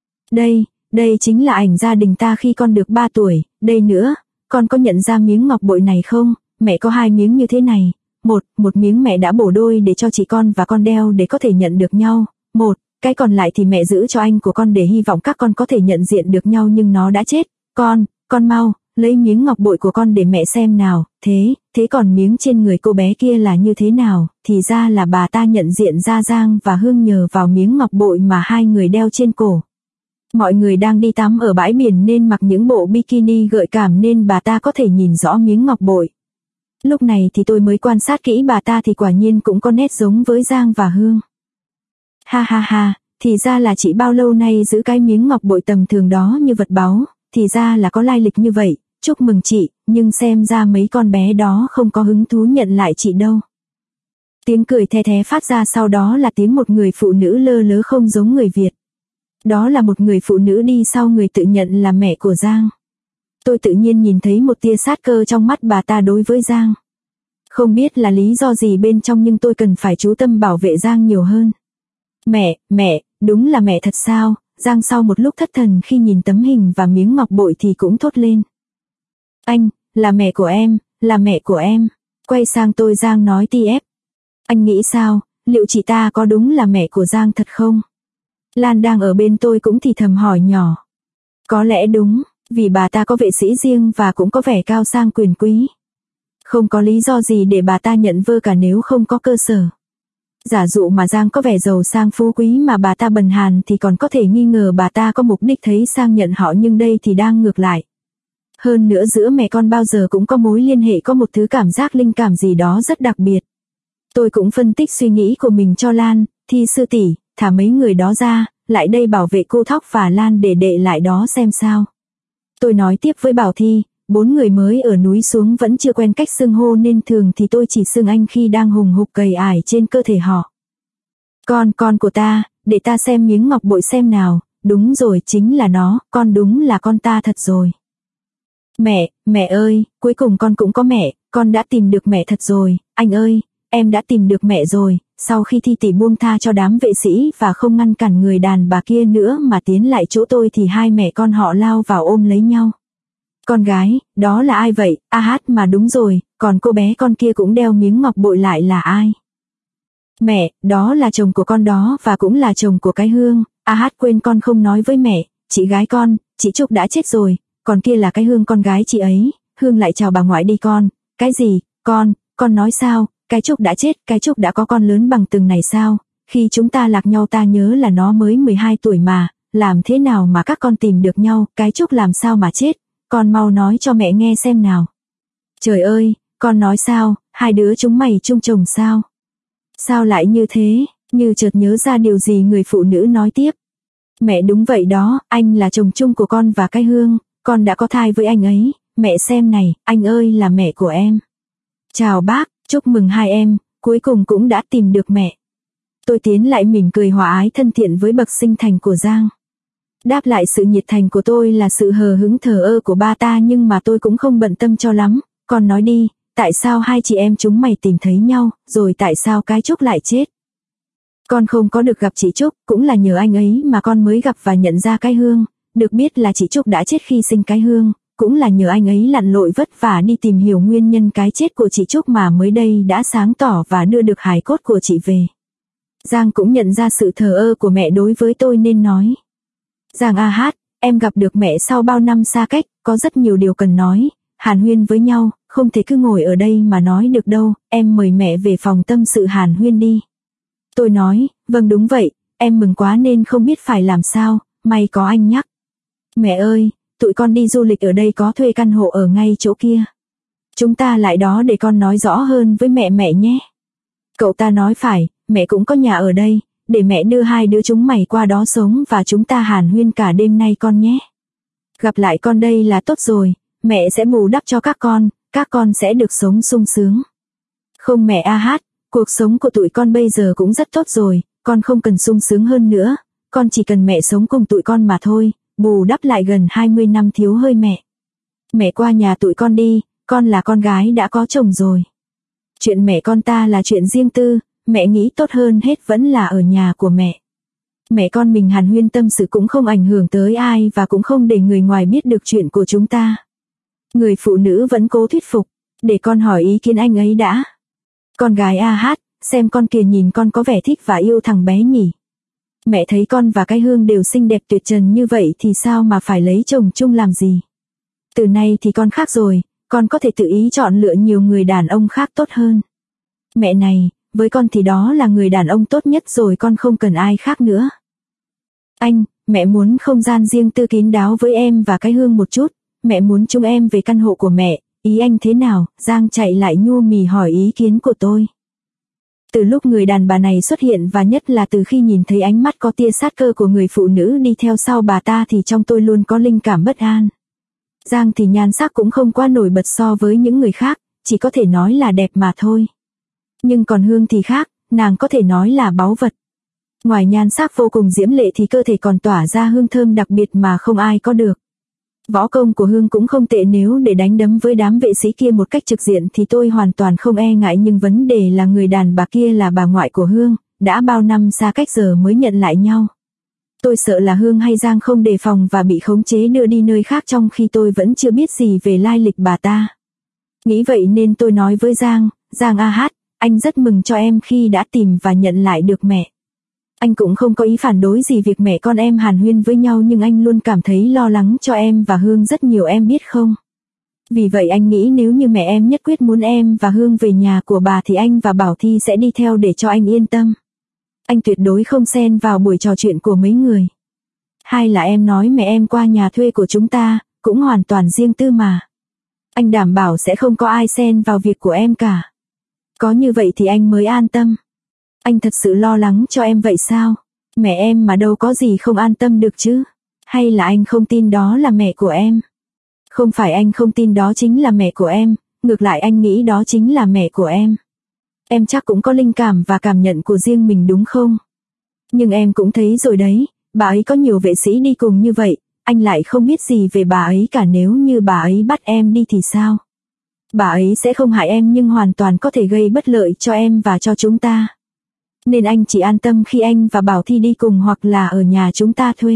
Speaker 1: Đây chính là ảnh gia đình ta khi con được 3 tuổi, đây nữa, con có nhận ra miếng ngọc bội này không? Mẹ có 2 miếng như thế này. Một miếng mẹ đã bổ đôi để cho chị con và con đeo để có thể nhận được nhau. Cái còn lại thì mẹ giữ cho anh của con để hy vọng các con có thể nhận diện được nhau nhưng nó đã chết. Con mau, lấy miếng ngọc bội của con để mẹ xem nào. Thế còn miếng trên người cô bé kia là như thế nào? Thì ra là bà ta nhận diện ra Giang và Hương nhờ vào miếng ngọc bội mà hai người đeo trên cổ. Mọi người đang đi tắm ở bãi biển nên mặc những bộ bikini gợi cảm nên bà ta có thể nhìn rõ miếng ngọc bội. Lúc này thì tôi mới quan sát kỹ bà ta thì quả nhiên cũng có nét giống với Giang và Hương. Ha, thì ra là chị bao lâu nay giữ cái miếng ngọc bội tầm thường đó như vật báu, thì ra là có lai lịch như vậy, chúc mừng chị, nhưng xem ra mấy con bé đó không có hứng thú nhận lại chị đâu. Tiếng cười the thé phát ra sau đó là tiếng một người phụ nữ lơ lớ không giống người Việt. Đó là một người phụ nữ đi sau người tự nhận là mẹ của Giang. Tôi tự nhiên nhìn thấy một tia sát cơ trong mắt bà ta đối với Giang. Không biết là lý do gì bên trong nhưng tôi cần phải chú tâm bảo vệ Giang nhiều hơn. Mẹ, đúng là mẹ thật sao? Giang sau một lúc thất thần khi nhìn tấm hình và miếng ngọc bội thì cũng thốt lên. Anh, là mẹ của em, là mẹ của em. Quay sang tôi Giang nói TF. Anh nghĩ sao, liệu chị ta có đúng là mẹ của Giang thật không? Lan đang ở bên tôi cũng thì thầm hỏi nhỏ. Có lẽ đúng, vì bà ta có vệ sĩ riêng và cũng có vẻ cao sang quyền quý. Không có lý do gì để bà ta nhận vơ cả nếu không có cơ sở. Giả dụ mà Giang có vẻ giàu sang phú quý mà bà ta bần hàn thì còn có thể nghi ngờ bà ta có mục đích thấy sang nhận họ nhưng đây thì đang ngược lại. Hơn nữa giữa mẹ con bao giờ cũng có mối liên hệ có một thứ cảm giác linh cảm gì đó rất đặc biệt. Tôi cũng phân tích suy nghĩ của mình cho Lan, Thi sư tỷ, thả mấy người đó ra, lại đây bảo vệ cô Thóc và Lan để đệ lại đó xem sao. Tôi nói tiếp với Bảo Thi, 4 người mới ở núi xuống vẫn chưa quen cách xưng hô nên thường thì tôi chỉ xưng anh khi đang hùng hục cầy ải trên cơ thể họ. Con của ta, để ta xem miếng ngọc bội xem nào, đúng rồi chính là nó, con đúng là con ta thật rồi. Mẹ ơi, cuối cùng con cũng có mẹ, con đã tìm được mẹ thật rồi, anh ơi, em đã tìm được mẹ rồi. Sau khi Thi tỷ buông tha cho đám vệ sĩ và không ngăn cản người đàn bà kia nữa mà tiến lại chỗ tôi thì hai mẹ con họ lao vào ôm lấy nhau. Con gái, đó là ai vậy? Mà đúng rồi, còn cô bé con kia cũng đeo miếng ngọc bội lại là ai? Mẹ, đó là chồng của con đó và cũng là chồng của cái Hương. Quên con không nói với mẹ, chị gái con, chị Trúc đã chết rồi, còn kia là cái Hương con gái chị ấy. Hương lại chào bà ngoại đi con. Cái gì? Con nói sao? Cái Trúc đã chết, cái Trúc đã có con lớn bằng từng này sao? Khi chúng ta lạc nhau ta nhớ là nó mới 12 tuổi mà, làm thế nào mà các con tìm được nhau, cái Trúc làm sao mà chết? Con mau nói cho mẹ nghe xem nào. Trời ơi, con nói sao, hai đứa chúng mày chung chồng sao? Sao lại như thế? Như chợt nhớ ra điều gì người phụ nữ nói tiếp. Mẹ đúng vậy đó, anh là chồng chung của con và cái Hương, con đã có thai với anh ấy, mẹ xem này, anh ơi là mẹ của em. Chào bác, chúc mừng hai em, cuối cùng cũng đã tìm được mẹ. Tôi tiến lại mỉm cười hòa ái thân thiện với bậc sinh thành của Giang. Đáp lại sự nhiệt thành của tôi là sự hờ hững thờ ơ của ba ta nhưng mà tôi cũng không bận tâm cho lắm. Con nói đi, tại sao hai chị em chúng mày tìm thấy nhau, rồi tại sao cái Trúc lại chết? Con không có được gặp chị Trúc, cũng là nhờ anh ấy mà con mới gặp và nhận ra cái Hương. Được biết là chị Trúc đã chết khi sinh cái Hương, cũng là nhờ anh ấy lặn lội vất vả đi tìm hiểu nguyên nhân cái chết của chị Trúc mà mới đây đã sáng tỏ và đưa được hài cốt của chị về. Giang cũng nhận ra sự thờ ơ của mẹ đối với tôi nên nói. Giang em gặp được mẹ sau bao năm xa cách, có rất nhiều điều cần nói, hàn huyên với nhau, không thể cứ ngồi ở đây mà nói được đâu, em mời mẹ về phòng tâm sự hàn huyên đi. Tôi nói, vâng đúng vậy, em mừng quá nên không biết phải làm sao, may có anh nhắc. Mẹ ơi, tụi con đi du lịch ở đây có thuê căn hộ ở ngay chỗ kia. Chúng ta lại đó để con nói rõ hơn với mẹ nhé. Cậu ta nói phải, mẹ cũng có nhà ở đây, để mẹ đưa hai đứa chúng mày qua đó sống và chúng ta hàn huyên cả đêm nay con nhé. Gặp lại con đây là tốt rồi, mẹ sẽ bù đắp cho các con sẽ được sống sung sướng. Không mẹ cuộc sống của tụi con bây giờ cũng rất tốt rồi, con không cần sung sướng hơn nữa, con chỉ cần mẹ sống cùng tụi con mà thôi, bù đắp lại gần 20 năm thiếu hơi mẹ. Mẹ qua nhà tụi con đi, con là con gái đã có chồng rồi. Chuyện mẹ con ta là chuyện riêng tư, mẹ nghĩ tốt hơn hết vẫn là ở nhà của mẹ. Mẹ con mình hàn huyên tâm sự cũng không ảnh hưởng tới ai và cũng không để người ngoài biết được chuyện của chúng ta. Người phụ nữ vẫn cố thuyết phục, để con hỏi ý kiến anh ấy đã. Con gái hát, xem con kìa, nhìn con có vẻ thích và yêu thằng bé nhỉ. Mẹ thấy con và cái Hương đều xinh đẹp tuyệt trần như vậy thì sao mà phải lấy chồng chung làm gì. Từ nay thì con khác rồi, con có thể tự ý chọn lựa nhiều người đàn ông khác tốt hơn. Mẹ này, với con thì đó là người đàn ông tốt nhất rồi, con không cần ai khác nữa. Anh, mẹ muốn không gian riêng tư kín đáo với em và cái Hương một chút, mẹ muốn chúng em về căn hộ của mẹ, ý anh thế nào? Giang chạy lại nhu mì hỏi ý kiến của tôi. Từ lúc người đàn bà này xuất hiện và nhất là từ khi nhìn thấy ánh mắt có tia sát cơ của người phụ nữ đi theo sau bà ta thì trong tôi luôn có linh cảm bất an. Giang thì nhan sắc cũng không quá nổi bật so với những người khác, chỉ có thể nói là đẹp mà thôi. Nhưng còn Hương thì khác, nàng có thể nói là báu vật. Ngoài nhan sắc vô cùng diễm lệ thì cơ thể còn tỏa ra hương thơm đặc biệt mà không ai có được. Võ công của Hương cũng không tệ, nếu để đánh đấm với đám vệ sĩ kia một cách trực diện thì tôi hoàn toàn không e ngại, nhưng vấn đề là người đàn bà kia là bà ngoại của Hương, đã bao năm xa cách giờ mới nhận lại nhau. Tôi sợ là Hương hay Giang không đề phòng và bị khống chế đưa đi nơi khác trong khi tôi vẫn chưa biết gì về lai lịch bà ta. Nghĩ vậy nên tôi nói với Giang, Giang hát, anh rất mừng cho em khi đã tìm và nhận lại được mẹ. Anh cũng không có ý phản đối gì việc mẹ con em hàn huyên với nhau, nhưng anh luôn cảm thấy lo lắng cho em và Hương rất nhiều, em biết không? Vì vậy anh nghĩ nếu như mẹ em nhất quyết muốn em và Hương về nhà của bà thì anh và Bảo Thi sẽ đi theo để cho anh yên tâm. Anh tuyệt đối không xen vào buổi trò chuyện của mấy người. Hay là em nói mẹ em qua nhà thuê của chúng ta, cũng hoàn toàn riêng tư mà. Anh đảm bảo sẽ không có ai xen vào việc của em cả. Có như vậy thì anh mới an tâm. Anh thật sự lo lắng cho em vậy sao? Mẹ em mà đâu có gì không an tâm được chứ? Hay là anh không tin đó là mẹ của em? Không phải anh không tin đó chính là mẹ của em, ngược lại anh nghĩ đó chính là mẹ của em. Em chắc cũng có linh cảm và cảm nhận của riêng mình đúng không? Nhưng em cũng thấy rồi đấy, bà ấy có nhiều vệ sĩ đi cùng như vậy, anh lại không biết gì về bà ấy cả, nếu như bà ấy bắt em đi thì sao? Bà ấy sẽ không hại em nhưng hoàn toàn có thể gây bất lợi cho em và cho chúng ta. Nên anh chỉ an tâm khi anh và Bảo Thi đi cùng hoặc là ở nhà chúng ta thuê.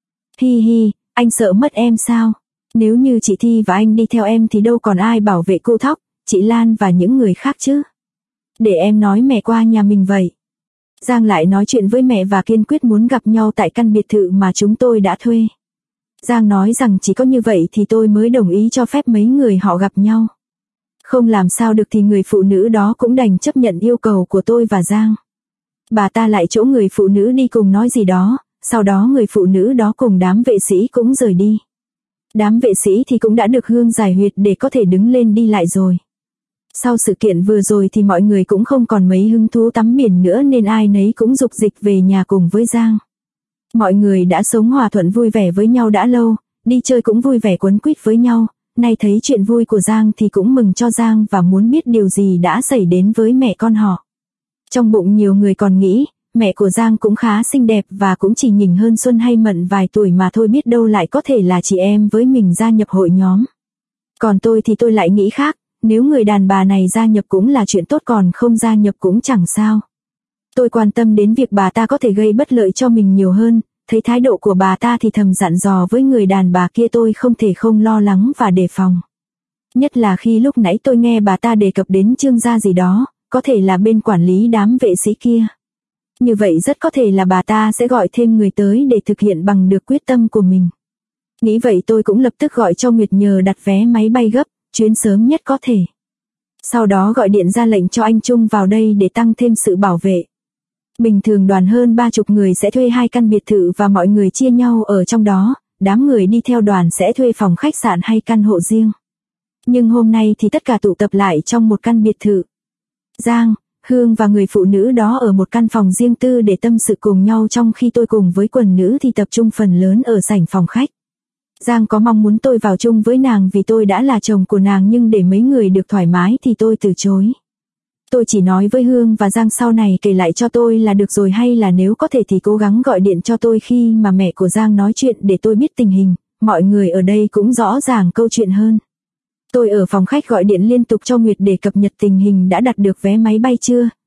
Speaker 1: Hi hi, anh sợ mất em sao? Nếu như chị Thi và anh đi theo em thì đâu còn ai bảo vệ cô Thóc, chị Lan và những người khác chứ. Để em nói mẹ qua nhà mình vậy. Giang lại nói chuyện với mẹ và kiên quyết muốn gặp nhau tại căn biệt thự mà chúng tôi đã thuê. Giang nói rằng chỉ có như vậy thì tôi mới đồng ý cho phép mấy người họ gặp nhau. Không làm sao được thì người phụ nữ đó cũng đành chấp nhận yêu cầu của tôi và Giang. Bà ta lại chỗ người phụ nữ đi cùng nói gì đó, sau đó người phụ nữ đó cùng đám vệ sĩ cũng rời đi. Đám vệ sĩ thì cũng đã được Hương giải huyệt để có thể đứng lên đi lại rồi. Sau sự kiện vừa rồi thì mọi người cũng không còn mấy hứng thú tắm biển nữa nên ai nấy cũng dục dịch về nhà cùng với Giang. Mọi người đã sống hòa thuận vui vẻ với nhau đã lâu, đi chơi cũng vui vẻ quấn quýt với nhau, nay thấy chuyện vui của Giang thì cũng mừng cho Giang và muốn biết điều gì đã xảy đến với mẹ con họ. Trong bụng nhiều người còn nghĩ, mẹ của Giang cũng khá xinh đẹp và cũng chỉ nhỉnh hơn Xuân hay Mận vài tuổi mà thôi, biết đâu lại có thể là chị em với mình gia nhập hội nhóm. Còn tôi thì tôi lại nghĩ khác, nếu người đàn bà này gia nhập cũng là chuyện tốt, còn không gia nhập cũng chẳng sao. Tôi quan tâm đến việc bà ta có thể gây bất lợi cho mình nhiều hơn, thấy thái độ của bà ta thì thầm dặn dò với người đàn bà kia tôi không thể không lo lắng và đề phòng. Nhất là khi lúc nãy tôi nghe bà ta đề cập đến Trương gia gì đó, có thể là bên quản lý đám vệ sĩ kia. Như vậy rất có thể là bà ta sẽ gọi thêm người tới để thực hiện bằng được quyết tâm của mình. Nghĩ vậy tôi cũng lập tức gọi cho Nguyệt nhờ đặt vé máy bay gấp, chuyến sớm nhất có thể. Sau đó gọi điện ra lệnh cho anh Trung vào đây để tăng thêm sự bảo vệ. Bình thường đoàn hơn 30 người sẽ thuê 2 căn biệt thự và mọi người chia nhau ở trong đó, đám người đi theo đoàn sẽ thuê phòng khách sạn hay căn hộ riêng. Nhưng hôm nay thì tất cả tụ tập lại trong một căn biệt thự. Giang, Hương và người phụ nữ đó ở một căn phòng riêng tư để tâm sự cùng nhau, trong khi tôi cùng với quần nữ thì tập trung phần lớn ở sảnh phòng khách. Giang có mong muốn tôi vào chung với nàng vì tôi đã là chồng của nàng, nhưng để mấy người được thoải mái thì tôi từ chối. Tôi chỉ nói với Hương và Giang sau này kể lại cho tôi là được rồi, hay là nếu có thể thì cố gắng gọi điện cho tôi khi mà mẹ của Giang nói chuyện để tôi biết tình hình, mọi người ở đây cũng rõ ràng câu chuyện hơn. Tôi ở phòng khách gọi điện liên tục cho Nguyệt để cập nhật tình hình đã đặt được vé máy bay chưa,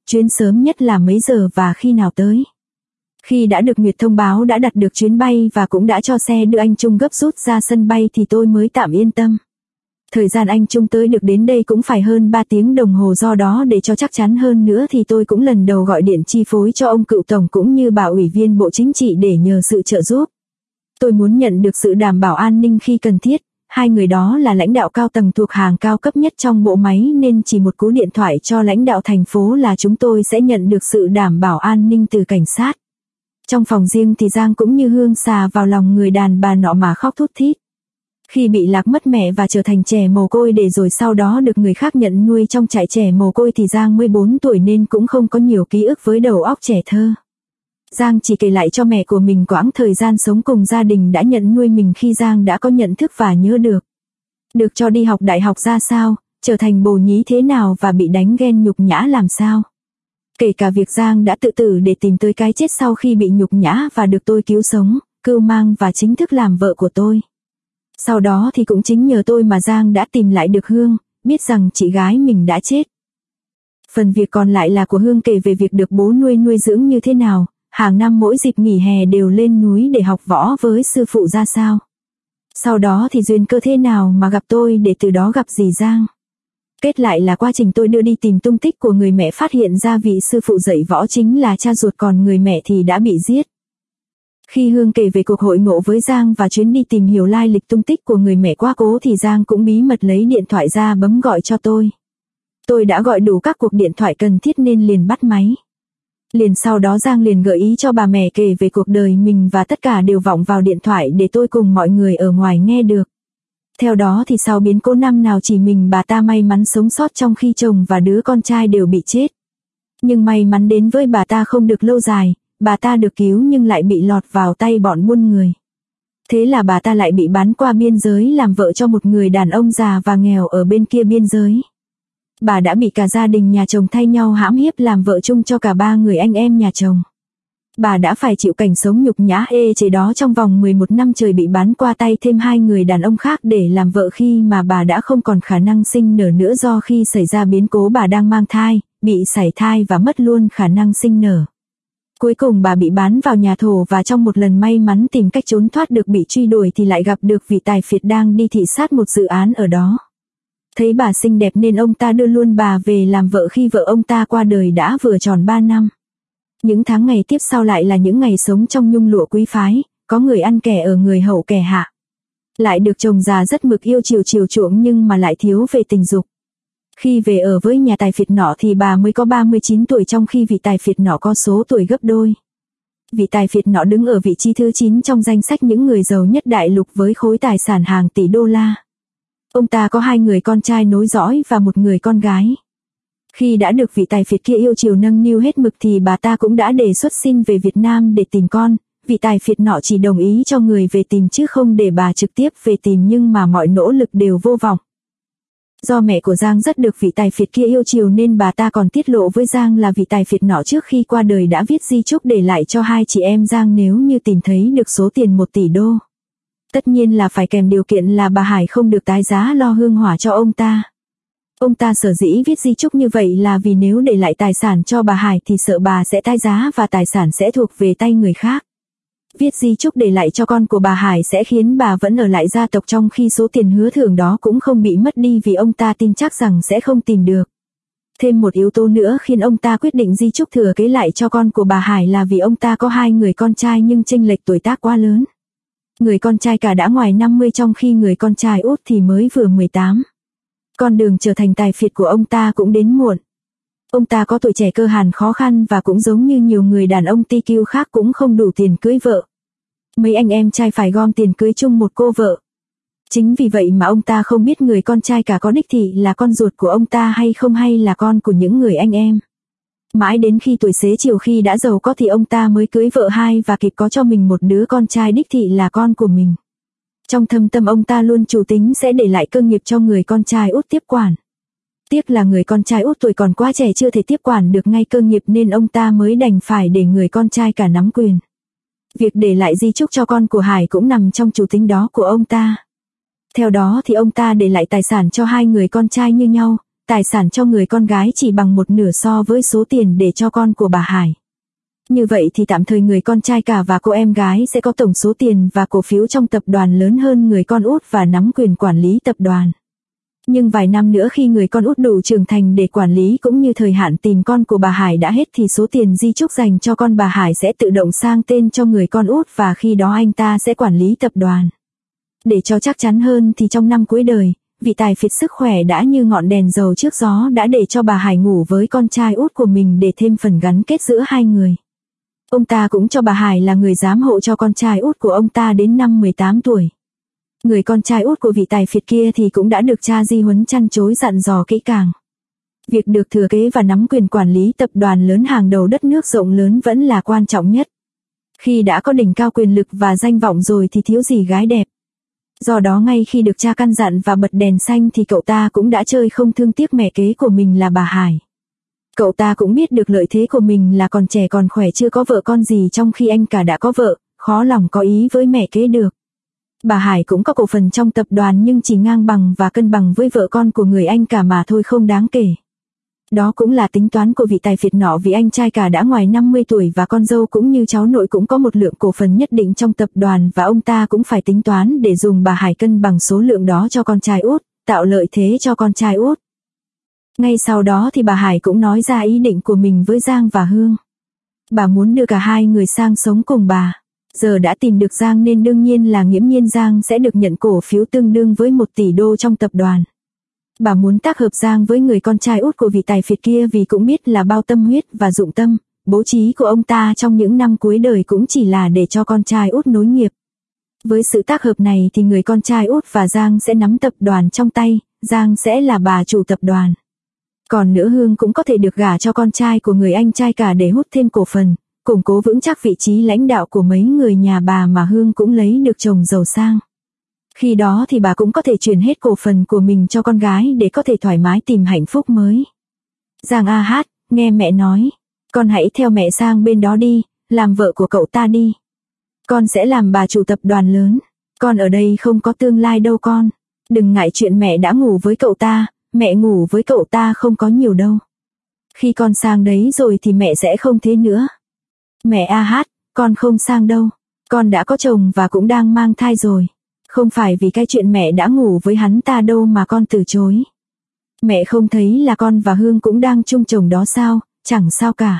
Speaker 1: chuyến sớm nhất là mấy giờ và khi nào tới. Khi đã được Nguyệt thông báo đã đặt được chuyến bay và cũng đã cho xe đưa anh Trung gấp rút ra sân bay thì tôi mới tạm yên tâm. Thời gian anh Trung tới được đến đây cũng phải hơn 3 tiếng đồng hồ, do đó để cho chắc chắn hơn nữa thì tôi cũng lần đầu gọi điện chi phối cho ông cựu tổng cũng như bà ủy viên Bộ Chính trị để nhờ sự trợ giúp. Tôi muốn nhận được sự đảm bảo an ninh khi cần thiết. Hai người đó là lãnh đạo cao tầng thuộc hàng cao cấp nhất trong bộ máy nên chỉ một cú điện thoại cho lãnh đạo thành phố là chúng tôi sẽ nhận được sự đảm bảo an ninh từ cảnh sát. Trong phòng riêng thì Giang cũng như hương xà vào lòng người đàn bà nọ mà khóc thút thít. Khi bị lạc mất mẹ và trở thành trẻ mồ côi để rồi sau đó được người khác nhận nuôi trong trại trẻ mồ côi thì Giang 14 tuổi nên cũng không có nhiều ký ức với đầu óc trẻ thơ. Giang chỉ kể lại cho mẹ của mình quãng thời gian sống cùng gia đình đã nhận nuôi mình khi Giang đã có nhận thức và nhớ được. Được cho đi học đại học ra sao, trở thành bồ nhí thế nào và bị đánh ghen nhục nhã làm sao. Kể cả việc Giang đã tự tử để tìm tới cái chết sau khi bị nhục nhã và được tôi cứu sống, cưu mang và chính thức làm vợ của tôi. Sau đó thì cũng chính nhờ tôi mà Giang đã tìm lại được Hương, biết rằng chị gái mình đã chết. Phần việc còn lại là của Hương kể về việc được bố nuôi dưỡng như thế nào, hàng năm mỗi dịp nghỉ hè đều lên núi để học võ với sư phụ ra sao. Sau đó thì duyên cơ thế nào mà gặp tôi để từ đó gặp dì Giang. Kết lại là quá trình tôi đưa đi tìm tung tích của người mẹ phát hiện ra vị sư phụ dạy võ chính là cha ruột còn người mẹ thì đã bị giết. Khi Hương kể về cuộc hội ngộ với Giang và chuyến đi tìm hiểu lai lịch tung tích của người mẹ quá cố thì Giang cũng bí mật lấy điện thoại ra bấm gọi cho tôi. Tôi đã gọi đủ các cuộc điện thoại cần thiết nên liền bắt máy. Liền sau đó Giang liền gợi ý cho bà mẹ kể về cuộc đời mình và tất cả đều vọng vào điện thoại để tôi cùng mọi người ở ngoài nghe được. Theo đó thì sau biến cố năm nào chỉ mình bà ta may mắn sống sót trong khi chồng và đứa con trai đều bị chết. Nhưng may mắn đến với bà ta không được lâu dài, bà ta được cứu nhưng lại bị lọt vào tay bọn buôn người. Thế là bà ta lại bị bán qua biên giới làm vợ cho một người đàn ông già và nghèo ở bên kia biên giới. Bà đã bị cả gia đình nhà chồng thay nhau hãm hiếp làm vợ chung cho cả 3 người anh em nhà chồng. Bà đã phải chịu cảnh sống nhục nhã ê chề đó trong vòng 11 năm trời, bị bán qua tay thêm 2 người đàn ông khác để làm vợ khi mà bà đã không còn khả năng sinh nở nữa, do khi xảy ra biến cố bà đang mang thai, bị sảy thai và mất luôn khả năng sinh nở. Cuối cùng bà bị bán vào nhà thổ và trong một lần may mắn tìm cách trốn thoát được bị truy đuổi thì lại gặp được vị tài phiệt đang đi thị sát một dự án ở đó. Thấy bà xinh đẹp nên ông ta đưa luôn bà về làm vợ khi vợ ông ta qua đời đã vừa tròn 3 năm. Những tháng ngày tiếp sau lại là những ngày sống trong nhung lụa quý phái, có người ăn kẻ ở người hậu kẻ hạ. Lại được chồng già rất mực yêu chiều chuộng nhưng mà lại thiếu về tình dục. Khi về ở với nhà tài phiệt nọ thì bà mới có 39 tuổi trong khi vị tài phiệt nọ có số tuổi gấp đôi. Vị tài phiệt nọ đứng ở vị trí thứ 9 trong danh sách những người giàu nhất đại lục với khối tài sản hàng tỷ đô la. Ông ta có 2 người con trai nối dõi và 1 người con gái. Khi đã được vị tài phiệt kia yêu chiều nâng niu hết mực thì bà ta cũng đã đề xuất xin về Việt Nam để tìm con. Vị tài phiệt nọ chỉ đồng ý cho người về tìm chứ không để bà trực tiếp về tìm, nhưng mà mọi nỗ lực đều vô vọng. Do mẹ của Giang rất được vị tài phiệt kia yêu chiều nên bà ta còn tiết lộ với Giang là vị tài phiệt nọ trước khi qua đời đã viết di chúc để lại cho 2 chị em Giang nếu như tìm thấy được số tiền 1 tỷ đô. Tất nhiên là phải kèm điều kiện là bà Hải không được tái giá lo hương hỏa cho ông ta. Ông ta sở dĩ viết di chúc như vậy là vì nếu để lại tài sản cho bà Hải thì sợ bà sẽ tái giá và tài sản sẽ thuộc về tay người khác. Viết di chúc để lại cho con của bà Hải sẽ khiến bà vẫn ở lại gia tộc trong khi số tiền hứa thưởng đó cũng không bị mất đi vì ông ta tin chắc rằng sẽ không tìm được. Thêm một yếu tố nữa khiến ông ta quyết định di chúc thừa kế lại cho con của bà Hải là vì ông ta có 2 người con trai nhưng chênh lệch tuổi tác quá lớn. Người con trai cả đã ngoài 50 trong khi người con trai út thì mới vừa 18. Con đường trở thành tài phiệt của ông ta cũng đến muộn. Ông ta có tuổi trẻ cơ hàn khó khăn và cũng giống như nhiều người đàn ông TQ khác cũng không đủ tiền cưới vợ. Mấy anh em trai phải gom tiền cưới chung một cô vợ. Chính vì vậy mà ông ta không biết người con trai cả có đích thị là con ruột của ông ta hay không, hay là con của những người anh em. Mãi đến khi tuổi xế chiều khi đã giàu có thì ông ta mới cưới vợ 2 và kịp có cho mình một đứa con trai đích thị là con của mình. Trong thâm tâm ông ta luôn chủ tính sẽ để lại cơ nghiệp cho người con trai út tiếp quản. Tiếc là người con trai út tuổi còn quá trẻ chưa thể tiếp quản được ngay cơ nghiệp nên ông ta mới đành phải để người con trai cả nắm quyền. Việc để lại di chúc cho con của Hải cũng nằm trong chủ tính đó của ông ta. Theo đó thì ông ta để lại tài sản cho 2 người con trai như nhau, tài sản cho người con gái chỉ bằng một nửa so với số tiền để cho con của bà Hải. Như vậy thì tạm thời người con trai cả và cô em gái sẽ có tổng số tiền và cổ phiếu trong tập đoàn lớn hơn người con út và nắm quyền quản lý tập đoàn. Nhưng vài năm nữa khi người con út đủ trưởng thành để quản lý cũng như thời hạn tìm con của bà Hải đã hết thì số tiền di chúc dành cho con bà Hải sẽ tự động sang tên cho người con út và khi đó anh ta sẽ quản lý tập đoàn. Để cho chắc chắn hơn thì trong năm cuối đời, vị tài phiệt sức khỏe đã như ngọn đèn dầu trước gió đã để cho bà Hải ngủ với con trai út của mình để thêm phần gắn kết giữa hai người. Ông ta cũng cho bà Hải là người giám hộ cho con trai út của ông ta đến năm 18 tuổi. Người con trai út của vị tài phiệt kia thì cũng đã được cha di huấn chăn chối dặn dò kỹ càng. Việc được thừa kế và nắm quyền quản lý tập đoàn lớn hàng đầu đất nước rộng lớn vẫn là quan trọng nhất. Khi đã có đỉnh cao quyền lực và danh vọng rồi thì thiếu gì gái đẹp. Do đó ngay khi được cha căn dặn và bật đèn xanh thì cậu ta cũng đã chơi không thương tiếc mẹ kế của mình là bà Hải. Cậu ta cũng biết được lợi thế của mình là còn trẻ còn khỏe chưa có vợ con gì trong khi anh cả đã có vợ, khó lòng có ý với mẹ kế được. Bà Hải cũng có cổ phần trong tập đoàn nhưng chỉ ngang bằng và cân bằng với vợ con của người anh cả mà thôi không đáng kể. Đó cũng là tính toán của vị tài phiệt nọ vì anh trai cả đã ngoài 50 tuổi và con dâu cũng như cháu nội cũng có một lượng cổ phần nhất định trong tập đoàn và ông ta cũng phải tính toán để dùng bà Hải cân bằng số lượng đó cho con trai út, tạo lợi thế cho con trai út. Ngay sau đó thì bà Hải cũng nói ra ý định của mình với Giang và Hương. Bà muốn đưa cả hai người sang sống cùng bà. Giờ đã tìm được Giang nên đương nhiên là nghiễm nhiên Giang sẽ được nhận cổ phiếu tương đương với 1 tỷ đô trong tập đoàn. Bà muốn tác hợp Giang với người con trai út của vị tài phiệt kia vì cũng biết là bao tâm huyết và dụng tâm, bố trí của ông ta trong những năm cuối đời cũng chỉ là để cho con trai út nối nghiệp. Với sự tác hợp này thì người con trai út và Giang sẽ nắm tập đoàn trong tay, Giang sẽ là bà chủ tập đoàn. Còn nữa Hương cũng có thể được gả cho con trai của người anh trai cả để hút thêm cổ phần, củng cố vững chắc vị trí lãnh đạo của mấy người nhà bà mà Hương cũng lấy được chồng giàu sang. Khi đó thì bà cũng có thể chuyển hết cổ phần của mình cho con gái để có thể thoải mái tìm hạnh phúc mới. Giang a hát, nghe mẹ nói, con hãy theo mẹ sang bên đó đi, làm vợ của cậu ta đi. Con sẽ làm bà chủ tập đoàn lớn, con ở đây không có tương lai đâu con. Đừng ngại chuyện mẹ đã ngủ với cậu ta, mẹ ngủ với cậu ta không có nhiều đâu. Khi con sang đấy rồi thì mẹ sẽ không thế nữa. Mẹ a hát, con không sang đâu, con đã có chồng và cũng đang mang thai rồi. Không phải vì cái chuyện mẹ đã ngủ với hắn ta đâu mà con từ chối. Mẹ không thấy là con và Hương cũng đang chung chồng đó sao, chẳng sao cả.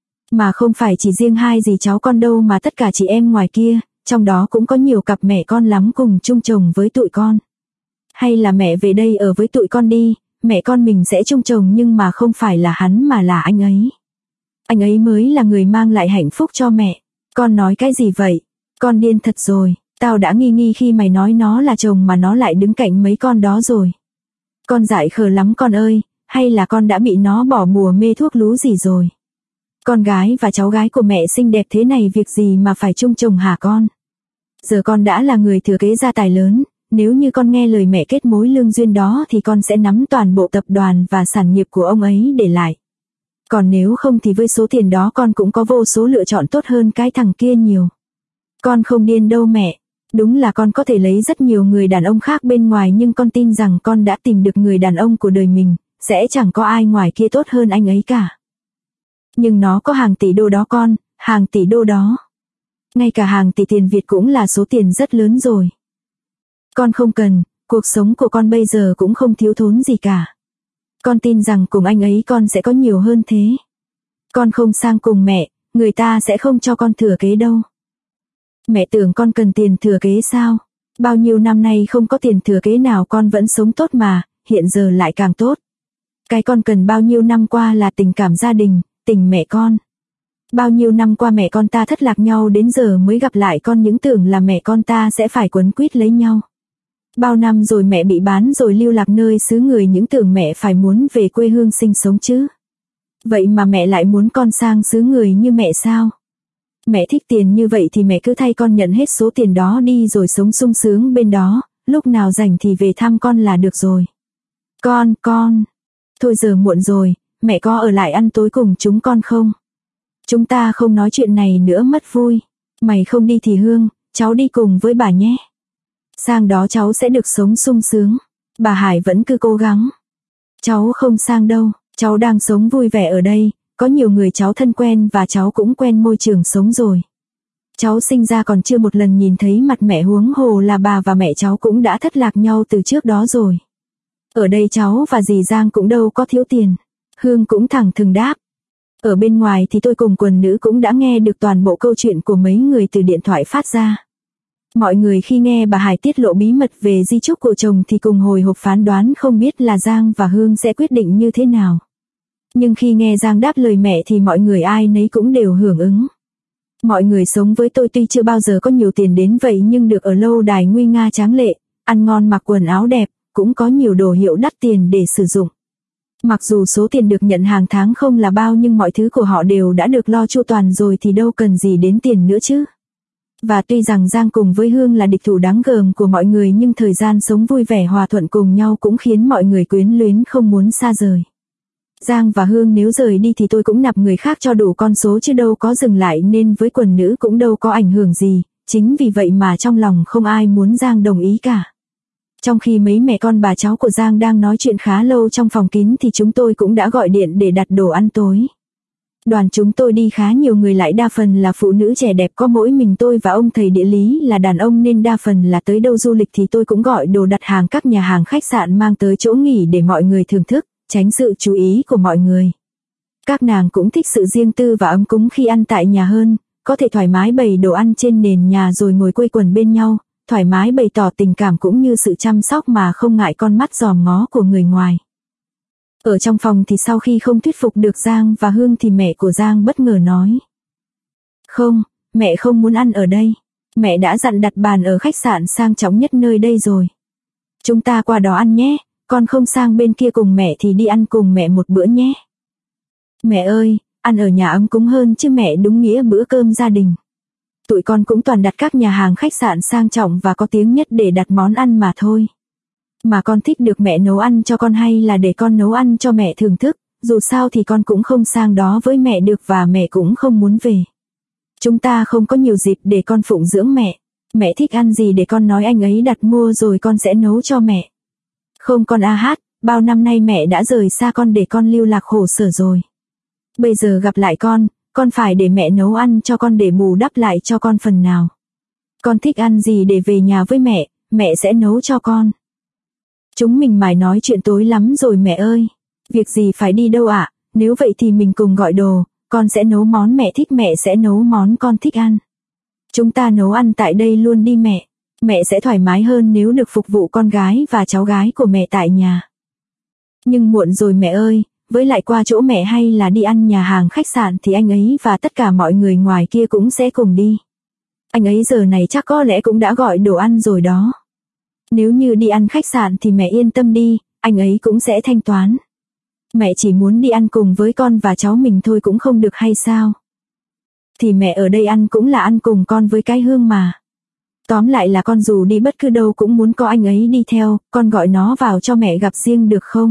Speaker 1: Mà không phải chỉ riêng hai dì cháu con đâu mà tất cả chị em ngoài kia, trong đó cũng có nhiều cặp mẹ con lắm cùng chung chồng với tụi con. Hay là mẹ về đây ở với tụi con đi, mẹ con mình sẽ chung chồng nhưng mà không phải là hắn mà là anh ấy. Anh ấy mới là người mang lại hạnh phúc cho mẹ. Con nói cái gì vậy? Con điên thật rồi. Tao đã nghi khi mày nói nó là chồng mà nó lại đứng cạnh mấy con đó rồi. Con dại khờ lắm con ơi, hay là con đã bị nó bỏ bùa mê thuốc lú gì rồi. Con gái và cháu gái của mẹ xinh đẹp thế này việc gì mà phải chung chồng hả con. Giờ con đã là người thừa kế gia tài lớn, nếu như con nghe lời mẹ kết mối lương duyên đó thì con sẽ nắm toàn bộ tập đoàn và sản nghiệp của ông ấy để lại. Còn nếu không thì với số tiền đó con cũng có vô số lựa chọn tốt hơn cái thằng kia nhiều. Con không điên đâu mẹ. Đúng là con có thể lấy rất nhiều người đàn ông khác bên ngoài nhưng con tin rằng con đã tìm được người đàn ông của đời mình, sẽ chẳng có ai ngoài kia tốt hơn anh ấy cả. Nhưng nó có hàng tỷ đô đó con, hàng tỷ đô đó. Ngay cả hàng tỷ tiền Việt cũng là số tiền rất lớn rồi. Con không cần, cuộc sống của con bây giờ cũng không thiếu thốn gì cả. Con tin rằng cùng anh ấy con sẽ có nhiều hơn thế. Con không sang cùng mẹ, người ta sẽ không cho con thừa kế đâu. Mẹ tưởng con cần tiền thừa kế sao? Bao nhiêu năm nay không có tiền thừa kế nào con vẫn sống tốt mà, hiện giờ lại càng tốt. Cái con cần bao nhiêu năm qua là tình cảm gia đình, tình mẹ con. Bao nhiêu năm qua mẹ con ta thất lạc nhau đến giờ mới gặp lại con những tưởng là mẹ con ta sẽ phải quấn quýt lấy nhau. Bao năm rồi mẹ bị bán rồi lưu lạc nơi xứ người những tưởng mẹ phải muốn về quê hương sinh sống chứ. Vậy mà mẹ lại muốn con sang xứ người như mẹ sao? Mẹ thích tiền như vậy thì mẹ cứ thay con nhận hết số tiền đó đi rồi sống sung sướng bên đó, lúc nào rảnh thì về thăm con là được rồi. Con. Thôi giờ muộn rồi, mẹ có ở lại ăn tối cùng chúng con không? Chúng ta không nói chuyện này nữa mất vui. Mày không đi thì Hương, cháu đi cùng với bà nhé. Sang đó cháu sẽ được sống sung sướng. Bà Hải vẫn cứ cố gắng. Cháu không sang đâu, cháu đang sống vui vẻ ở đây, có nhiều người cháu thân quen và cháu cũng quen môi trường sống rồi. Cháu sinh ra còn chưa một lần nhìn thấy mặt mẹ, huống hồ là bà và mẹ cháu cũng đã thất lạc nhau từ trước đó rồi. Ở đây cháu và dì Giang cũng đâu có thiếu tiền. Hương cũng thẳng thừng đáp. Ở bên ngoài thì tôi cùng quần nữ cũng đã nghe được toàn bộ câu chuyện của mấy người từ điện thoại phát ra. Mọi người khi nghe bà Hải tiết lộ bí mật về di chúc của chồng thì cùng hồi hộp phán đoán không biết là Giang và Hương sẽ quyết định như thế nào. Nhưng khi nghe Giang đáp lời mẹ thì mọi người ai nấy cũng đều hưởng ứng. Mọi người sống với tôi tuy chưa bao giờ có nhiều tiền đến vậy nhưng được ở lâu đài nguy nga tráng lệ, ăn ngon mặc quần áo đẹp, cũng có nhiều đồ hiệu đắt tiền để sử dụng. Mặc dù số tiền được nhận hàng tháng không là bao nhưng mọi thứ của họ đều đã được lo chu toàn rồi thì đâu cần gì đến tiền nữa chứ. Và tuy rằng Giang cùng với Hương là địch thủ đáng gờm của mọi người nhưng thời gian sống vui vẻ hòa thuận cùng nhau cũng khiến mọi người quyến luyến không muốn xa rời. Giang và Hương nếu rời đi thì tôi cũng nạp người khác cho đủ con số chứ đâu có dừng lại, nên với quần nữ cũng đâu có ảnh hưởng gì, chính vì vậy mà trong lòng không ai muốn Giang đồng ý cả. Trong khi mấy mẹ con bà cháu của Giang đang nói chuyện khá lâu trong phòng kín thì chúng tôi cũng đã gọi điện để đặt đồ ăn tối. Đoàn chúng tôi đi khá nhiều người, lại đa phần là phụ nữ trẻ đẹp, có mỗi mình tôi và ông thầy địa lý là đàn ông nên đa phần là tới đâu du lịch thì tôi cũng gọi đồ đặt hàng các nhà hàng khách sạn mang tới chỗ nghỉ để mọi người thưởng thức, tránh sự chú ý của mọi người. Các nàng cũng thích sự riêng tư và ấm cúng khi ăn tại nhà hơn, có thể thoải mái bày đồ ăn trên nền nhà rồi ngồi quây quần bên nhau, thoải mái bày tỏ tình cảm cũng như sự chăm sóc mà không ngại con mắt dòm ngó của người ngoài. Ở trong phòng thì sau khi không thuyết phục được Giang và Hương thì mẹ của Giang bất ngờ nói. Không, mẹ không muốn ăn ở đây. Mẹ đã dặn đặt bàn ở khách sạn sang trọng nhất nơi đây rồi. Chúng ta qua đó ăn nhé, con không sang bên kia cùng mẹ thì đi ăn cùng mẹ một bữa nhé. Mẹ ơi, ăn ở nhà ấm cúng hơn chứ mẹ, đúng nghĩa bữa cơm gia đình. Tụi con cũng toàn đặt các nhà hàng khách sạn sang trọng và có tiếng nhất để đặt món ăn mà thôi. Mà con thích được mẹ nấu ăn cho con hay là để con nấu ăn cho mẹ thưởng thức, dù sao thì con cũng không sang đó với mẹ được và mẹ cũng không muốn về. Chúng ta không có nhiều dịp để con phụng dưỡng mẹ. Mẹ thích ăn gì để con nói anh ấy đặt mua rồi con sẽ nấu cho mẹ. Không con bao năm nay mẹ đã rời xa con để con lưu lạc khổ sở rồi. Bây giờ gặp lại con phải để mẹ nấu ăn cho con để bù đắp lại cho con phần nào. Con thích ăn gì để về nhà với mẹ sẽ nấu cho con. Chúng mình mải nói chuyện tối lắm rồi mẹ ơi. Việc gì phải đi đâu ạ, nếu vậy thì mình cùng gọi đồ, con sẽ nấu món mẹ thích, mẹ sẽ nấu món con thích ăn. Chúng ta nấu ăn tại đây luôn đi mẹ. Mẹ sẽ thoải mái hơn nếu được phục vụ con gái và cháu gái của mẹ tại nhà. Nhưng muộn rồi mẹ ơi, với lại qua chỗ mẹ hay là đi ăn nhà hàng khách sạn thì anh ấy và tất cả mọi người ngoài kia cũng sẽ cùng đi. Anh ấy giờ này chắc có lẽ cũng đã gọi đồ ăn rồi đó. Nếu như đi ăn khách sạn thì mẹ yên tâm đi, anh ấy cũng sẽ thanh toán. Mẹ chỉ muốn đi ăn cùng với con và cháu mình thôi cũng không được hay sao? Thì mẹ ở đây ăn cũng là ăn cùng con với cái Hương mà. Tóm lại là con dù đi bất cứ đâu cũng muốn có anh ấy đi theo, con gọi nó vào cho mẹ gặp riêng được không?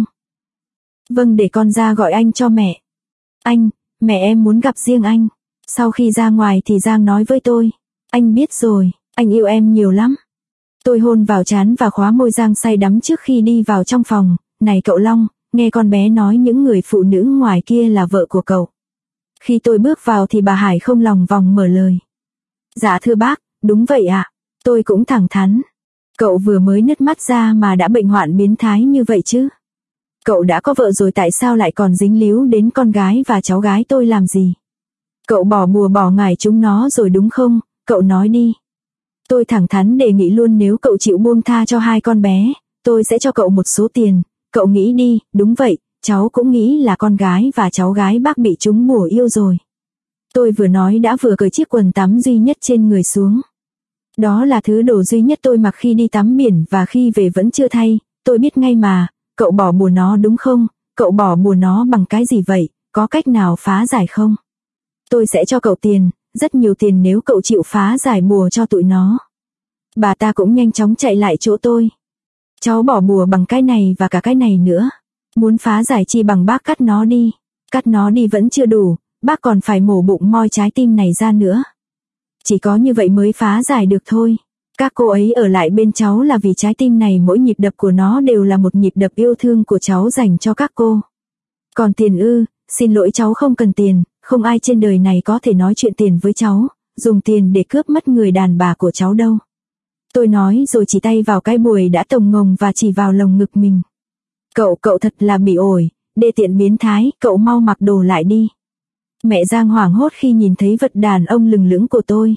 Speaker 1: Vâng, để con ra gọi anh cho mẹ. Anh, mẹ em muốn gặp riêng anh. Sau khi ra ngoài thì Giang nói với tôi. Anh biết rồi, anh yêu em nhiều lắm. Tôi hôn vào trán và khóa môi Giang say đắm trước khi đi vào trong phòng. Này cậu Long, nghe con bé nói những người phụ nữ ngoài kia là vợ của cậu. Khi tôi bước vào thì bà Hải không lòng vòng mở lời. Dạ thưa bác, đúng vậy ạ. Tôi cũng thẳng thắn. Cậu vừa mới nứt mắt ra mà đã bệnh hoạn biến thái như vậy chứ. Cậu đã có vợ rồi tại sao lại còn dính líu đến con gái và cháu gái tôi làm gì? Cậu bỏ bùa bỏ ngải chúng nó rồi đúng không? Cậu nói đi. Tôi thẳng thắn đề nghị luôn, nếu cậu chịu buông tha cho hai con bé, tôi sẽ cho cậu một số tiền. Cậu nghĩ đi, đúng vậy, cháu cũng nghĩ là con gái và cháu gái bác bị chúng bùa yêu rồi. Tôi vừa nói đã vừa cởi chiếc quần tắm duy nhất trên người xuống. Đó là thứ đồ duy nhất tôi mặc khi đi tắm biển và khi về vẫn chưa thay, tôi biết ngay mà. Cậu bỏ bùa nó đúng không? Cậu bỏ bùa nó bằng cái gì vậy? Có cách nào phá giải không? Tôi sẽ cho cậu tiền, rất nhiều tiền nếu cậu chịu phá giải bùa cho tụi nó. Bà ta cũng nhanh chóng chạy lại chỗ tôi. Cháu bỏ bùa bằng cái này và cả cái này nữa. Muốn phá giải chi bằng bác cắt nó đi. Cắt nó đi vẫn chưa đủ, bác còn phải mổ bụng moi trái tim này ra nữa. Chỉ có như vậy mới phá giải được thôi. Các cô ấy ở lại bên cháu là vì trái tim này mỗi nhịp đập của nó đều là một nhịp đập yêu thương của cháu dành cho các cô. Còn tiền ư, xin lỗi cháu không cần tiền, không ai trên đời này có thể nói chuyện tiền với cháu, dùng tiền để cướp mất người đàn bà của cháu đâu. Tôi nói rồi chỉ tay vào cái bùi đã tồng ngồng và chỉ vào lồng ngực mình. Cậu thật là bị ổi, đê tiện biến thái, cậu mau mặc đồ lại đi. Mẹ Giang hoảng hốt khi nhìn thấy vật đàn ông lừng lững của tôi.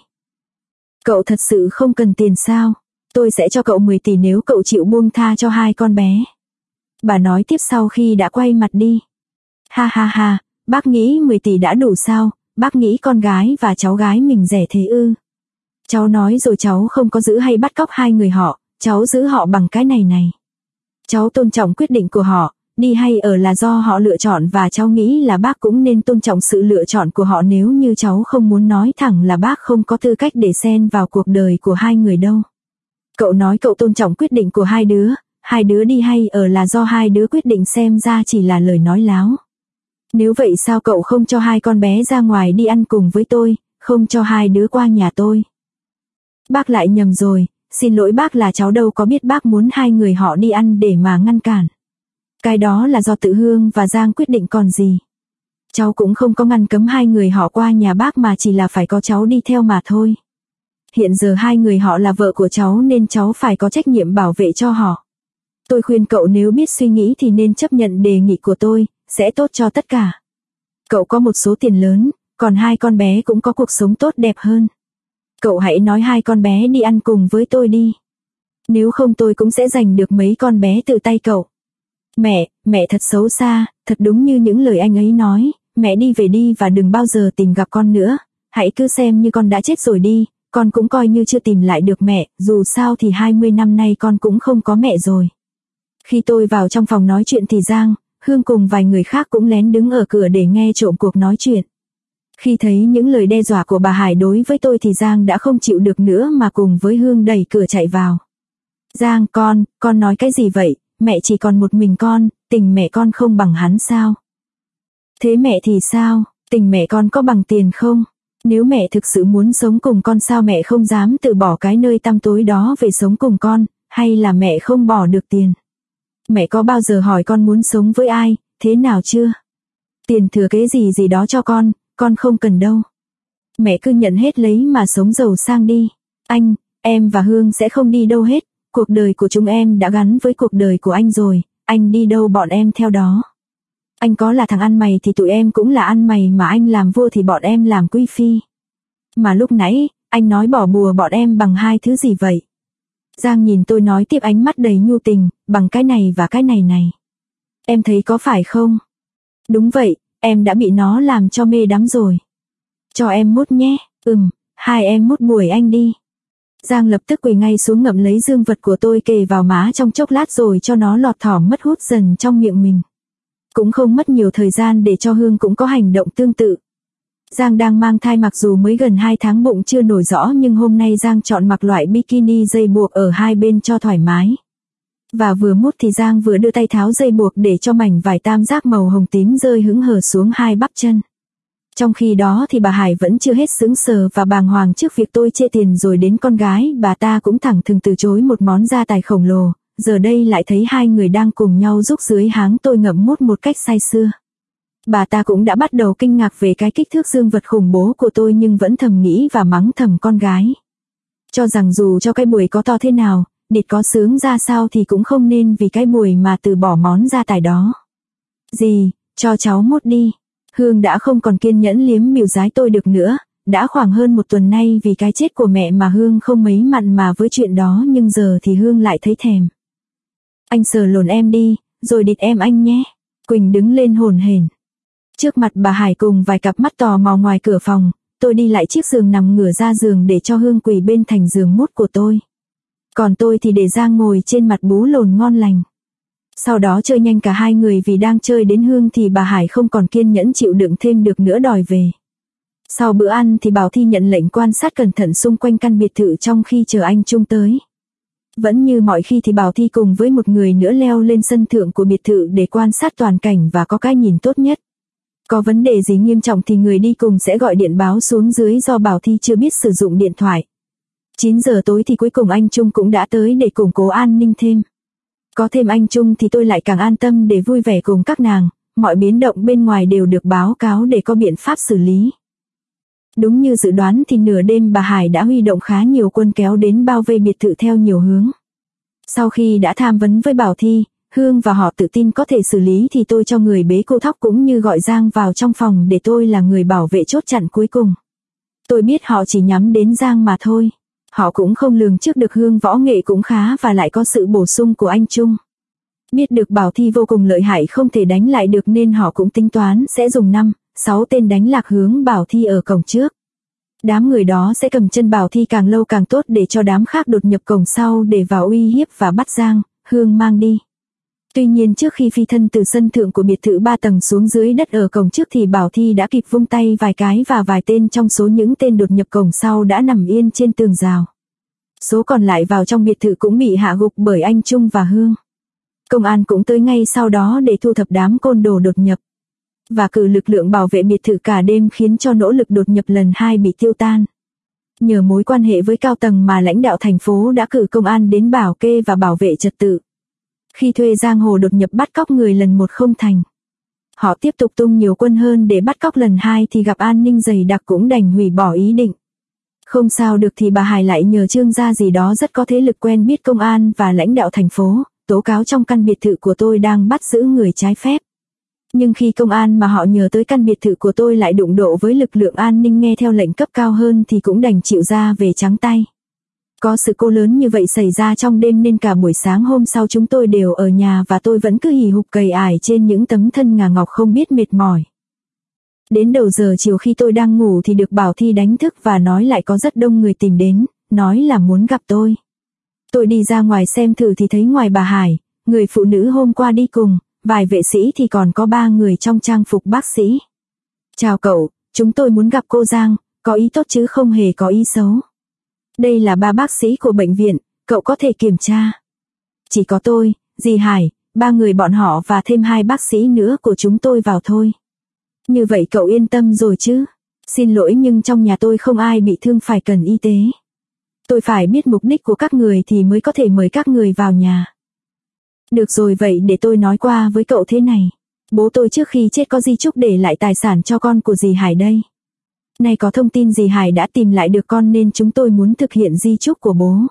Speaker 1: Cậu thật sự không cần tiền sao? Tôi sẽ cho cậu 10 tỷ nếu cậu chịu buông tha cho 2 con bé. Bà nói tiếp sau khi đã quay mặt đi. Ha ha ha, bác nghĩ 10 tỷ đã đủ sao? Bác nghĩ con gái và cháu gái mình rẻ thế ư? Cháu nói rồi cháu không có giữ hay bắt cóc 2 người họ, cháu giữ họ bằng cái này. Cháu tôn trọng quyết định của họ, đi hay ở là do họ lựa chọn và cháu nghĩ là bác cũng nên tôn trọng sự lựa chọn của họ nếu như cháu không muốn nói thẳng là bác không có tư cách để xen vào cuộc đời của 2 người đâu. Cậu nói cậu tôn trọng quyết định của 2 đứa đi hay ở là do 2 đứa quyết định xem ra chỉ là lời nói láo. Nếu vậy sao cậu không cho 2 con bé ra ngoài đi ăn cùng với tôi, không cho 2 đứa qua nhà tôi? Bác lại nhầm rồi, xin lỗi bác là cháu đâu có biết bác muốn 2 người họ đi ăn để mà ngăn cản. Cái đó là do tự Hương và Giang quyết định còn gì. Cháu cũng không có ngăn cấm 2 người họ qua nhà bác mà chỉ là phải có cháu đi theo mà thôi. Hiện giờ 2 người họ là vợ của cháu nên cháu phải có trách nhiệm bảo vệ cho họ. Tôi khuyên cậu nếu biết suy nghĩ thì nên chấp nhận đề nghị của tôi, sẽ tốt cho tất cả. Cậu có một số tiền lớn, còn 2 con bé cũng có cuộc sống tốt đẹp hơn. Cậu hãy nói 2 con bé đi ăn cùng với tôi đi. Nếu không tôi cũng sẽ giành được mấy con bé từ tay cậu. Mẹ thật xấu xa, thật đúng như những lời anh ấy nói, mẹ đi về đi và đừng bao giờ tìm gặp con nữa, hãy cứ xem như con đã chết rồi đi, con cũng coi như chưa tìm lại được mẹ, dù sao thì 20 năm nay con cũng không có mẹ rồi. Khi tôi vào trong phòng nói chuyện thì Giang, Hương cùng vài người khác cũng lén đứng ở cửa để nghe trộm cuộc nói chuyện. Khi thấy những lời đe dọa của bà Hải đối với tôi thì Giang đã không chịu được nữa mà cùng với Hương đẩy cửa chạy vào. Giang con nói cái gì vậy, mẹ chỉ còn một mình con, tình mẹ con không bằng hắn sao? Thế mẹ thì sao, tình mẹ con có bằng tiền không? Nếu mẹ thực sự muốn sống cùng con sao mẹ không dám từ bỏ cái nơi tăm tối đó về sống cùng con, hay là mẹ không bỏ được tiền? Mẹ có bao giờ hỏi con muốn sống với ai, thế nào chưa? Tiền thừa kế gì đó cho con không cần đâu. Mẹ cứ nhận hết lấy mà sống giàu sang đi. Anh, em và Hương sẽ không đi đâu hết, cuộc đời của chúng em đã gắn với cuộc đời của anh rồi, anh đi đâu bọn em theo đó. Anh có là thằng ăn mày thì tụi em cũng là ăn mày, mà anh làm vua thì bọn em làm quý phi. Mà lúc nãy, anh nói bỏ bùa bọn em bằng 2 thứ gì vậy? Giang nhìn tôi nói tiếp ánh mắt đầy nhu tình, bằng cái này và cái này. Em thấy có phải không? Đúng vậy, em đã bị nó làm cho mê đắm rồi. Cho em mút nhé, hai em mút bùi anh đi. Giang lập tức quỳ ngay xuống ngậm lấy dương vật của tôi kề vào má trong chốc lát rồi cho nó lọt thỏm mất hút dần trong miệng mình. Cũng không mất nhiều thời gian để cho Hương cũng có hành động tương tự. Giang đang mang thai mặc dù mới gần 2 tháng bụng chưa nổi rõ nhưng hôm nay Giang chọn mặc loại bikini dây buộc ở hai bên cho thoải mái. Và vừa mút thì Giang vừa đưa tay tháo dây buộc để cho mảnh vải tam giác màu hồng tím rơi hững hờ xuống 2 bắp chân. Trong khi đó thì bà Hải vẫn chưa hết sững sờ và bàng hoàng trước việc tôi chê tiền rồi đến con gái bà ta cũng thẳng thừng từ chối một món gia tài khổng lồ, giờ đây lại thấy 2 người đang cùng nhau rúc dưới háng tôi ngậm mút một cách say sưa. Bà ta cũng đã bắt đầu kinh ngạc về cái kích thước dương vật khủng bố của tôi nhưng vẫn thầm nghĩ và mắng thầm con gái. Cho rằng dù cho cái bùi có to thế nào, địt có sướng ra sao thì cũng không nên vì cái bùi mà từ bỏ món gia tài đó. Dì, cho cháu mút đi. Hương đã không còn kiên nhẫn liếm mỉu dái tôi được nữa, đã khoảng hơn 1 tuần nay vì cái chết của mẹ mà Hương không mấy mặn mà với chuyện đó nhưng giờ thì Hương lại thấy thèm. Anh sờ lồn em đi, rồi địt em anh nhé. Quỳnh đứng lên hồn hển. Trước mặt bà Hải cùng vài cặp mắt tò mò ngoài cửa phòng, tôi đi lại chiếc giường nằm ngửa ra giường để cho Hương quỳ bên thành giường mút của tôi. Còn tôi thì để Giang ngồi trên mặt bú lồn ngon lành. Sau đó chơi nhanh cả 2 người vì đang chơi đến Hương thì bà Hải không còn kiên nhẫn chịu đựng thêm được nữa đòi về. Sau bữa ăn thì Bảo Thi nhận lệnh quan sát cẩn thận xung quanh căn biệt thự trong khi chờ anh Trung tới. Vẫn như mọi khi thì Bảo Thi cùng với một người nữa leo lên sân thượng của biệt thự để quan sát toàn cảnh và có cái nhìn tốt nhất. Có vấn đề gì nghiêm trọng thì người đi cùng sẽ gọi điện báo xuống dưới do Bảo Thi chưa biết sử dụng điện thoại. 9 giờ tối thì cuối cùng anh Trung cũng đã tới để củng cố an ninh thêm. Có thêm anh Trung thì tôi lại càng an tâm để vui vẻ cùng các nàng, mọi biến động bên ngoài đều được báo cáo để có biện pháp xử lý. Đúng như dự đoán thì nửa đêm bà Hải đã huy động khá nhiều quân kéo đến bao vây biệt thự theo nhiều hướng. Sau khi đã tham vấn với Bảo Thi, Hương và họ tự tin có thể xử lý thì tôi cho người bế cô Thóc cũng như gọi Giang vào trong phòng để tôi là người bảo vệ chốt chặn cuối cùng. Tôi biết họ chỉ nhắm đến Giang mà thôi. Họ cũng không lường trước được Hương võ nghệ cũng khá và lại có sự bổ sung của anh Trung. Biết được Bảo Thi vô cùng lợi hại không thể đánh lại được nên họ cũng tính toán sẽ dùng 5-6 tên đánh lạc hướng Bảo Thi ở cổng trước. Đám người đó sẽ cầm chân Bảo Thi càng lâu càng tốt để cho đám khác đột nhập cổng sau để vào uy hiếp và bắt Giang, Hương mang đi. Tuy nhiên trước khi phi thân từ sân thượng của biệt thự 3 tầng xuống dưới đất ở cổng trước thì Bảo Thi đã kịp vung tay vài cái và vài tên trong số những tên đột nhập cổng sau đã nằm yên trên tường rào. Số còn lại vào trong biệt thự cũng bị hạ gục bởi anh Trung và Hương. Công an cũng tới ngay sau đó để thu thập đám côn đồ đột nhập. Và cử lực lượng bảo vệ biệt thự cả đêm khiến cho nỗ lực đột nhập lần 2 bị tiêu tan. Nhờ mối quan hệ với cao tầng mà lãnh đạo thành phố đã cử công an đến bảo kê và bảo vệ trật tự. Khi thuê giang hồ đột nhập bắt cóc người lần 1 không thành. Họ tiếp tục tung nhiều quân hơn để bắt cóc lần 2 thì gặp an ninh dày đặc cũng đành hủy bỏ ý định. Không sao được thì bà Hải lại nhờ Trương gia gì đó rất có thế lực quen biết công an và lãnh đạo thành phố, tố cáo trong căn biệt thự của tôi đang bắt giữ người trái phép. Nhưng khi công an mà họ nhờ tới căn biệt thự của tôi lại đụng độ với lực lượng an ninh nghe theo lệnh cấp cao hơn thì cũng đành chịu ra về trắng tay. Có sự cố lớn như vậy xảy ra trong đêm nên cả buổi sáng hôm sau chúng tôi đều ở nhà và tôi vẫn cứ hì hục cày ải trên những tấm thân ngà ngọc không biết mệt mỏi. Đến đầu giờ chiều khi tôi đang ngủ thì được Bảo Thi đánh thức và nói lại có rất đông người tìm đến, nói là muốn gặp tôi. Tôi đi ra ngoài xem thử thì thấy ngoài bà Hải, người phụ nữ hôm qua đi cùng, vài vệ sĩ thì còn có 3 người trong trang phục bác sĩ. Chào cậu, chúng tôi muốn gặp cô Giang, có ý tốt chứ không hề có ý xấu. Đây là 3 bác sĩ của bệnh viện, cậu có thể kiểm tra. Chỉ có tôi, dì Hải, 3 người bọn họ và thêm 2 bác sĩ nữa của chúng tôi vào thôi. Như vậy cậu yên tâm rồi chứ? Xin lỗi nhưng trong nhà tôi không ai bị thương phải cần y tế. Tôi phải biết mục đích của các người thì mới có thể mời các người vào nhà. Được rồi vậy để tôi nói qua với cậu thế này. Bố tôi trước khi chết có di chúc để lại tài sản cho con của dì Hải đây. Nay có thông tin dì Hải đã tìm lại được con nên chúng tôi muốn thực hiện di chúc của bố.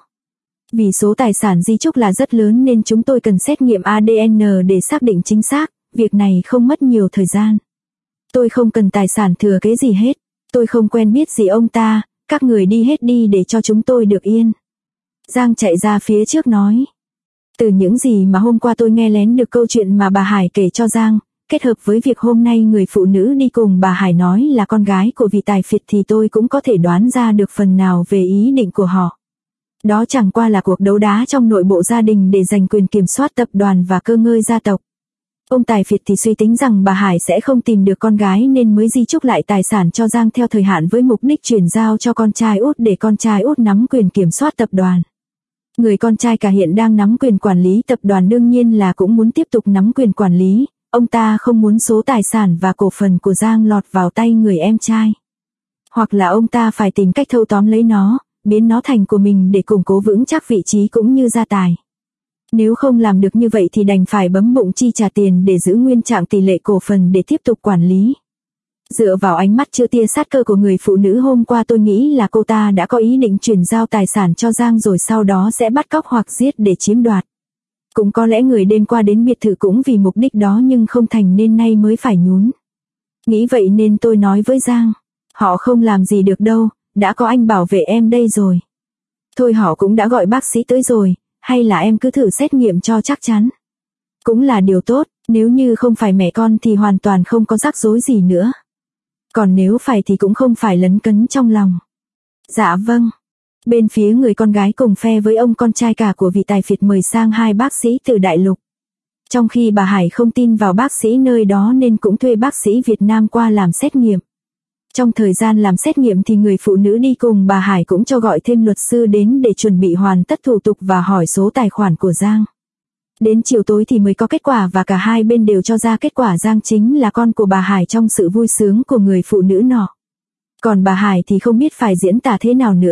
Speaker 1: Vì số tài sản di chúc là rất lớn nên chúng tôi cần xét nghiệm ADN để xác định chính xác, việc này không mất nhiều thời gian. Tôi không cần tài sản thừa kế gì hết, tôi không quen biết gì ông ta, các người đi hết đi để cho chúng tôi được yên. Giang chạy ra phía trước nói. Từ những gì mà hôm qua tôi nghe lén được câu chuyện mà bà Hải kể cho Giang, kết hợp với việc hôm nay người phụ nữ đi cùng bà Hải nói là con gái của vị tài phiệt thì tôi cũng có thể đoán ra được phần nào về ý định của họ. Đó chẳng qua là cuộc đấu đá trong nội bộ gia đình để giành quyền kiểm soát tập đoàn và cơ ngơi gia tộc. Ông tài phiệt thì suy tính rằng bà Hải sẽ không tìm được con gái nên mới di chúc lại tài sản cho Giang theo thời hạn với mục đích chuyển giao cho con trai út để con trai út nắm quyền kiểm soát tập đoàn. Người con trai cả hiện đang nắm quyền quản lý tập đoàn đương nhiên là cũng muốn tiếp tục nắm quyền quản lý, ông ta không muốn số tài sản và cổ phần của Giang lọt vào tay người em trai. Hoặc là ông ta phải tìm cách thâu tóm lấy nó, biến nó thành của mình để củng cố vững chắc vị trí cũng như gia tài. Nếu không làm được như vậy thì đành phải bấm bụng chi trả tiền để giữ nguyên trạng tỷ lệ cổ phần để tiếp tục quản lý. Dựa vào ánh mắt chưa tia sát cơ của người phụ nữ hôm qua tôi nghĩ là cô ta đã có ý định chuyển giao tài sản cho Giang rồi sau đó sẽ bắt cóc hoặc giết để chiếm đoạt. Cũng có lẽ người đêm qua đến biệt thự cũng vì mục đích đó nhưng không thành nên nay mới phải nhún. Nghĩ vậy nên tôi nói với Giang, họ không làm gì được đâu, đã có anh bảo vệ em đây rồi. Thôi họ cũng đã gọi bác sĩ tới rồi, hay là em cứ thử xét nghiệm cho chắc chắn. Cũng là điều tốt, nếu như không phải mẹ con thì hoàn toàn không có rắc rối gì nữa. Còn nếu phải thì cũng không phải lấn cấn trong lòng. Dạ vâng. Bên phía người con gái cùng phe với ông con trai cả của vị tài phiệt mời sang 2 bác sĩ từ đại lục. Trong khi bà Hải không tin vào bác sĩ nơi đó nên cũng thuê bác sĩ Việt Nam qua làm xét nghiệm. Trong thời gian làm xét nghiệm thì người phụ nữ đi cùng bà Hải cũng cho gọi thêm luật sư đến để chuẩn bị hoàn tất thủ tục và hỏi số tài khoản của Giang. Đến chiều tối thì mới có kết quả và cả hai bên đều cho ra kết quả Giang chính là con của bà Hải trong sự vui sướng của người phụ nữ nọ. Còn bà Hải thì không biết phải diễn tả thế nào nữa,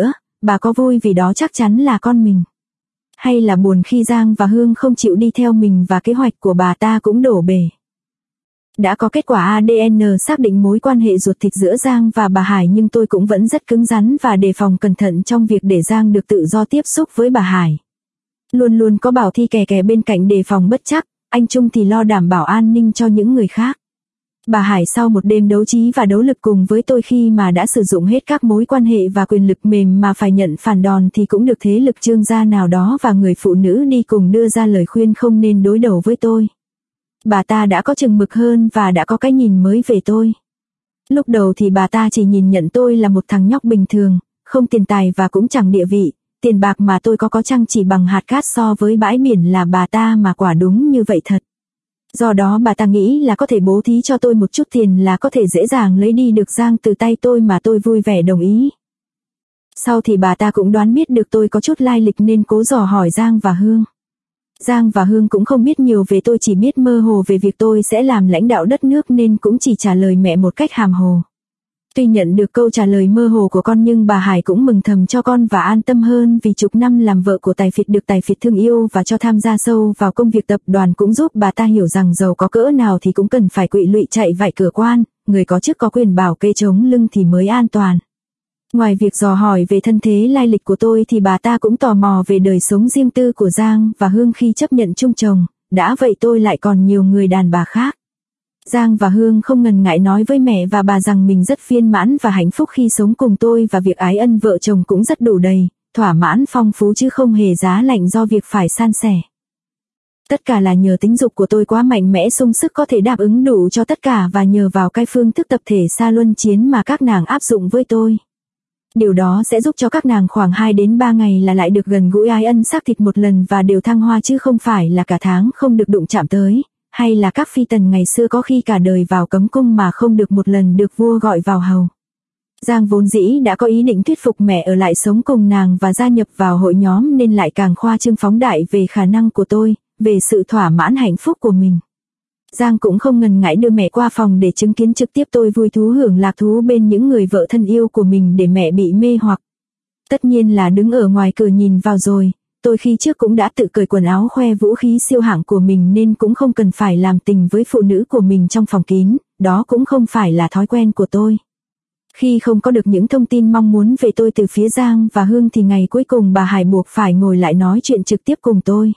Speaker 1: Bà có vui vì đó chắc chắn là con mình. Hay là buồn khi Giang và Hương không chịu đi theo mình và kế hoạch của bà ta cũng đổ bể. Đã có kết quả ADN xác định mối quan hệ ruột thịt giữa Giang và bà Hải, nhưng tôi cũng vẫn rất cứng rắn và đề phòng cẩn thận trong việc để Giang được tự do tiếp xúc với bà Hải. Luôn luôn có Bảo Thi kè bên cạnh đề phòng bất trắc, anh Trung thì lo đảm bảo an ninh cho những người khác. Bà Hải sau một đêm đấu trí và đấu lực cùng với tôi khi mà đã sử dụng hết các mối quan hệ và quyền lực mềm mà phải nhận phản đòn thì cũng được thế lực trương gia nào đó và người phụ nữ đi cùng đưa ra lời khuyên không nên đối đầu với tôi. Bà ta đã có chừng mực hơn và đã có cái nhìn mới về tôi. Lúc đầu thì bà ta chỉ nhìn nhận tôi là một thằng nhóc bình thường, không tiền tài và cũng chẳng địa vị, tiền bạc mà tôi có chăng chỉ bằng hạt cát so với bãi biển là bà ta, mà quả đúng như vậy thật. Do đó bà ta nghĩ là có thể bố thí cho tôi một chút tiền là có thể dễ dàng lấy đi được Giang từ tay tôi, mà tôi vui vẻ đồng ý. Sau thì bà ta cũng đoán biết được tôi có chút lai lịch nên cố dò hỏi Giang và Hương. Giang và Hương cũng không biết nhiều về tôi, chỉ biết mơ hồ về việc tôi sẽ làm lãnh đạo đất nước nên cũng chỉ trả lời mẹ một cách hàm hồ. Tuy nhận được câu trả lời mơ hồ của con nhưng bà Hải cũng mừng thầm cho con và an tâm hơn, vì chục năm làm vợ của Tài Phiệt được Tài Phiệt thương yêu và cho tham gia sâu vào công việc tập đoàn cũng giúp bà ta hiểu rằng giàu có cỡ nào thì cũng cần phải quỵ lụy chạy vạy cửa quan, người có chức có quyền bảo kê chống lưng thì mới an toàn. Ngoài việc dò hỏi về thân thế lai lịch của tôi thì bà ta cũng tò mò về đời sống riêng tư của Giang và Hương khi chấp nhận chung chồng, đã vậy tôi lại còn nhiều người đàn bà khác. Giang và Hương không ngần ngại nói với mẹ và bà rằng mình rất viên mãn và hạnh phúc khi sống cùng tôi, và việc ái ân vợ chồng cũng rất đủ đầy, thỏa mãn phong phú chứ không hề giá lạnh do việc phải san sẻ. Tất cả là nhờ tính dục của tôi quá mạnh mẽ sung sức có thể đáp ứng đủ cho tất cả, và nhờ vào cái phương thức tập thể xa luân chiến mà các nàng áp dụng với tôi. Điều đó sẽ giúp cho các nàng khoảng 2 đến 3 ngày là lại được gần gũi ái ân xác thịt một lần và đều thăng hoa, chứ không phải là cả tháng không được đụng chạm tới, hay là các phi tần ngày xưa có khi cả đời vào cấm cung mà không được một lần được vua gọi vào hầu. Giang vốn dĩ đã có ý định thuyết phục mẹ ở lại sống cùng nàng và gia nhập vào hội nhóm nên lại càng khoa trương phóng đại về khả năng của tôi, về sự thỏa mãn hạnh phúc của mình. Giang cũng không ngần ngại đưa mẹ qua phòng để chứng kiến trực tiếp tôi vui thú hưởng lạc thú bên những người vợ thân yêu của mình để mẹ bị mê hoặc. Tất nhiên là đứng ở ngoài cửa nhìn vào rồi, tôi khi trước cũng đã tự cởi quần áo khoe vũ khí siêu hạng của mình nên cũng không cần phải làm tình với phụ nữ của mình trong phòng kín, đó cũng không phải là thói quen của tôi. Khi không có được những thông tin mong muốn về tôi từ phía Giang và Hương thì ngày cuối cùng bà Hải buộc phải ngồi lại nói chuyện trực tiếp cùng tôi.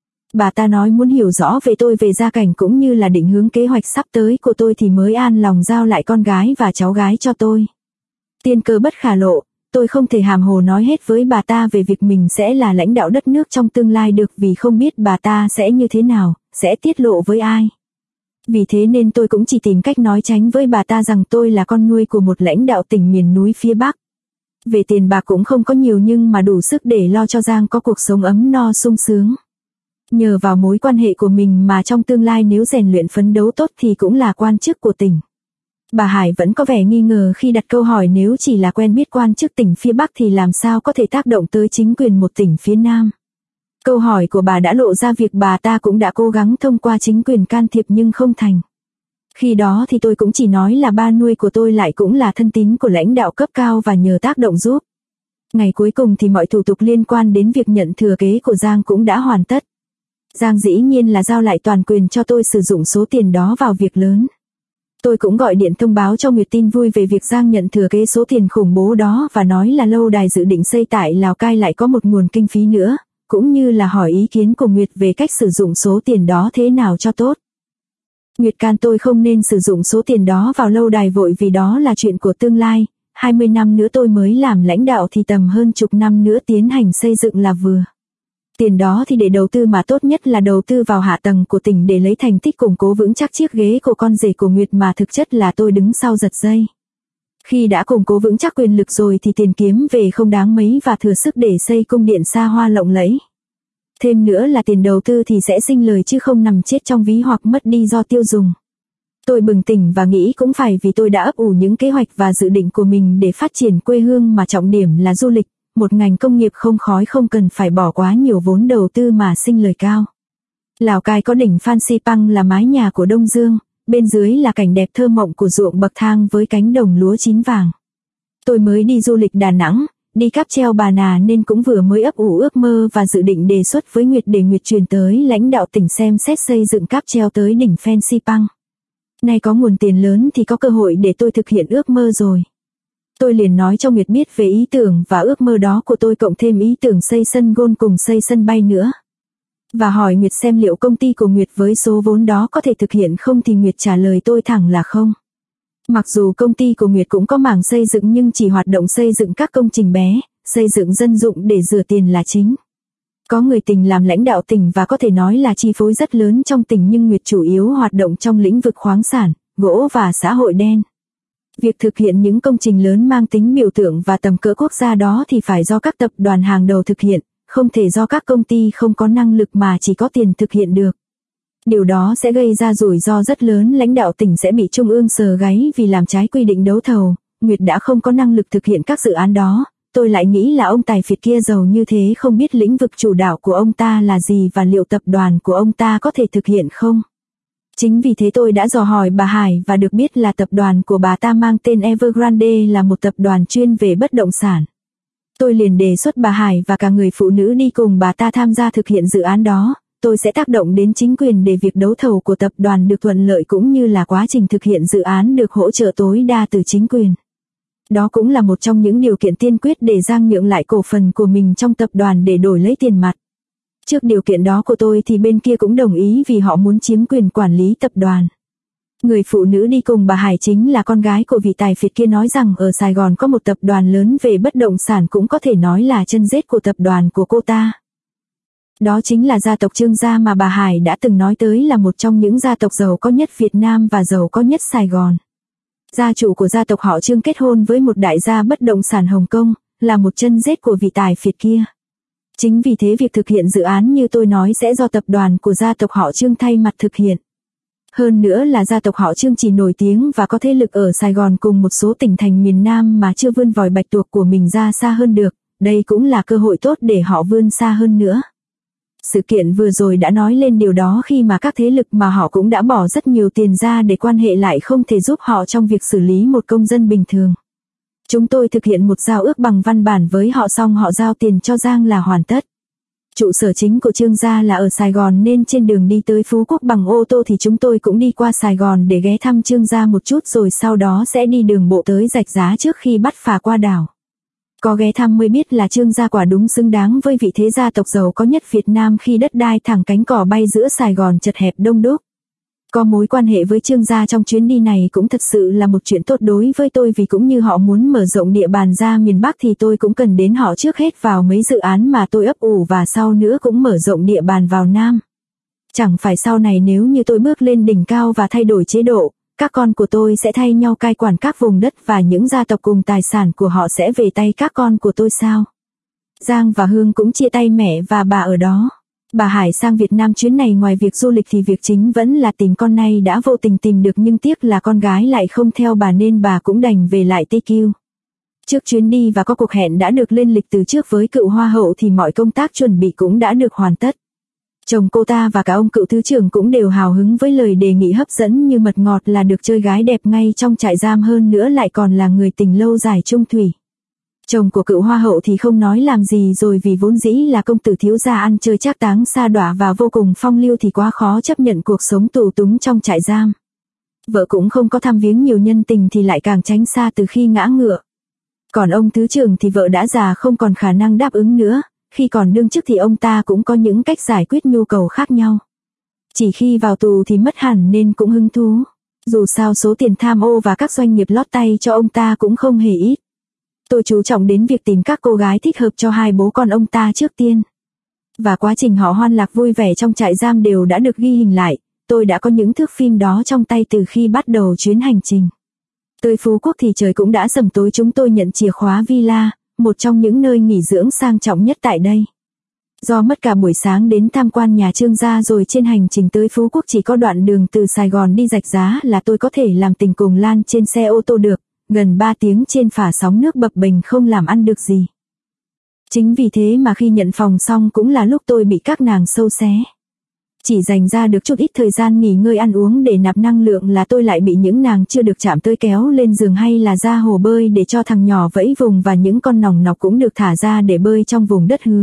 Speaker 1: Bà ta nói muốn hiểu rõ về tôi, về gia cảnh cũng như là định hướng kế hoạch sắp tới của tôi thì mới an lòng giao lại con gái và cháu gái cho tôi. Tiên cơ bất khả lộ, tôi không thể hàm hồ nói hết với bà ta về việc mình sẽ là lãnh đạo đất nước trong tương lai được, vì không biết bà ta sẽ như thế nào, sẽ tiết lộ với ai. Vì thế nên tôi cũng chỉ tìm cách nói tránh với bà ta rằng tôi là con nuôi của một lãnh đạo tỉnh miền núi phía Bắc. Về tiền bạc cũng không có nhiều nhưng mà đủ sức để lo cho Giang có cuộc sống ấm no sung sướng. Nhờ vào mối quan hệ của mình mà trong tương lai nếu rèn luyện phấn đấu tốt thì cũng là quan chức của tỉnh. Bà Hải vẫn có vẻ nghi ngờ khi đặt câu hỏi nếu chỉ là quen biết quan chức tỉnh phía Bắc thì làm sao có thể tác động tới chính quyền một tỉnh phía Nam. Câu hỏi của bà đã lộ ra việc bà ta cũng đã cố gắng thông qua chính quyền can thiệp nhưng không thành. Khi đó thì tôi cũng chỉ nói là ba nuôi của tôi lại cũng là thân tín của lãnh đạo cấp cao và nhờ tác động giúp. Ngày cuối cùng thì mọi thủ tục liên quan đến việc nhận thừa kế của Giang cũng đã hoàn tất. Giang dĩ nhiên là giao lại toàn quyền cho tôi sử dụng số tiền đó vào việc lớn. Tôi cũng gọi điện thông báo cho Nguyệt tin vui về việc Giang nhận thừa kế số tiền khủng bố đó và nói là lâu đài dự định xây tại Lào Cai lại có một nguồn kinh phí nữa, cũng như là hỏi ý kiến của Nguyệt về cách sử dụng số tiền đó thế nào cho tốt. Nguyệt can tôi không nên sử dụng số tiền đó vào lâu đài vội vì đó là chuyện của tương lai, 20 năm nữa tôi mới làm lãnh đạo thì tầm hơn chục năm nữa tiến hành xây dựng là vừa. Tiền đó thì để đầu tư mà tốt nhất là đầu tư vào hạ tầng của tỉnh để lấy thành tích củng cố vững chắc chiếc ghế của con rể của Nguyệt mà thực chất là tôi đứng sau giật dây. Khi đã củng cố vững chắc quyền lực rồi thì tiền kiếm về không đáng mấy và thừa sức để xây cung điện xa hoa lộng lẫy. Thêm nữa là tiền đầu tư thì sẽ sinh lời chứ không nằm chết trong ví hoặc mất đi do tiêu dùng. Tôi bừng tỉnh và nghĩ cũng phải vì tôi đã ấp ủ những kế hoạch và dự định của mình để phát triển quê hương mà trọng điểm là du lịch, một ngành công nghiệp không khói không cần phải bỏ quá nhiều vốn đầu tư mà sinh lời cao. Lào Cai có đỉnh Phan Xipang là mái nhà của Đông Dương, bên dưới là cảnh đẹp thơ mộng của ruộng bậc thang với cánh đồng lúa chín vàng. Tôi mới đi du lịch Đà Nẵng, đi cáp treo Bà Nà nên cũng vừa mới ấp ủ ước mơ và dự định đề xuất với Nguyệt để Nguyệt truyền tới lãnh đạo tỉnh xem xét xây dựng cáp treo tới đỉnh Phan Xipang. Nay có nguồn tiền lớn thì có cơ hội để tôi thực hiện ước mơ rồi. Tôi liền nói cho Nguyệt biết về ý tưởng và ước mơ đó của tôi cộng thêm ý tưởng xây sân golf cùng xây sân bay nữa. Và hỏi Nguyệt xem liệu công ty của Nguyệt với số vốn đó có thể thực hiện không thì Nguyệt trả lời tôi thẳng là không. Mặc dù công ty của Nguyệt cũng có mảng xây dựng nhưng chỉ hoạt động xây dựng các công trình bé, xây dựng dân dụng để rửa tiền là chính. Có người tỉnh làm lãnh đạo tỉnh và có thể nói là chi phối rất lớn trong tỉnh nhưng Nguyệt chủ yếu hoạt động trong lĩnh vực khoáng sản, gỗ và xã hội đen. Việc thực hiện những công trình lớn mang tính biểu tượng và tầm cỡ quốc gia đó thì phải do các tập đoàn hàng đầu thực hiện, không thể do các công ty không có năng lực mà chỉ có tiền thực hiện được. Điều đó sẽ gây ra rủi ro rất lớn, lãnh đạo tỉnh sẽ bị trung ương sờ gáy vì làm trái quy định đấu thầu. Nguyệt đã không có năng lực thực hiện các dự án đó. Tôi lại nghĩ là ông tài phiệt kia giàu như thế không biết lĩnh vực chủ đạo của ông ta là gì và liệu tập đoàn của ông ta có thể thực hiện không. Chính vì thế tôi đã dò hỏi bà Hải và được biết là tập đoàn của bà ta mang tên Evergrande là một tập đoàn chuyên về bất động sản. Tôi liền đề xuất bà Hải và cả người phụ nữ đi cùng bà ta tham gia thực hiện dự án đó. Tôi sẽ tác động đến chính quyền để việc đấu thầu của tập đoàn được thuận lợi cũng như là quá trình thực hiện dự án được hỗ trợ tối đa từ chính quyền. Đó cũng là một trong những điều kiện tiên quyết để Giang nhượng lại cổ phần của mình trong tập đoàn để đổi lấy tiền mặt. Trước điều kiện đó của tôi thì bên kia cũng đồng ý vì họ muốn chiếm quyền quản lý tập đoàn. Người phụ nữ đi cùng bà Hải chính là con gái của vị tài phiệt kia, nói rằng ở Sài Gòn có một tập đoàn lớn về bất động sản cũng có thể nói là chân rết của tập đoàn của cô ta. Đó chính là gia tộc Trương gia mà bà Hải đã từng nói tới là một trong những gia tộc giàu có nhất Việt Nam và giàu có nhất Sài Gòn. Gia chủ của gia tộc họ Trương kết hôn với một đại gia bất động sản Hồng Kông, là một chân rết của vị tài phiệt kia. Chính vì thế việc thực hiện dự án như tôi nói sẽ do tập đoàn của gia tộc họ Trương thay mặt thực hiện. Hơn nữa là gia tộc họ Trương chỉ nổi tiếng và có thế lực ở Sài Gòn cùng một số tỉnh thành miền Nam mà chưa vươn vòi bạch tuộc của mình ra xa hơn được, đây cũng là cơ hội tốt để họ vươn xa hơn nữa. Sự kiện vừa rồi đã nói lên điều đó khi mà các thế lực mà họ cũng đã bỏ rất nhiều tiền ra để quan hệ lại không thể giúp họ trong việc xử lý một công dân bình thường. Chúng tôi thực hiện một giao ước bằng văn bản với họ xong họ giao tiền cho Giang là hoàn tất. Trụ sở chính của Trương gia là ở Sài Gòn nên trên đường đi tới Phú Quốc bằng ô tô thì chúng tôi cũng đi qua Sài Gòn để ghé thăm Trương gia một chút rồi sau đó sẽ đi đường bộ tới Rạch Giá trước khi bắt phà qua đảo. Có ghé thăm mới biết là Trương gia quả đúng xứng đáng với vị thế gia tộc giàu có nhất Việt Nam khi đất đai thẳng cánh cỏ bay giữa Sài Gòn chật hẹp đông đúc. Có mối quan hệ với Trương gia trong chuyến đi này cũng thật sự là một chuyện tốt đối với tôi vì cũng như họ muốn mở rộng địa bàn ra miền Bắc thì tôi cũng cần đến họ trước hết vào mấy dự án mà tôi ấp ủ và sau nữa cũng mở rộng địa bàn vào Nam. Chẳng phải sau này nếu như tôi bước lên đỉnh cao và thay đổi chế độ, các con của tôi sẽ thay nhau cai quản các vùng đất và những gia tộc cùng tài sản của họ sẽ về tay các con của tôi sao? Giang và Hương cũng chia tay mẹ và bà ở đó. Bà Hải sang Việt Nam chuyến này ngoài việc du lịch thì việc chính vẫn là tìm con, này đã vô tình tìm được nhưng tiếc là con gái lại không theo bà nên bà cũng đành về lại TQ. Trước chuyến đi và có cuộc hẹn đã được lên lịch từ trước với cựu hoa hậu thì mọi công tác chuẩn bị cũng đã được hoàn tất. Chồng cô ta và cả ông cựu thứ trưởng cũng đều hào hứng với lời đề nghị hấp dẫn như mật ngọt là được chơi gái đẹp ngay trong trại giam, hơn nữa lại còn là người tình lâu dài chung thủy. Chồng của cựu hoa hậu thì không nói làm gì rồi vì vốn dĩ là công tử thiếu gia ăn chơi trác táng sa đọa và vô cùng phong lưu thì quá khó chấp nhận cuộc sống tù túng trong trại giam. Vợ cũng không có thăm viếng nhiều nhân tình thì lại càng tránh xa từ khi ngã ngựa. Còn ông thứ trưởng thì vợ đã già không còn khả năng đáp ứng nữa, khi còn đương chức thì ông ta cũng có những cách giải quyết nhu cầu khác nhau. Chỉ khi vào tù thì mất hẳn nên cũng hứng thú. Dù sao số tiền tham ô và các doanh nghiệp lót tay cho ông ta cũng không hề ít. Tôi chú trọng đến việc tìm các cô gái thích hợp cho hai bố con ông ta trước tiên. Và quá trình họ hoan lạc vui vẻ trong trại giam đều đã được ghi hình lại, tôi đã có những thước phim đó trong tay từ khi bắt đầu chuyến hành trình. Tới Phú Quốc thì trời cũng đã sầm tối, chúng tôi nhận chìa khóa villa, một trong những nơi nghỉ dưỡng sang trọng nhất tại đây. Do mất cả buổi sáng đến tham quan nhà Trương gia rồi trên hành trình tới Phú Quốc chỉ có đoạn đường từ Sài Gòn đi Rạch Giá là tôi có thể làm tình cùng Lan trên xe ô tô được, gần 3 tiếng trên phà sóng nước bập bềnh không làm ăn được gì. Chính vì thế mà khi nhận phòng xong cũng là lúc tôi bị các nàng sâu xé. Chỉ dành ra được chút ít thời gian nghỉ ngơi ăn uống để nạp năng lượng là tôi lại bị những nàng chưa được chạm tới kéo lên giường hay là ra hồ bơi để cho thằng nhỏ vẫy vùng, và những con nòng nọc cũng được thả ra để bơi trong vùng đất hứa.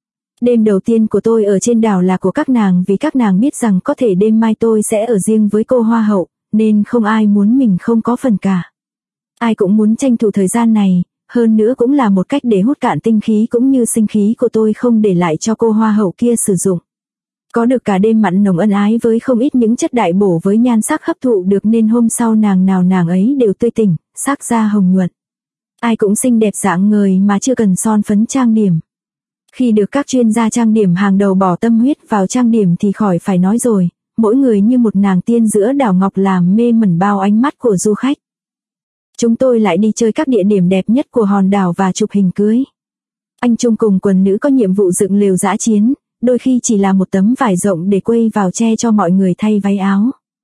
Speaker 1: Đêm đầu tiên của tôi ở trên đảo là của các nàng, vì các nàng biết rằng có thể đêm mai tôi sẽ ở riêng với cô Hoa hậu, nên không ai muốn mình không có phần cả. Ai cũng muốn tranh thủ thời gian này, hơn nữa cũng là một cách để hút cạn tinh khí cũng như sinh khí của tôi, không để lại cho cô Hoa hậu kia sử dụng. Có được cả đêm mặn nồng ân ái với không ít những chất đại bổ với nhan sắc hấp thụ được, nên hôm sau nàng nào nàng ấy đều tươi tỉnh, sắc da hồng nhuận. Ai cũng xinh đẹp rạng ngời mà chưa cần son phấn trang điểm. Khi được các chuyên gia trang điểm hàng đầu bỏ tâm huyết vào trang điểm thì khỏi phải nói rồi, mỗi người như một nàng tiên giữa đảo ngọc làm mê mẩn bao ánh mắt của du khách. Chúng tôi lại đi chơi các địa điểm đẹp nhất của hòn đảo và chụp hình cưới. Anh Trung cùng quần nữ có nhiệm vụ dựng lều dã chiến, đôi khi chỉ là một tấm vải rộng để quây vào che cho mọi người thay váy áo.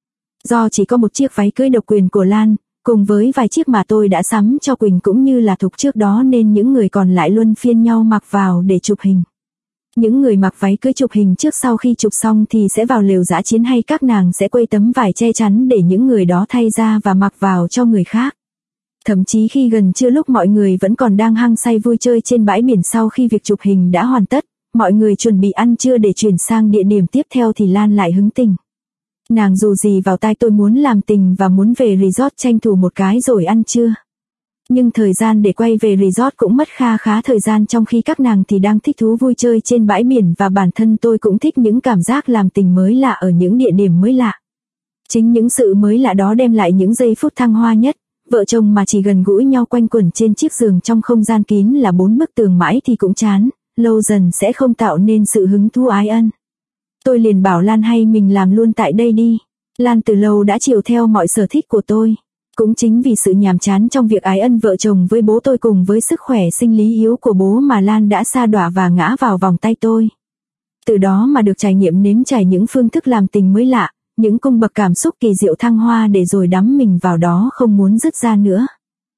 Speaker 1: Do chỉ có một chiếc váy cưới độc quyền của Lan, cùng với vài chiếc mà tôi đã sắm cho Quỳnh cũng như là Thục trước đó, nên những người còn lại luân phiên nhau mặc vào để chụp hình. Những người mặc váy cưới chụp hình trước sau khi chụp xong thì sẽ vào lều dã chiến, hay các nàng sẽ quây tấm vải che chắn để những người đó thay ra và mặc vào cho người khác. Thậm chí khi gần trưa lúc mọi người vẫn còn đang hăng say vui chơi trên bãi biển, sau khi việc chụp hình đã hoàn tất, mọi người chuẩn bị ăn trưa để chuyển sang địa điểm tiếp theo thì Lan lại hứng tình. Nàng dù gì vào tai tôi muốn làm tình và muốn về resort tranh thủ một cái rồi ăn trưa. Nhưng thời gian để quay về resort cũng mất kha khá thời gian, trong khi các nàng thì đang thích thú vui chơi trên bãi biển, và bản thân tôi cũng thích những cảm giác làm tình mới lạ ở những địa điểm mới lạ. Chính những sự mới lạ đó đem lại những giây phút thăng hoa nhất. Vợ chồng mà chỉ gần gũi nhau quanh quẩn trên chiếc giường trong không gian kín là 4 bức tường mãi thì cũng chán, lâu dần sẽ không tạo nên sự hứng thú ái ân. Tôi liền bảo Lan hay mình làm luôn tại đây đi. Lan từ lâu đã chiều theo mọi sở thích của tôi. Cũng chính vì sự nhàm chán trong việc ái ân vợ chồng với bố tôi cùng với sức khỏe sinh lý yếu của bố mà Lan đã sa đọa và ngã vào vòng tay tôi. Từ đó mà được trải nghiệm nếm trải những phương thức làm tình mới lạ, những cung bậc cảm xúc kỳ diệu thăng hoa để rồi đắm mình vào đó không muốn dứt ra nữa.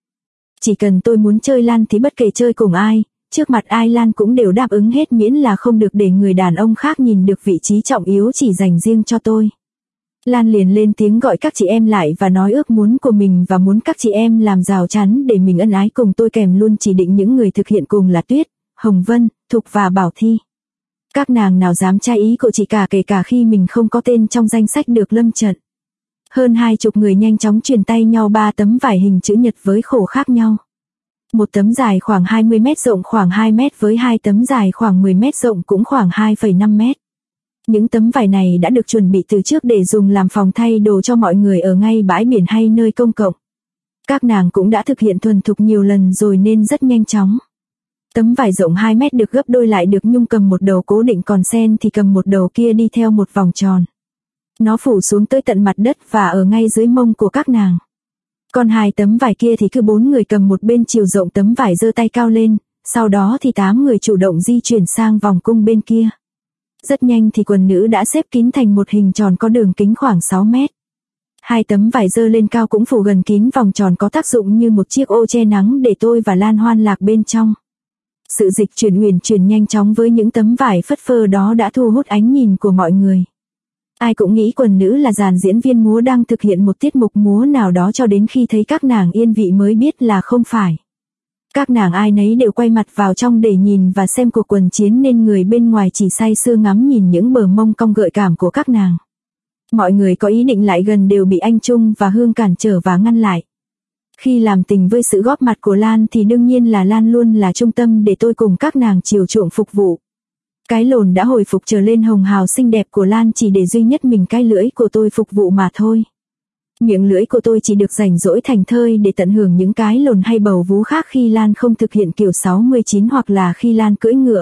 Speaker 1: Chỉ cần tôi muốn chơi Lan thì bất kể chơi cùng ai, trước mặt ai Lan cũng đều đáp ứng hết, miễn là không được để người đàn ông khác nhìn được vị trí trọng yếu chỉ dành riêng cho tôi. Lan liền lên tiếng gọi các chị em lại và nói ước muốn của mình và muốn các chị em làm rào chắn để mình ân ái cùng tôi, kèm luôn chỉ định những người thực hiện cùng là Tuyết, Hồng Vân, Thục và Bảo Thi. Các nàng nào dám trái ý của chị cả, kể cả khi mình không có tên trong danh sách được lâm trận. Hơn 20 người nhanh chóng truyền tay nhau 3 tấm vải hình chữ nhật với khổ khác nhau. Một tấm dài khoảng 20 mét, rộng khoảng 2 mét với 2 tấm dài khoảng 10 mét, rộng cũng khoảng 2,5 mét. Những tấm vải này đã được chuẩn bị từ trước để dùng làm phòng thay đồ cho mọi người ở ngay bãi biển hay nơi công cộng. Các nàng cũng đã thực hiện thuần thục nhiều lần rồi nên rất nhanh chóng. Tấm vải rộng 2 mét được gấp đôi lại, được Nhung cầm một đầu cố định, còn Sen thì cầm một đầu kia đi theo một vòng tròn. Nó phủ xuống tới tận mặt đất và ở ngay dưới mông của các nàng. Còn 2 tấm vải kia thì cứ 4 người cầm một bên chiều rộng tấm vải, giơ tay cao lên, sau đó thì 8 người chủ động di chuyển sang vòng cung bên kia. Rất nhanh thì quần nữ đã xếp kín thành một hình tròn có đường kính khoảng 6 mét. 2 tấm vải dơ lên cao cũng phủ gần kín vòng tròn, có tác dụng như một chiếc ô che nắng để tôi và Lan hoan lạc bên trong. Sự dịch chuyển uyển chuyển nhanh chóng với những tấm vải phất phơ đó đã thu hút ánh nhìn của mọi người. Ai cũng nghĩ quần nữ là dàn diễn viên múa đang thực hiện một tiết mục múa nào đó, cho đến khi thấy các nàng yên vị mới biết là không phải. Các nàng ai nấy đều quay mặt vào trong để nhìn và xem cuộc quần chiến, nên người bên ngoài chỉ say sưa ngắm nhìn những bờ mông cong gợi cảm của các nàng. Mọi người có ý định lại gần đều bị anh Trung và Hương cản trở và ngăn lại. Khi làm tình với sự góp mặt của Lan thì đương nhiên là Lan luôn là trung tâm để tôi cùng các nàng chiều chuộng phục vụ. Cái lồn đã hồi phục trở lên hồng hào xinh đẹp của Lan chỉ để duy nhất mình cái lưỡi của tôi phục vụ mà thôi. Miệng lưỡi của tôi chỉ được rảnh rỗi thành thơi để tận hưởng những cái lồn hay bầu vú khác khi Lan không thực hiện kiểu 69 hoặc là khi Lan cưỡi ngựa.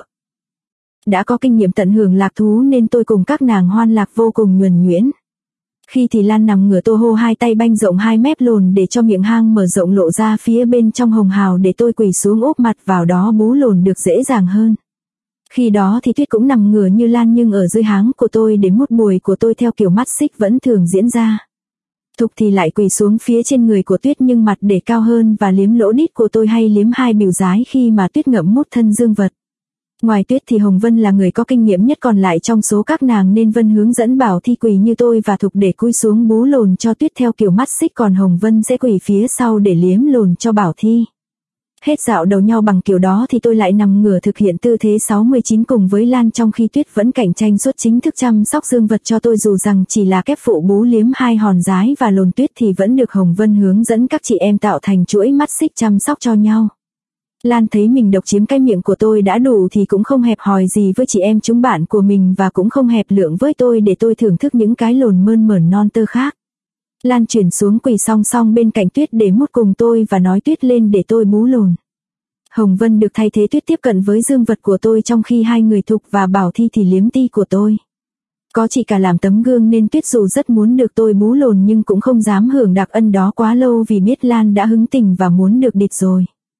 Speaker 1: Đã có kinh nghiệm tận hưởng lạc thú nên tôi cùng các nàng hoan lạc vô cùng nhuần nhuyễn. Khi thì Lan nằm ngửa, tôi hô 2 tay banh rộng 2 mét lồn để cho miệng hang mở rộng lộ ra phía bên trong hồng hào, để tôi quỳ xuống úp mặt vào đó bú lồn được dễ dàng hơn. Khi đó thì Tuyết cũng nằm ngửa như Lan nhưng ở dưới háng của tôi để mút bùi của tôi theo kiểu mắt xích vẫn thường diễn ra. Thục thì lại quỳ xuống phía trên người của Tuyết nhưng mặt để cao hơn và liếm lỗ đít của tôi hay liếm hai bìu dái khi mà Tuyết ngậm mút thân dương vật. Ngoài Tuyết thì Hồng Vân là người có kinh nghiệm nhất còn lại trong số các nàng nên Vân hướng dẫn Bảo Thi quỳ như tôi và Thục để cúi xuống bú lồn cho Tuyết theo kiểu mắt xích, còn Hồng Vân sẽ quỳ phía sau để liếm lồn cho Bảo Thi. Hết dạo đầu nhau bằng kiểu đó thì tôi lại nằm ngửa thực hiện tư thế 69 cùng với Lan, trong khi Tuyết vẫn cạnh tranh suốt chính thức chăm sóc dương vật cho tôi, dù rằng chỉ là kép phụ bú liếm 2 hòn dái và lồn Tuyết thì vẫn được Hồng Vân hướng dẫn các chị em tạo thành chuỗi mắt xích chăm sóc cho nhau. Lan thấy mình độc chiếm cái miệng của tôi đã đủ thì cũng không hẹp hòi gì với chị em chúng bạn của mình và cũng không hẹp lượng với tôi để tôi thưởng thức những cái lồn mơn mởn non tơ khác. Lan chuyển xuống quỳ song song bên cạnh Tuyết để mút cùng tôi và nói Tuyết lên để tôi bú lồn. Hồng Vân được thay thế Tuyết tiếp cận với dương vật của tôi, trong khi hai người Thục và Bảo Thi thì liếm ti của tôi. Có chị cả làm tấm gương nên Tuyết dù rất muốn được tôi bú lồn nhưng cũng không dám hưởng đặc ân đó quá lâu vì biết Lan đã hứng tình và muốn được địt rồi.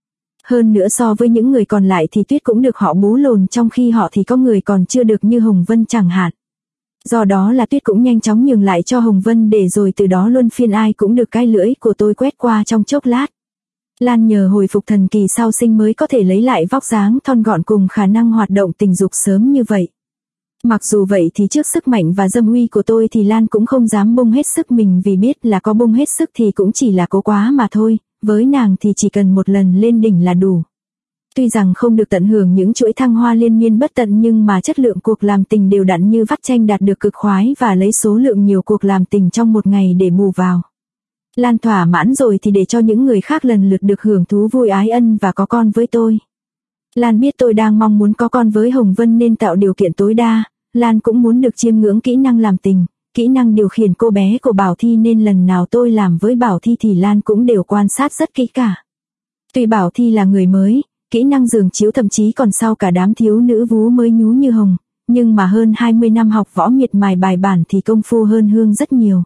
Speaker 1: Hơn nữa so với những người còn lại thì Tuyết cũng được họ bú lồn, trong khi họ thì có người còn chưa được như Hồng Vân chẳng hạn. Do đó là Tuyết cũng nhanh chóng nhường lại cho Hồng Vân để rồi từ đó luân phiên ai cũng được cái lưỡi của tôi quét qua trong chốc lát. Lan nhờ hồi phục thần kỳ sau sinh mới có thể lấy lại vóc dáng thon gọn cùng khả năng hoạt động tình dục sớm như vậy. Mặc dù vậy thì trước sức mạnh và dâm uy của tôi thì Lan cũng không dám bung hết sức mình, vì biết là có bung hết sức thì cũng chỉ là cố quá mà thôi, với nàng thì chỉ cần một lần lên đỉnh là đủ. Tuy rằng không được tận hưởng những chuỗi thăng hoa liên miên bất tận nhưng mà chất lượng cuộc làm tình đều đặn như vắt chanh đạt được cực khoái và lấy số lượng nhiều cuộc làm tình trong một ngày để bù vào. Lan thỏa mãn rồi thì để cho những người khác lần lượt được hưởng thú vui ái ân và có con với tôi. Lan biết tôi đang mong muốn có con với Hồng Vân nên tạo điều kiện tối đa. Lan cũng muốn được chiêm ngưỡng kỹ năng làm tình, kỹ năng điều khiển cô bé của Bảo Thi, nên lần nào tôi làm với Bảo Thi thì Lan cũng đều quan sát rất kỹ cả. Tuy Bảo Thi là người mới, kỹ năng giường chiếu thậm chí còn sau cả đám thiếu nữ vú mới nhú như Hồng, nhưng mà hơn 20 năm học võ miệt mài bài bản thì công phu hơn Hương rất nhiều.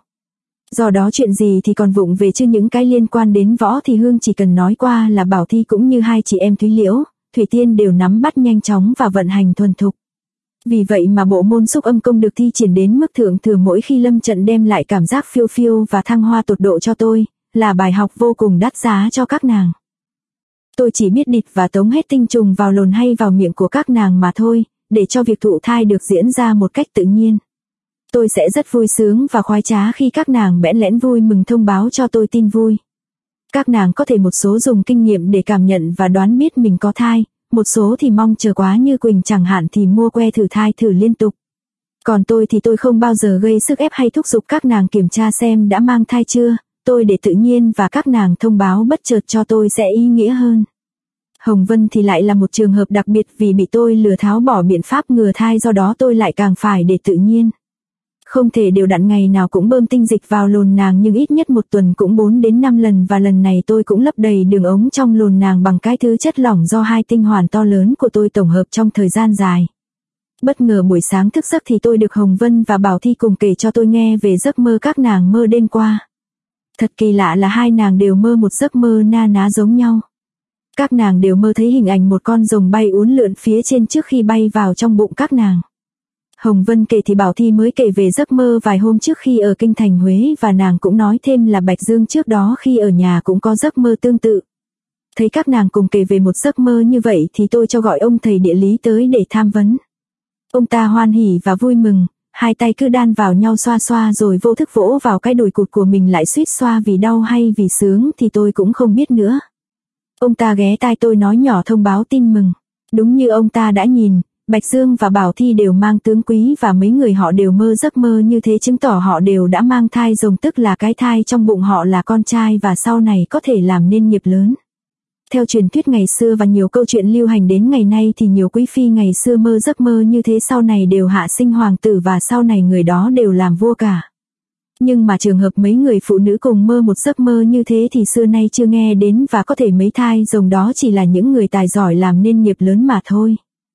Speaker 1: Do đó chuyện gì thì còn vụng về, chứ những cái liên quan đến võ thì Hương chỉ cần nói qua là Bảo Thi cũng như hai chị em Thúy Liễu, Thủy Tiên đều nắm bắt nhanh chóng và vận hành thuần thục. Vì vậy mà bộ môn xúc âm công được thi triển đến mức thượng thừa, mỗi khi lâm trận đem lại cảm giác phiêu phiêu và thăng hoa tột độ cho tôi, là bài học vô cùng đắt giá cho các nàng. Tôi chỉ biết địt và tống hết tinh trùng vào lồn hay vào miệng của các nàng mà thôi, để cho việc thụ thai được diễn ra một cách tự nhiên. Tôi sẽ rất vui sướng và khoái trá khi các nàng bẽn lẽn vui mừng thông báo cho tôi tin vui. Các nàng có thể một số dùng kinh nghiệm để cảm nhận và đoán biết mình có thai, một số thì mong chờ quá như Quỳnh chẳng hạn thì mua que thử thai thử liên tục. Còn tôi thì tôi không bao giờ gây sức ép hay thúc giục các nàng kiểm tra xem đã mang thai chưa, tôi để tự nhiên và các nàng thông báo bất chợt cho tôi sẽ ý nghĩa hơn. Hồng Vân thì lại là một trường hợp đặc biệt vì bị tôi lừa tháo bỏ biện pháp ngừa thai, do đó tôi lại càng phải để tự nhiên. Không thể đều đặn ngày nào cũng bơm tinh dịch vào lồn nàng, nhưng ít nhất một tuần cũng 4 đến 5 lần, và lần này tôi cũng lấp đầy đường ống trong lồn nàng bằng cái thứ chất lỏng do hai tinh hoàn to lớn của tôi tổng hợp trong thời gian dài. Bất ngờ buổi sáng thức giấc thì tôi được Hồng Vân và Bảo Thi cùng kể cho tôi nghe về giấc mơ các nàng mơ đêm qua. Thật kỳ lạ là hai nàng đều mơ một giấc mơ na ná giống nhau. Các nàng đều mơ thấy hình ảnh một con rồng bay uốn lượn phía trên trước khi bay vào trong bụng các nàng. Hồng Vân kể thì Bảo Thi mới kể về giấc mơ vài hôm trước khi ở kinh thành Huế, và nàng cũng nói thêm là Bạch Dương trước đó khi ở nhà cũng có giấc mơ tương tự. Thấy các nàng cùng kể về một giấc mơ như vậy thì tôi cho gọi ông thầy địa lý tới để tham vấn. Ông ta hoan hỉ và vui mừng, hai tay cứ đan vào nhau xoa xoa rồi vô thức vỗ vào cái đùi cụt của mình, lại suýt xoa vì đau hay vì sướng thì tôi cũng không biết nữa. Ông ta ghé tai tôi nói nhỏ thông báo tin mừng. Đúng như ông ta đã nhìn, Bạch Dương và Bảo Thi đều mang tướng quý và mấy người họ đều mơ giấc mơ như thế, chứng tỏ họ đều đã mang thai rồng, tức là cái thai trong bụng họ là con trai và sau này có thể làm nên nghiệp lớn. Theo truyền thuyết ngày xưa và nhiều câu chuyện lưu hành đến ngày nay thì nhiều quý phi ngày xưa mơ giấc mơ như thế sau này đều hạ sinh hoàng tử và sau này người đó đều làm vua cả. Nhưng mà trường hợp mấy người phụ nữ cùng mơ một giấc mơ như thế thì xưa nay chưa nghe đến, và có thể mấy thai rồng đó chỉ là những người tài giỏi làm nên nghiệp lớn mà thôi.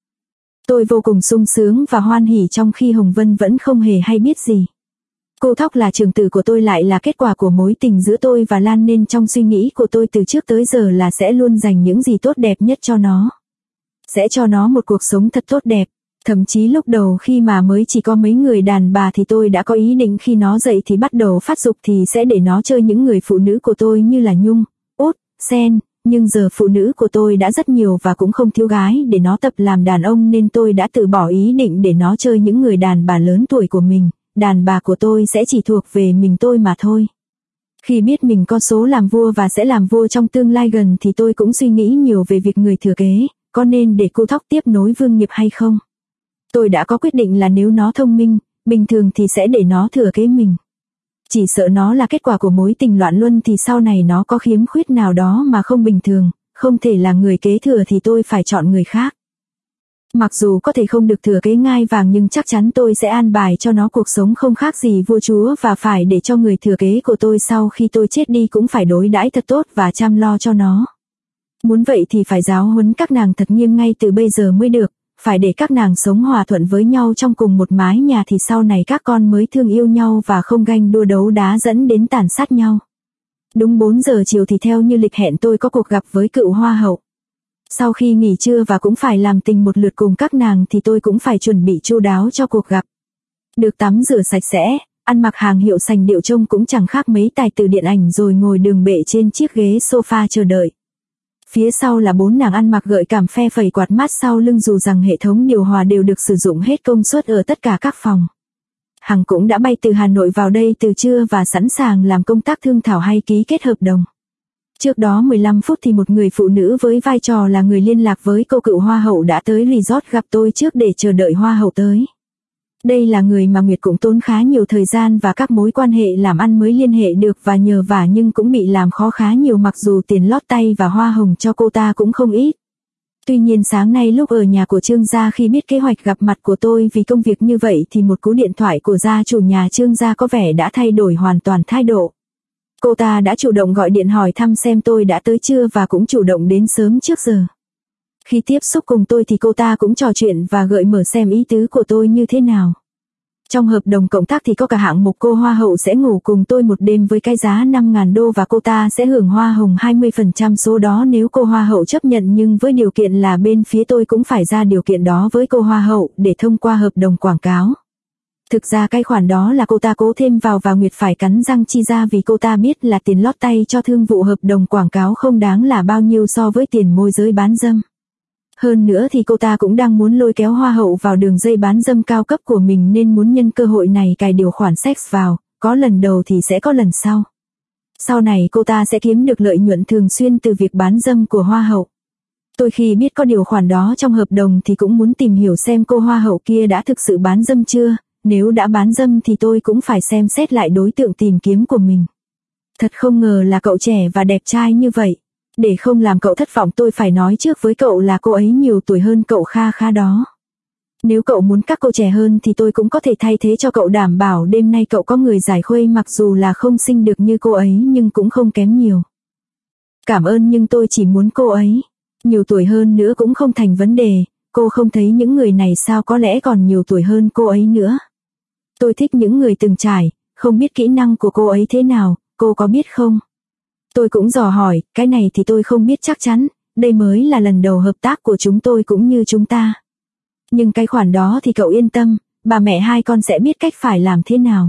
Speaker 1: Tôi vô cùng sung sướng và hoan hỉ trong khi Hồng Vân vẫn không hề hay biết gì. Cô Thóc là trưởng tử của tôi lại là kết quả của mối tình giữa tôi và Lan, nên trong suy nghĩ của tôi từ trước tới giờ là sẽ luôn dành những gì tốt đẹp nhất cho nó. Sẽ cho nó một cuộc sống thật tốt đẹp. Thậm chí lúc đầu khi mà mới chỉ có mấy người đàn bà thì tôi đã có ý định khi nó dậy thì bắt đầu phát dục thì sẽ để nó chơi những người phụ nữ của tôi như là Nhung, Út, Sen, Nhưng giờ phụ nữ của tôi đã rất nhiều và cũng không thiếu gái để nó tập làm đàn ông nên tôi đã từ bỏ ý định để nó chơi những người đàn bà lớn tuổi của mình, đàn bà của tôi sẽ chỉ thuộc về mình tôi mà thôi. Khi biết mình có số làm vua và sẽ làm vua trong tương lai gần thì tôi cũng suy nghĩ nhiều về việc người thừa kế, có nên để cô Thóc tiếp nối vương nghiệp hay không. Tôi đã có quyết định là nếu nó thông minh, bình thường thì sẽ để nó thừa kế mình. Chỉ sợ nó là kết quả của mối tình loạn luân thì sau này nó có khiếm khuyết nào đó mà không bình thường, không thể là người kế thừa thì tôi phải chọn người khác. Mặc dù có thể không được thừa kế ngai vàng nhưng chắc chắn tôi sẽ an bài cho nó cuộc sống không khác gì vua chúa và phải để cho người thừa kế của tôi sau khi tôi chết đi cũng phải đối đãi thật tốt và chăm lo cho nó. Muốn vậy thì phải giáo huấn các nàng thật nghiêm ngay từ bây giờ mới được, phải để các nàng sống hòa thuận với nhau trong cùng một mái nhà thì sau này các con mới thương yêu nhau và không ganh đua đấu đá dẫn đến tàn sát nhau. Đúng 4 giờ chiều thì theo như lịch hẹn tôi có cuộc gặp với cựu hoa hậu. Sau khi nghỉ trưa và cũng phải làm tình một lượt cùng các nàng thì tôi cũng phải chuẩn bị chu đáo cho cuộc gặp. Được tắm rửa sạch sẽ, ăn mặc hàng hiệu sành điệu trông cũng chẳng khác mấy tài tử điện ảnh rồi ngồi đường bệ trên chiếc ghế sofa chờ đợi. Phía sau là 4 nàng ăn mặc gợi cảm phe phẩy quạt mát sau lưng dù rằng hệ thống điều hòa đều được sử dụng hết công suất ở tất cả các phòng. Hằng cũng đã bay từ Hà Nội vào đây từ trưa và sẵn sàng làm công tác thương thảo hay ký kết hợp đồng. Trước đó 15 phút thì một người phụ nữ với vai trò là người liên lạc với cô cựu hoa hậu đã tới resort gặp tôi trước để chờ đợi hoa hậu tới. Đây là người mà Nguyệt cũng tốn khá nhiều thời gian và các mối quan hệ làm ăn mới liên hệ được và nhờ vả nhưng cũng bị làm khó khá nhiều mặc dù tiền lót tay và hoa hồng cho cô ta cũng không ít. Tuy nhiên sáng nay lúc ở nhà của Trương gia khi biết kế hoạch gặp mặt của tôi vì công việc như vậy thì một cú điện thoại của gia chủ nhà Trương gia có vẻ đã thay đổi hoàn toàn thái độ. Cô ta đã chủ động gọi điện hỏi thăm xem tôi đã tới chưa và cũng chủ động đến sớm trước giờ. Khi tiếp xúc cùng tôi thì cô ta cũng trò chuyện và gợi mở xem ý tứ của tôi như thế nào. Trong hợp đồng cộng tác thì có cả hạng mục cô hoa hậu sẽ ngủ cùng tôi một đêm với cái giá 5.000 đô và cô ta sẽ hưởng hoa hồng 20% số đó nếu cô hoa hậu chấp nhận nhưng với điều kiện là bên phía tôi cũng phải ra điều kiện đó với cô hoa hậu để thông qua hợp đồng quảng cáo. Thực ra cái khoản đó là cô ta cố thêm vào và Nguyệt phải cắn răng chi ra vì cô ta biết là tiền lót tay cho thương vụ hợp đồng quảng cáo không đáng là bao nhiêu so với tiền môi giới bán dâm. Hơn nữa thì cô ta cũng đang muốn lôi kéo hoa hậu vào đường dây bán dâm cao cấp của mình nên muốn nhân cơ hội này cài điều khoản sex vào, có lần đầu thì sẽ có lần sau. Sau này cô ta sẽ kiếm được lợi nhuận thường xuyên từ việc bán dâm của hoa hậu. Tôi khi biết có điều khoản đó trong hợp đồng thì cũng muốn tìm hiểu xem cô hoa hậu kia đã thực sự bán dâm chưa, nếu đã bán dâm thì tôi cũng phải xem xét lại đối tượng tìm kiếm của mình. Thật không ngờ là cậu trẻ và đẹp trai như vậy. Để không làm cậu thất vọng tôi phải nói trước với cậu là cô ấy nhiều tuổi hơn cậu kha đó. Nếu cậu muốn các cô trẻ hơn thì tôi cũng có thể thay thế cho cậu đảm bảo đêm nay cậu có người giải khuây mặc dù là không xinh được như cô ấy nhưng cũng không kém nhiều. Cảm ơn nhưng tôi chỉ muốn cô ấy. Nhiều tuổi hơn nữa cũng không thành vấn đề, cô không thấy những người này sao có lẽ còn nhiều tuổi hơn cô ấy nữa. Tôi thích những người từng trải, không biết kỹ năng của cô ấy thế nào, cô có biết không? Tôi cũng dò hỏi, cái này thì tôi không biết chắc chắn, đây mới là lần đầu hợp tác của chúng tôi cũng như chúng ta. Nhưng cái khoản đó thì cậu yên tâm, bà mẹ hai con sẽ biết cách phải làm thế nào.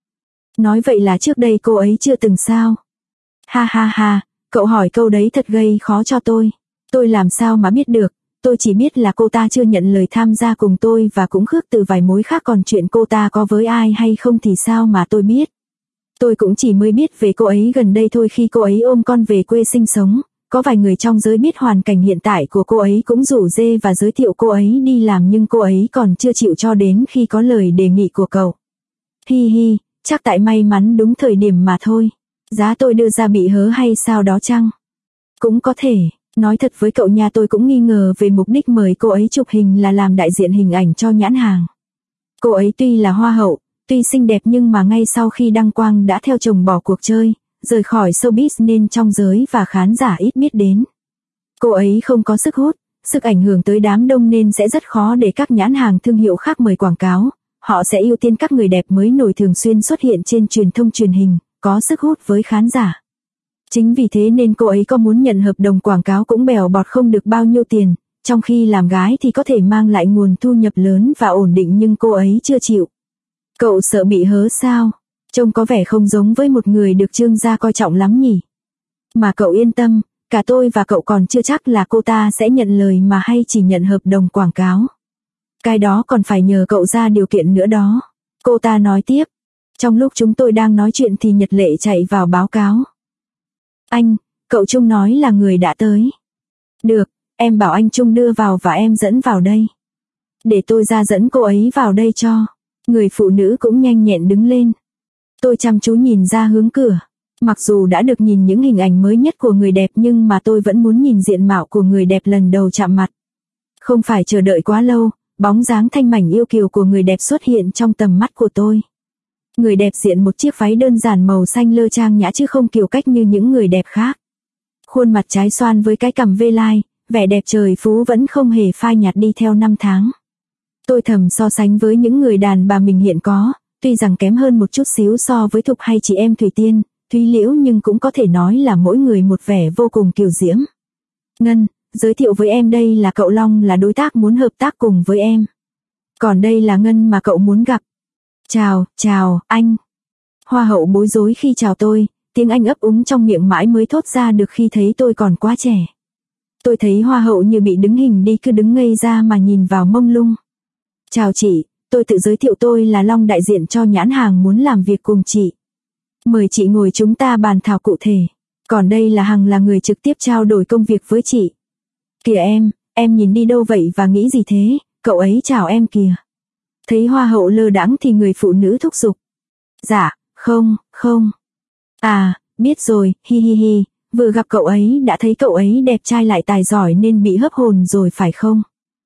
Speaker 1: Nói vậy là trước đây cô ấy chưa từng sao? Ha ha ha, cậu hỏi câu đấy thật gây khó cho tôi. Tôi làm sao mà biết được, tôi chỉ biết là cô ta chưa nhận lời tham gia cùng tôi và cũng khước từ vài mối khác còn chuyện cô ta có với ai hay không thì sao mà tôi biết. Tôi cũng chỉ mới biết về cô ấy gần đây thôi khi cô ấy ôm con về quê sinh sống, có vài người trong giới biết hoàn cảnh hiện tại của cô ấy cũng rủ rê và giới thiệu cô ấy đi làm nhưng cô ấy còn chưa chịu cho đến khi có lời đề nghị của cậu. Hi hi, chắc tại may mắn đúng thời điểm mà thôi. Giá tôi đưa ra bị hớ hay sao đó chăng? Cũng có thể, nói thật với cậu nha tôi cũng nghi ngờ về mục đích mời cô ấy chụp hình là làm đại diện hình ảnh cho nhãn hàng. Cô ấy tuy là hoa hậu, tuy xinh đẹp nhưng mà ngay sau khi đăng quang đã theo chồng bỏ cuộc chơi, rời khỏi showbiz nên trong giới và khán giả ít biết đến. Cô ấy không có sức hút, sức ảnh hưởng tới đám đông nên sẽ rất khó để các nhãn hàng thương hiệu khác mời quảng cáo. Họ sẽ ưu tiên các người đẹp mới nổi thường xuyên xuất hiện trên truyền thông truyền hình, có sức hút với khán giả. Chính vì thế nên cô ấy có muốn nhận hợp đồng quảng cáo cũng bèo bọt không được bao nhiêu tiền, trong khi làm gái thì có thể mang lại nguồn thu nhập lớn và ổn định nhưng cô ấy chưa chịu. Cậu sợ bị hớ sao? Trông có vẻ không giống với một người được Trương gia coi trọng lắm nhỉ? Mà cậu yên tâm, cả tôi và cậu còn chưa chắc là cô ta sẽ nhận lời mà hay chỉ nhận hợp đồng quảng cáo. Cái đó còn phải nhờ cậu ra điều kiện nữa đó. Cô ta nói tiếp. Trong lúc chúng tôi đang nói chuyện thì Nhật Lệ chạy vào báo cáo. Anh, cậu Trung nói là người đã tới. Được, em bảo anh Trung đưa vào và em dẫn vào đây. Để tôi ra dẫn cô ấy vào đây cho. Người phụ nữ cũng nhanh nhẹn đứng lên. Tôi chăm chú nhìn ra hướng cửa. Mặc dù đã được nhìn những hình ảnh mới nhất của người đẹp nhưng mà tôi vẫn muốn nhìn diện mạo của người đẹp lần đầu chạm mặt. Không phải chờ đợi quá lâu, bóng dáng thanh mảnh yêu kiều của người đẹp xuất hiện trong tầm mắt của tôi. Người đẹp diện một chiếc váy đơn giản màu xanh lơ trang nhã chứ không kiều cách như những người đẹp khác. Khuôn mặt trái xoan với cái cằm vê lai, vẻ đẹp trời phú vẫn không hề phai nhạt đi theo năm tháng. Tôi thầm so sánh với những người đàn bà mình hiện có, tuy rằng kém hơn một chút xíu so với Thục hay chị em Thủy Tiên, Thúy Liễu nhưng cũng có thể nói là mỗi người một vẻ vô cùng kiều diễm. Ngân, giới thiệu với em đây là cậu Long là đối tác muốn hợp tác cùng với em. Còn đây là Ngân mà cậu muốn gặp. Chào, anh. Hoa hậu bối rối khi chào tôi, tiếng Anh ấp úng trong miệng mãi mới thốt ra được khi thấy tôi còn quá trẻ. Tôi thấy hoa hậu như bị đứng hình đi cứ đứng ngây ra mà nhìn vào mông lung. Chào chị, tôi tự giới thiệu tôi là Long đại diện cho nhãn hàng muốn làm việc cùng chị. Mời chị ngồi chúng ta bàn thảo cụ thể. Còn đây là Hằng là người trực tiếp trao đổi công việc với chị. Kìa em nhìn đi đâu vậy và nghĩ gì thế, cậu ấy chào em kìa. Thấy hoa hậu lơ đãng thì người phụ nữ thúc giục. Dạ, không. À, biết rồi, hi, vừa gặp cậu ấy đã thấy cậu ấy đẹp trai lại tài giỏi nên bị hấp hồn rồi phải không?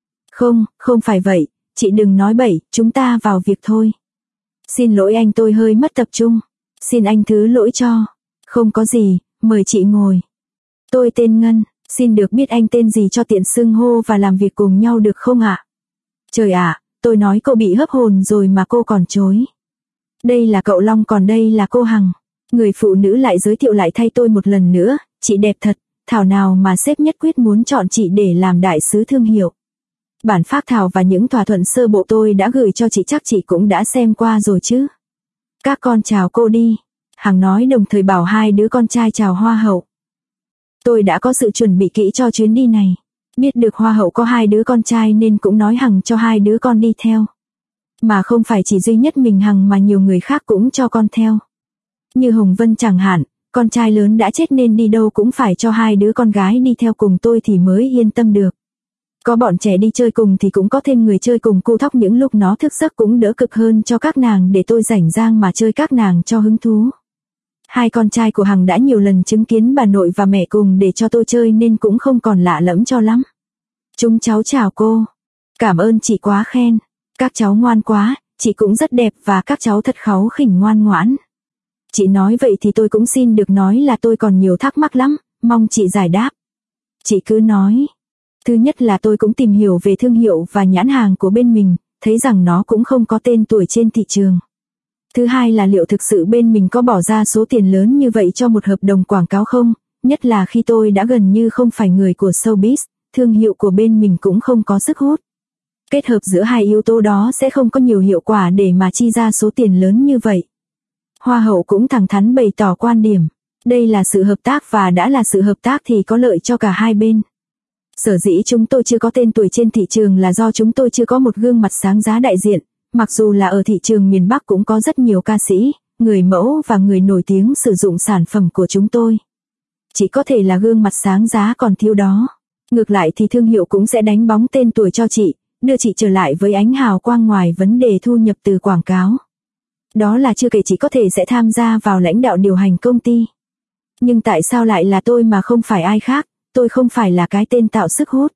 Speaker 1: Không phải vậy, chị đừng nói bậy, chúng ta vào việc thôi. Xin lỗi anh tôi hơi mất tập trung. Xin anh thứ lỗi cho. Không có gì, mời chị ngồi. Tôi tên Ngân, xin được biết anh tên gì cho tiện xưng hô và làm việc cùng nhau được không ạ? Trời ạ, tôi nói cô bị hấp hồn rồi mà cô còn chối. Đây là cậu Long còn đây là cô Hằng. Người phụ nữ lại giới thiệu lại thay tôi một lần nữa, chị đẹp thật, thảo nào mà sếp nhất quyết muốn chọn chị để làm đại sứ thương hiệu. Bản phác thảo và những thỏa thuận sơ bộ tôi đã gửi cho chị chắc chị cũng đã xem qua rồi chứ. Các con chào cô đi. Hằng nói đồng thời bảo hai đứa con trai chào hoa hậu. Tôi đã có sự chuẩn bị kỹ cho chuyến đi này. Biết được hoa hậu có hai đứa con trai nên cũng nói Hằng cho hai đứa con đi theo. Mà không phải chỉ duy nhất mình Hằng mà nhiều người khác cũng cho con theo. Như Hồng Vân chẳng hạn, con trai lớn đã chết nên đi đâu cũng phải cho hai đứa con gái đi theo cùng tôi thì mới yên tâm được. Có bọn trẻ đi chơi cùng thì cũng có thêm người chơi cùng cu thóc những lúc nó thức giấc cũng đỡ cực hơn cho các nàng để tôi rảnh rang mà chơi các nàng cho hứng thú. Hai con trai của Hằng đã nhiều lần chứng kiến bà nội và mẹ cùng để cho tôi chơi nên cũng không còn lạ lẫm cho lắm. Chúng cháu chào cô. Cảm ơn chị quá khen. Các cháu ngoan quá, chị cũng rất đẹp và các cháu thật kháu khỉnh ngoan ngoãn. Chị nói vậy thì tôi cũng xin được nói là tôi còn nhiều thắc mắc lắm, mong chị giải đáp. Chị cứ nói. Thứ nhất là tôi cũng tìm hiểu về thương hiệu và nhãn hàng của bên mình, thấy rằng nó cũng không có tên tuổi trên thị trường. Thứ hai là liệu thực sự bên mình có bỏ ra số tiền lớn như vậy cho một hợp đồng quảng cáo không, nhất là khi tôi đã gần như không phải người của showbiz, thương hiệu của bên mình cũng không có sức hút. Kết hợp giữa hai yếu tố đó sẽ không có nhiều hiệu quả để mà chi ra số tiền lớn như vậy. Hoa hậu cũng thẳng thắn bày tỏ quan điểm, đây là sự hợp tác và đã là sự hợp tác thì có lợi cho cả hai bên. Sở dĩ chúng tôi chưa có tên tuổi trên thị trường là do chúng tôi chưa có một gương mặt sáng giá đại diện, mặc dù là ở thị trường miền Bắc cũng có rất nhiều ca sĩ, người mẫu và người nổi tiếng sử dụng sản phẩm của chúng tôi. Chỉ có thể là gương mặt sáng giá còn thiếu đó. Ngược lại thì thương hiệu cũng sẽ đánh bóng tên tuổi cho chị, đưa chị trở lại với ánh hào quang ngoài vấn đề thu nhập từ quảng cáo. Đó là chưa kể chị có thể sẽ tham gia vào lãnh đạo điều hành công ty. Nhưng tại sao lại là tôi mà không phải ai khác, tôi không phải là cái tên tạo sức hút.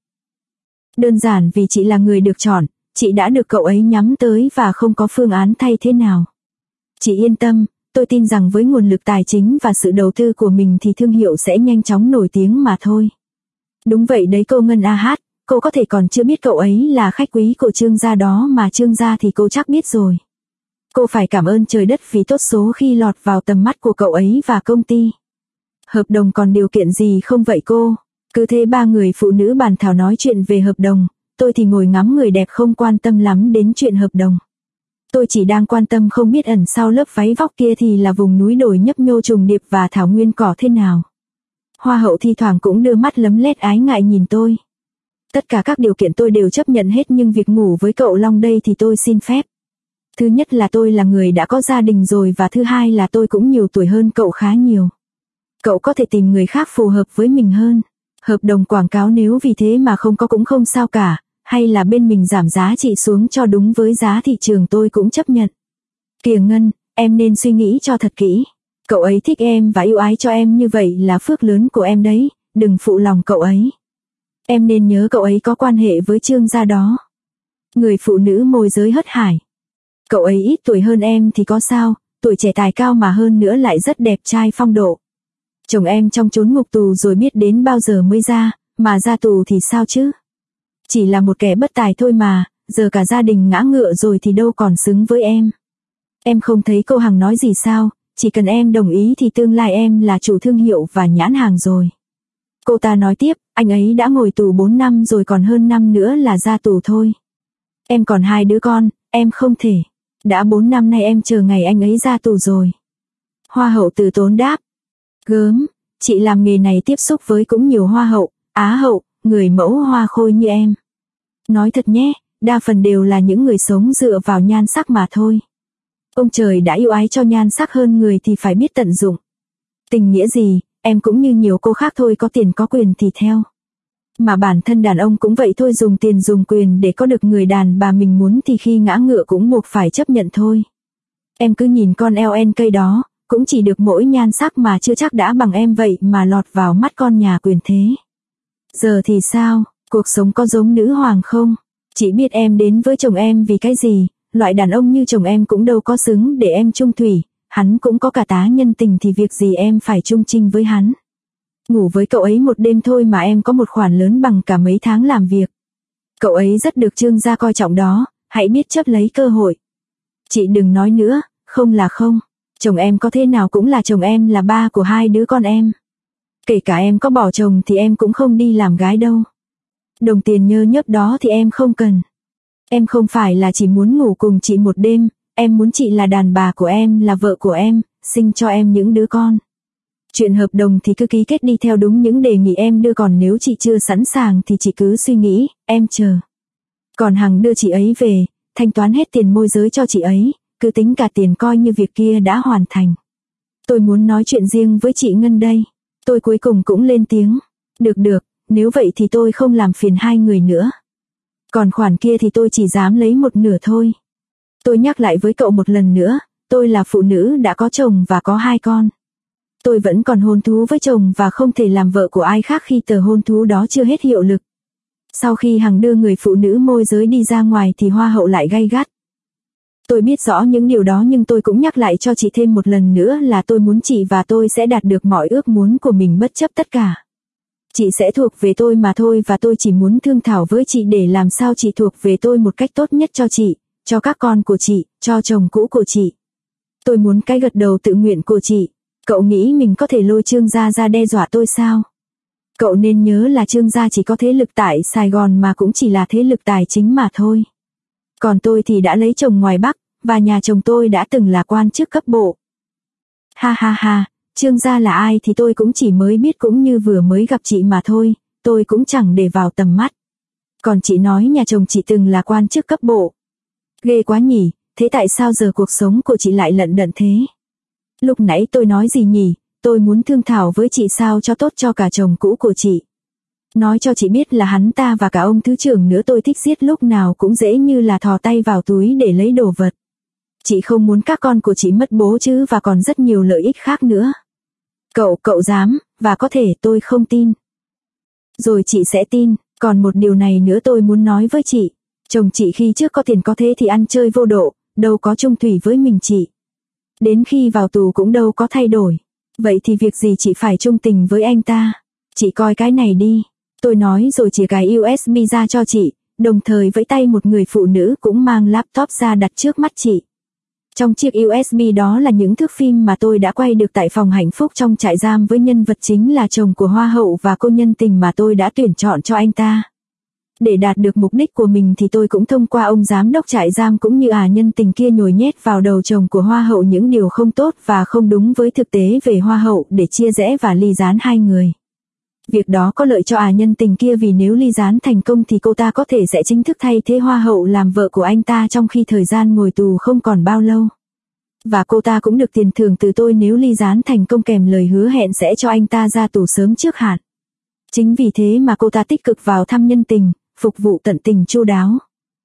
Speaker 1: Đơn giản vì chị là người được chọn, chị đã được cậu ấy nhắm tới và không có phương án thay thế nào. Chị yên tâm, tôi tin rằng với nguồn lực tài chính và sự đầu tư của mình thì thương hiệu sẽ nhanh chóng nổi tiếng mà thôi. Đúng vậy đấy cô Ngân AH, cô có thể còn chưa biết cậu ấy là khách quý của Trương gia đó mà Trương gia thì cô chắc biết rồi. Cô phải cảm ơn trời đất vì tốt số khi lọt vào tầm mắt của cậu ấy và công ty. Hợp đồng còn điều kiện gì không vậy cô? Cứ thế ba người phụ nữ bàn thảo nói chuyện về hợp đồng, tôi thì ngồi ngắm người đẹp không quan tâm lắm đến chuyện hợp đồng. Tôi chỉ đang quan tâm không biết ẩn sau lớp váy vóc kia thì là vùng núi đồi nhấp nhô trùng điệp và thảo nguyên cỏ thế nào. Hoa hậu thi thoảng cũng đưa mắt lấm lét ái ngại nhìn tôi. Tất cả các điều kiện tôi đều chấp nhận hết, nhưng việc ngủ với cậu Long đây thì tôi xin phép. Thứ nhất là tôi là người đã có gia đình rồi, và thứ hai là tôi cũng nhiều tuổi hơn cậu khá nhiều. Cậu có thể tìm người khác phù hợp với mình hơn. Hợp đồng quảng cáo nếu vì thế mà không có cũng không sao cả, hay là bên mình giảm giá trị xuống cho đúng với giá thị trường tôi cũng chấp nhận. Kìa Ngân, em nên suy nghĩ cho thật kỹ. Cậu ấy thích em và yêu ái cho em như vậy là phước lớn của em đấy, đừng phụ lòng cậu ấy. Em nên nhớ cậu ấy có quan hệ với Trương gia đó. Người phụ nữ môi giới hớt hải. Cậu ấy ít tuổi hơn em thì có sao, tuổi trẻ tài cao mà hơn nữa lại rất đẹp trai phong độ. Chồng em trong chốn ngục tù rồi biết đến bao giờ mới ra, mà ra tù thì sao chứ? Chỉ là một kẻ bất tài thôi mà, giờ cả gia đình ngã ngựa rồi thì đâu còn xứng với em. Em không thấy cô Hằng nói gì sao, chỉ cần em đồng ý thì tương lai em là chủ thương hiệu và nhãn hàng rồi. Cô ta nói tiếp, anh ấy đã ngồi tù 4 năm rồi, còn hơn năm nữa là ra tù thôi. Em còn 2 đứa con, em không thể. Đã 4 năm nay em chờ ngày anh ấy ra tù rồi. Hoa hậu từ tốn đáp. Gớm, chị làm nghề này tiếp xúc với cũng nhiều hoa hậu, á hậu, người mẫu hoa khôi như em. Nói thật nhé, đa phần đều là những người sống dựa vào nhan sắc mà thôi. Ông trời đã yêu ái cho nhan sắc hơn người thì phải biết tận dụng. Tình nghĩa gì, em cũng như nhiều cô khác thôi, có tiền có quyền thì theo. Mà bản thân đàn ông cũng vậy thôi, dùng tiền dùng quyền để có được người đàn bà mình muốn thì khi ngã ngựa cũng buộc phải chấp nhận thôi. Em cứ nhìn con LNK đó, cũng chỉ được mỗi nhan sắc mà chưa chắc đã bằng em vậy mà lọt vào mắt con nhà quyền thế. Giờ thì sao, cuộc sống có giống nữ hoàng không? Chị biết em đến với chồng em vì cái gì, loại đàn ông như chồng em cũng đâu có xứng để em chung thủy, hắn cũng có cả tá nhân tình thì việc gì em phải chung chinh với hắn. Ngủ với cậu ấy một đêm thôi mà em có một khoản lớn bằng cả mấy tháng làm việc. Cậu ấy rất được Trương gia coi trọng đó, hãy biết chấp lấy cơ hội. Chị đừng nói nữa, không là không. Chồng em có thế nào cũng là chồng em, là ba của 2 đứa con em. Kể cả em có bỏ chồng thì em cũng không đi làm gái đâu. Đồng tiền nhơ nhớp đó thì em không cần. Em không phải là chỉ muốn ngủ cùng chị một đêm, em muốn chị là đàn bà của em, là vợ của em, sinh cho em những đứa con. Chuyện hợp đồng thì cứ ký kết đi theo đúng những đề nghị em đưa, còn nếu chị chưa sẵn sàng thì chị cứ suy nghĩ, em chờ. Còn Hằng đưa chị ấy về, thanh toán hết tiền môi giới cho chị ấy, cứ tính cả tiền coi như việc kia đã hoàn thành. Tôi muốn nói chuyện riêng với chị Ngân đây. Tôi cuối cùng cũng lên tiếng. Được, nếu vậy thì tôi không làm phiền 2 người nữa. Còn khoản kia thì tôi chỉ dám lấy 1/2 thôi. Tôi nhắc lại với cậu một lần nữa, tôi là phụ nữ đã có chồng và có 2 con. Tôi vẫn còn hôn thú với chồng và không thể làm vợ của ai khác khi tờ hôn thú đó chưa hết hiệu lực. Sau khi Hằng đưa người phụ nữ môi giới đi ra ngoài thì hoa hậu lại gay gắt. Tôi biết rõ những điều đó, nhưng tôi cũng nhắc lại cho chị thêm một lần nữa là tôi muốn chị và tôi sẽ đạt được mọi ước muốn của mình bất chấp tất cả. Chị sẽ thuộc về tôi mà thôi, và tôi chỉ muốn thương thảo với chị để làm sao chị thuộc về tôi một cách tốt nhất cho chị, cho các con của chị, cho chồng cũ của chị. Tôi muốn cái gật đầu tự nguyện của chị. Cậu nghĩ mình có thể lôi Trương gia ra đe dọa tôi sao? Cậu nên nhớ là Trương gia chỉ có thế lực tại Sài Gòn mà cũng chỉ là thế lực tài chính mà thôi. Còn tôi thì đã lấy chồng ngoài Bắc, và nhà chồng tôi đã từng là quan chức cấp bộ. Ha, Trương gia là ai thì tôi cũng chỉ mới biết, cũng như vừa mới gặp chị mà thôi, tôi cũng chẳng để vào tầm mắt. Còn chị nói nhà chồng chị từng là quan chức cấp bộ. Ghê quá nhỉ, thế tại sao giờ cuộc sống của chị lại lận đận thế? Lúc nãy tôi nói gì nhỉ? Tôi muốn thương thảo với chị sao cho tốt cho cả chồng cũ của chị. Nói cho chị biết là hắn ta và cả ông thứ trưởng nữa tôi thích giết lúc nào cũng dễ như là thò tay vào túi để lấy đồ vật. Chị không muốn các con của chị mất bố chứ, và còn rất nhiều lợi ích khác nữa. Cậu dám, và có thể tôi không tin. Rồi chị sẽ tin, còn một điều này nữa tôi muốn nói với chị. Chồng chị khi trước có tiền có thế thì ăn chơi vô độ, đâu có chung thủy với mình chị. Đến khi vào tù cũng đâu có thay đổi. Vậy thì việc gì chị phải chung tình với anh ta? Chị coi cái này đi. Tôi nói rồi chìa cái USB ra cho chị, đồng thời vẫy tay một người phụ nữ cũng mang laptop ra đặt trước mắt chị. Trong chiếc USB đó là những thước phim mà tôi đã quay được tại phòng hạnh phúc trong trại giam với nhân vật chính là chồng của hoa hậu và cô nhân tình mà tôi đã tuyển chọn cho anh ta. Để đạt được mục đích của mình thì tôi cũng thông qua ông giám đốc trại giam cũng như nhân tình kia nhồi nhét vào đầu chồng của hoa hậu những điều không tốt và không đúng với thực tế về hoa hậu để chia rẽ và ly gián 2 người. Việc đó có lợi cho nhân tình kia, vì nếu ly gián thành công thì cô ta có thể sẽ chính thức thay thế hoa hậu làm vợ của anh ta trong khi thời gian ngồi tù không còn bao lâu. Và cô ta cũng được tiền thưởng từ tôi nếu ly gián thành công, kèm lời hứa hẹn sẽ cho anh ta ra tù sớm trước hạn. Chính vì thế mà cô ta tích cực vào thăm nhân tình, phục vụ tận tình chu đáo.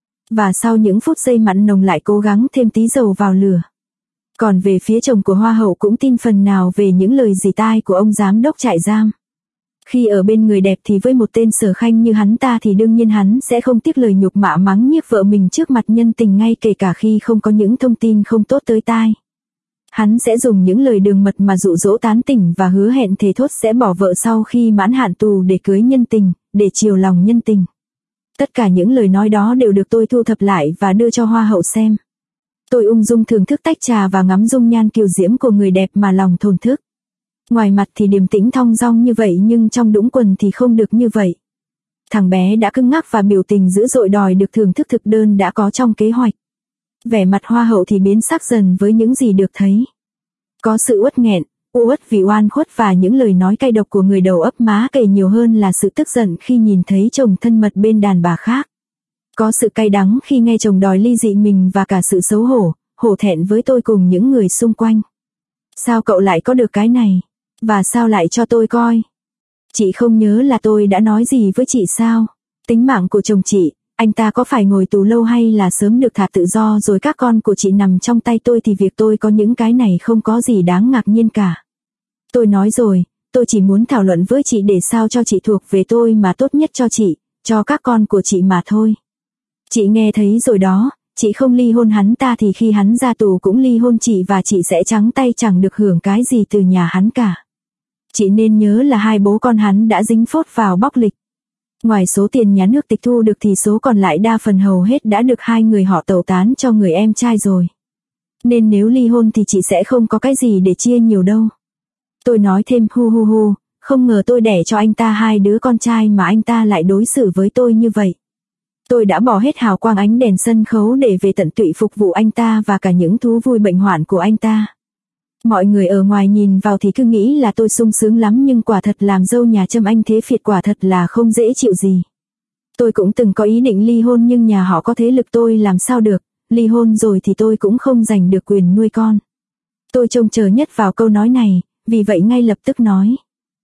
Speaker 1: Và sau những phút giây mặn nồng lại cố gắng thêm tí dầu vào lửa. Còn về phía chồng của hoa hậu cũng tin phần nào về những lời dì tai của ông giám đốc trại giam. Khi ở bên người đẹp thì với một tên Sở Khanh như hắn ta thì đương nhiên hắn sẽ không tiếc lời nhục mạ mắng nhiếc vợ mình trước mặt nhân tình, ngay kể cả khi không có những thông tin không tốt tới tai. Hắn sẽ dùng những lời đường mật mà dụ dỗ tán tỉnh và hứa hẹn thề thốt sẽ bỏ vợ sau khi mãn hạn tù để cưới nhân tình, để chiều lòng nhân tình. Tất cả những lời nói đó đều được tôi thu thập lại và đưa cho hoa hậu xem. Tôi ung dung thưởng thức tách trà và ngắm dung nhan kiều diễm của người đẹp mà lòng thổn thức. Ngoài mặt thì điềm tĩnh thong dong như vậy nhưng trong đũng quần thì không được như vậy. Thằng bé đã cứng ngắc và biểu tình dữ dội đòi được thưởng thức thực đơn đã có trong kế hoạch. Vẻ mặt hoa hậu thì biến sắc dần với những gì được thấy. Có sự uất nghẹn, uất vì oan khuất và những lời nói cay độc của người đầu ấp má cày nhiều hơn là sự tức giận khi nhìn thấy chồng thân mật bên đàn bà khác. Có sự cay đắng khi nghe chồng đòi ly dị mình và cả sự xấu hổ, hổ thẹn với tôi cùng những người xung quanh. Sao cậu lại có được cái này? Và sao lại cho tôi coi? Chị không nhớ là tôi đã nói gì với chị sao? Tính mạng của chồng chị, anh ta có phải ngồi tù lâu hay là sớm được thả tự do rồi các con của chị nằm trong tay tôi thì việc tôi có những cái này không có gì đáng ngạc nhiên cả. Tôi nói rồi, tôi chỉ muốn thảo luận với chị để sao cho chị thuộc về tôi mà tốt nhất cho chị, cho các con của chị mà thôi. Chị nghe thấy rồi đó, chị không ly hôn hắn ta thì khi hắn ra tù cũng ly hôn chị và chị sẽ trắng tay chẳng được hưởng cái gì từ nhà hắn cả. Chị nên nhớ là hai bố con hắn đã dính phốt vào bóc lịch. Ngoài số tiền nhà nước tịch thu được thì số còn lại đa phần hầu hết đã được hai người họ tẩu tán cho người em trai rồi. Nên nếu ly hôn thì chị sẽ không có cái gì để chia nhiều đâu. Tôi nói thêm hu, không ngờ tôi đẻ cho anh ta hai đứa con trai mà anh ta lại đối xử với tôi như vậy. Tôi đã bỏ hết hào quang ánh đèn sân khấu để về tận tụy phục vụ anh ta và cả những thú vui bệnh hoạn của anh ta. Mọi người ở ngoài nhìn vào thì cứ nghĩ là tôi sung sướng lắm nhưng quả thật làm dâu nhà Trâm Anh thế Phiệt quả thật là không dễ chịu gì. Tôi cũng từng có ý định ly hôn nhưng nhà họ có thế lực tôi làm sao được, ly hôn rồi thì tôi cũng không giành được quyền nuôi con. Tôi trông chờ nhất vào câu nói này, vì vậy ngay lập tức nói.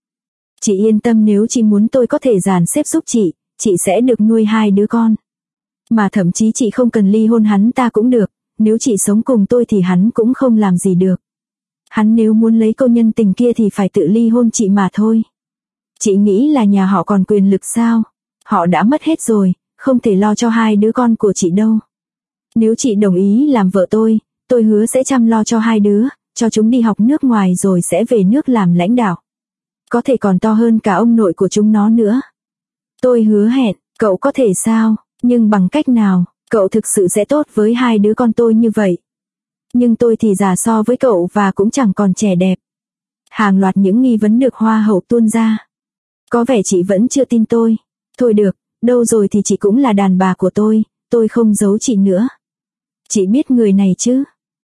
Speaker 1: Chị yên tâm, nếu chị muốn tôi có thể dàn xếp giúp chị sẽ được nuôi hai đứa con. Mà thậm chí chị không cần ly hôn hắn ta cũng được, nếu chị sống cùng tôi thì hắn cũng không làm gì được. Hắn nếu muốn lấy cô nhân tình kia thì phải tự ly hôn chị mà thôi. Chị nghĩ là nhà họ còn quyền lực sao? Họ đã mất hết rồi, không thể lo cho hai đứa con của chị đâu. Nếu chị đồng ý làm vợ tôi hứa sẽ chăm lo cho hai đứa, cho chúng đi học nước ngoài rồi sẽ về nước làm lãnh đạo. Có thể còn to hơn cả ông nội của chúng nó nữa. Tôi hứa hẹn, cậu có thể sao? Nhưng bằng cách nào, cậu thực sự sẽ tốt với hai đứa con tôi như vậy? Nhưng tôi thì già so với cậu và cũng chẳng còn trẻ đẹp. Hàng loạt những nghi vấn được hoa hậu tuôn ra. Có vẻ chị vẫn chưa tin tôi. Thôi được, đâu rồi thì chị cũng là đàn bà của tôi không giấu chị nữa. Chị biết người này chứ?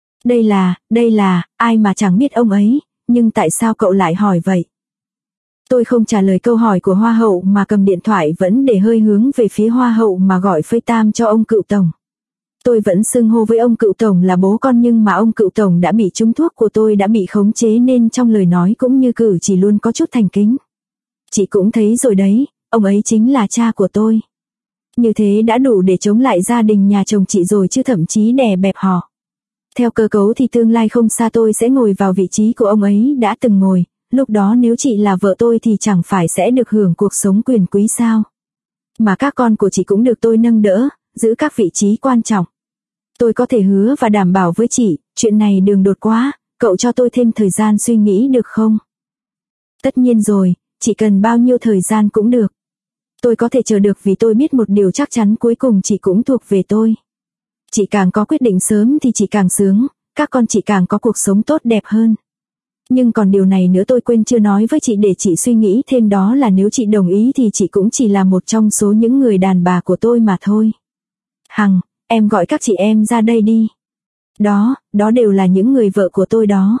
Speaker 1: Đây là, ai mà chẳng biết ông ấy, nhưng tại sao cậu lại hỏi vậy? Tôi không trả lời câu hỏi của hoa hậu mà cầm điện thoại vẫn để hơi hướng về phía hoa hậu mà gọi FaceTime cho ông cựu tổng. Tôi vẫn xưng hô với ông cựu tổng là bố con nhưng mà ông cựu tổng đã bị trúng thuốc của tôi đã bị khống chế nên trong lời nói cũng như cử chỉ luôn có chút thành kính. Chị cũng thấy rồi đấy, ông ấy chính là cha của tôi. Như thế đã đủ để chống lại gia đình nhà chồng chị rồi chứ thậm chí đè bẹp họ. Theo cơ cấu thì tương lai không xa tôi sẽ ngồi vào vị trí của ông ấy đã từng ngồi, lúc đó nếu chị là vợ tôi thì chẳng phải sẽ được hưởng cuộc sống quyền quý sao. Mà các con của chị cũng được tôi nâng đỡ, giữ các vị trí quan trọng. Tôi có thể hứa và đảm bảo với chị, chuyện này đường đột quá, cậu cho tôi thêm thời gian suy nghĩ được không? Tất nhiên rồi, chỉ cần bao nhiêu thời gian cũng được. Tôi có thể chờ được vì tôi biết một điều chắc chắn cuối cùng chị cũng thuộc về tôi. Chị càng có quyết định sớm thì chị càng sướng, các con chị càng có cuộc sống tốt đẹp hơn. Nhưng còn điều này nữa tôi quên chưa nói với chị để chị suy nghĩ thêm, đó là nếu chị đồng ý thì chị cũng chỉ là một trong số những người đàn bà của tôi mà thôi. Hằng, em gọi các chị em ra đây đi. Đó đều là những người vợ của tôi đó.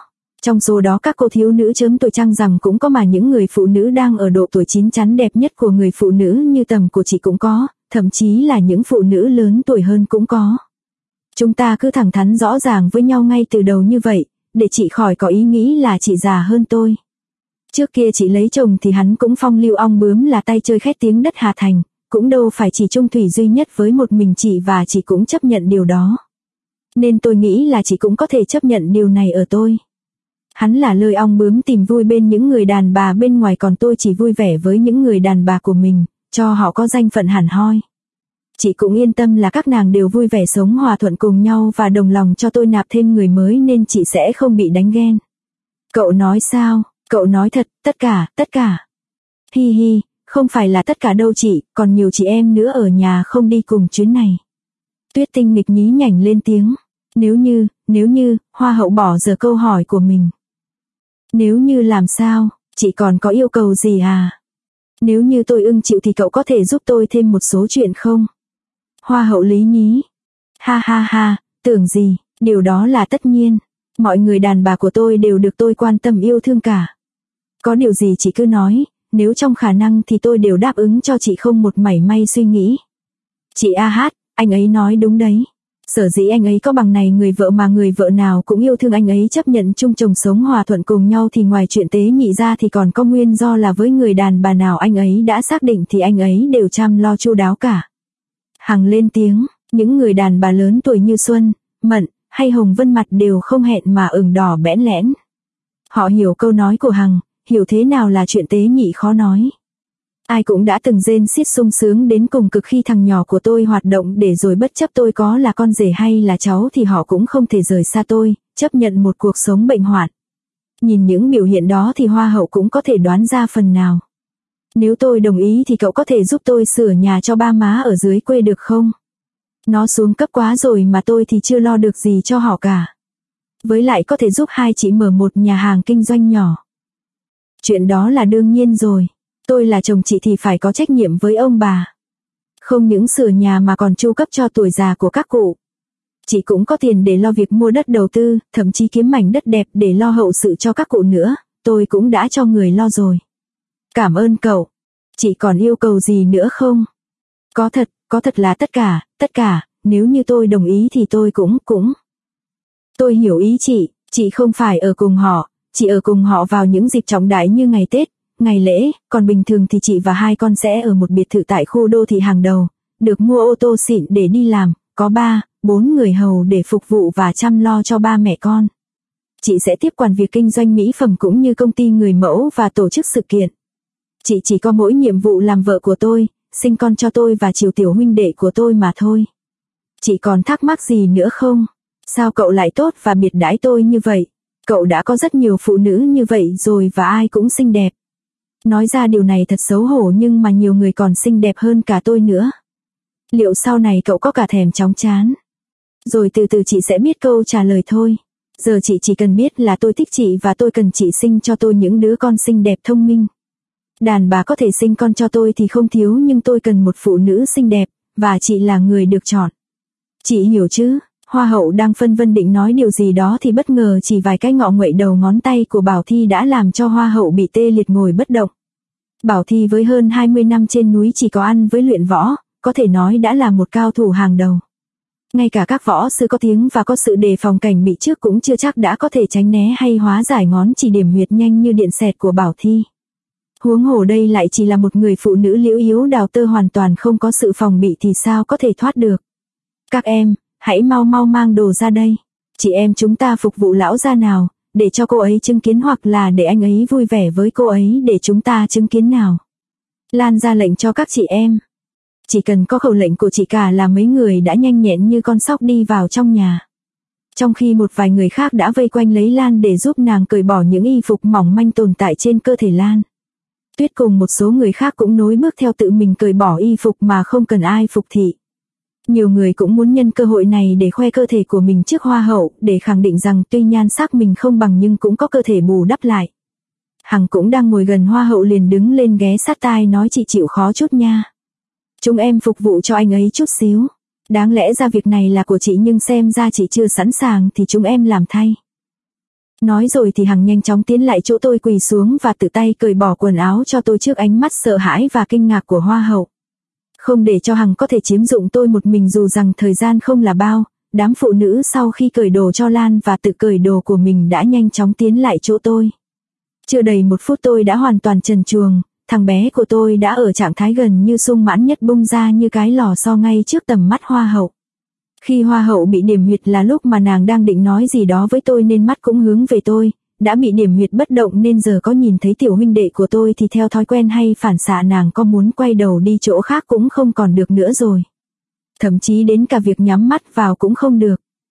Speaker 1: Trong số đó các cô thiếu nữ chớm tuổi chăng rằng cũng có, mà những người phụ nữ đang ở độ tuổi chín chắn đẹp nhất của người phụ nữ như tầm của chị cũng có, thậm chí là những phụ nữ lớn tuổi hơn cũng có. Chúng ta cứ thẳng thắn rõ ràng với nhau ngay từ đầu như vậy, để chị khỏi có ý nghĩ là chị già hơn tôi. Trước kia chị lấy chồng thì hắn cũng phong lưu ong bướm là tay chơi khét tiếng đất Hà Thành, cũng đâu phải chỉ chung thủy duy nhất với một mình chị, và chị cũng chấp nhận điều đó. Nên tôi nghĩ là chị cũng có thể chấp nhận điều này ở tôi. Hắn là lời ong bướm tìm vui bên những người đàn bà bên ngoài, còn tôi chỉ vui vẻ với những người đàn bà của mình, cho họ có danh phận hẳn hoi. Chị cũng yên tâm là các nàng đều vui vẻ sống hòa thuận cùng nhau và đồng lòng cho tôi nạp thêm người mới, nên chị sẽ không bị đánh ghen. Cậu nói sao? Cậu nói thật, tất cả. Hi hi, không phải là tất cả đâu chị, còn nhiều chị em nữa ở nhà không đi cùng chuyến này. Tuyết Tinh nghịch nhí nhảnh lên tiếng. Nếu như, Hoa hậu bỏ giờ câu hỏi của mình. Nếu như làm sao, chị còn có yêu cầu gì à? Nếu như tôi ưng chịu thì cậu có thể giúp tôi thêm một số chuyện không? Hoa hậu lý nhí. Ha ha ha, tưởng gì, điều đó là tất nhiên. Mọi người đàn bà của tôi đều được tôi quan tâm yêu thương cả. Có điều gì chị cứ nói, nếu trong khả năng thì tôi đều đáp ứng cho chị không một mảy may suy nghĩ. Chị A Hát, anh ấy nói đúng đấy. Sở dĩ anh ấy có bằng này người vợ mà người vợ nào cũng yêu thương anh ấy, chấp nhận chung chồng sống hòa thuận cùng nhau, thì ngoài chuyện tế nhị ra thì còn có nguyên do là với người đàn bà nào anh ấy đã xác định thì anh ấy đều chăm lo chu đáo cả. Hằng lên tiếng, những người đàn bà lớn tuổi như Xuân, Mận hay Hồng Vân mặt đều không hẹn mà ửng đỏ bẽn lẽn. Họ hiểu câu nói của Hằng, hiểu thế nào là chuyện tế nhị khó nói. Ai cũng đã từng rên xiết sung sướng đến cùng cực khi thằng nhỏ của tôi hoạt động, để rồi bất chấp tôi có là con rể hay là cháu thì họ cũng không thể rời xa tôi, chấp nhận một cuộc sống bệnh hoạn. Nhìn những biểu hiện đó thì Hoa hậu cũng có thể đoán ra phần nào. Nếu tôi đồng ý thì cậu có thể giúp tôi sửa nhà cho ba má ở dưới quê được không? Nó xuống cấp quá rồi mà tôi thì chưa lo được gì cho họ cả. Với lại có thể giúp hai chị mở một nhà hàng kinh doanh nhỏ. Chuyện đó là đương nhiên rồi. Tôi là chồng chị thì phải có trách nhiệm với ông bà. Không những sửa nhà mà còn chu cấp cho tuổi già của các cụ. Chị cũng có tiền để lo việc mua đất đầu tư, thậm chí kiếm mảnh đất đẹp để lo hậu sự cho các cụ nữa. Tôi cũng đã cho người lo rồi. Cảm ơn cậu. Chị còn yêu cầu gì nữa không? Có thật là tất cả, nếu như tôi đồng ý thì tôi cũng. Tôi hiểu ý chị không phải ở cùng họ, chị ở cùng họ vào những dịp trọng đại như ngày Tết, ngày lễ, còn bình thường thì chị và hai con sẽ ở một biệt thự tại khu đô thị hàng đầu, được mua ô tô xịn để đi làm, có 3-4 người hầu để phục vụ và chăm lo cho ba mẹ con. Chị sẽ tiếp quản việc kinh doanh mỹ phẩm cũng như công ty người mẫu và tổ chức sự kiện. Chị chỉ có mỗi nhiệm vụ làm vợ của tôi, sinh con cho tôi và chiều tiểu huynh đệ của tôi mà thôi. Chị còn thắc mắc gì nữa không? Sao cậu lại tốt và biệt đãi tôi như vậy? Cậu đã có rất nhiều phụ nữ như vậy rồi và ai cũng xinh đẹp. Nói ra điều này thật xấu hổ, nhưng mà nhiều người còn xinh đẹp hơn cả tôi nữa. Liệu sau này cậu có cả thèm chóng chán? Rồi từ từ chị sẽ biết câu trả lời thôi. Giờ chị chỉ cần biết là tôi thích chị và tôi cần chị sinh cho tôi những đứa con xinh đẹp thông minh. Đàn bà có thể sinh con cho tôi thì không thiếu, nhưng tôi cần một phụ nữ xinh đẹp, và chị là người được chọn. Chị hiểu chứ? Hoa hậu đang phân vân định nói điều gì đó thì bất ngờ chỉ vài cái ngọ nguậy đầu ngón tay của Bảo Thi đã làm cho Hoa hậu bị tê liệt ngồi bất động. Bảo Thi với hơn 20 năm trên núi chỉ có ăn với luyện võ, có thể nói đã là một cao thủ hàng đầu. Ngay cả các võ sư có tiếng và có sự đề phòng cảnh bị trước cũng chưa chắc đã có thể tránh né hay hóa giải ngón chỉ điểm huyệt nhanh như điện xẹt của Bảo Thi. Huống hồ đây lại chỉ là một người phụ nữ liễu yếu đào tơ hoàn toàn không có sự phòng bị thì sao có thể thoát được. Các em, hãy mau mang đồ ra đây. Chị em chúng ta phục vụ lão gia nào, để cho cô ấy chứng kiến, hoặc là để anh ấy vui vẻ với cô ấy để chúng ta chứng kiến nào. Lan ra lệnh cho các chị em. Chỉ cần có khẩu lệnh của chị cả là mấy người đã nhanh nhẹn như con sóc đi vào trong nhà. Trong khi một vài người khác đã vây quanh lấy Lan để giúp nàng cởi bỏ những y phục mỏng manh tồn tại trên cơ thể Lan. Tuyết cùng một số người khác cũng nối bước theo tự mình cởi bỏ y phục mà không cần ai phục thị. Nhiều người cũng muốn nhân cơ hội này để khoe cơ thể của mình trước Hoa hậu, để khẳng định rằng tuy nhan sắc mình không bằng nhưng cũng có cơ thể bù đắp lại. Hằng cũng đang ngồi gần Hoa hậu liền đứng lên ghé sát tai nói: chị chịu khó chút nha. Chúng em phục vụ cho anh ấy chút xíu. Đáng lẽ ra việc này là của chị nhưng xem ra chị chưa sẵn sàng thì chúng em làm thay. Nói rồi thì Hằng nhanh chóng tiến lại chỗ tôi quỳ xuống và tự tay cởi bỏ quần áo cho tôi trước ánh mắt sợ hãi và kinh ngạc của Hoa hậu. Không để cho Hằng có thể chiếm dụng tôi một mình dù rằng thời gian không là bao, đám phụ nữ sau khi cởi đồ cho Lan và tự cởi đồ của mình đã nhanh chóng tiến lại chỗ tôi. Chưa đầy 1 phút tôi đã hoàn toàn trần truồng, thằng bé của tôi đã ở trạng thái gần như sung mãn nhất bung ra như cái lò xo ngay trước tầm mắt Hoa hậu. Khi Hoa hậu bị điểm huyệt là lúc mà nàng đang định nói gì đó với tôi nên mắt cũng hướng về tôi, đã bị điểm huyệt bất động nên giờ có nhìn thấy tiểu huynh đệ của tôi thì theo thói quen hay phản xạ nàng có muốn quay đầu đi chỗ khác cũng không còn được nữa rồi. Thậm chí đến cả việc nhắm mắt vào cũng không được.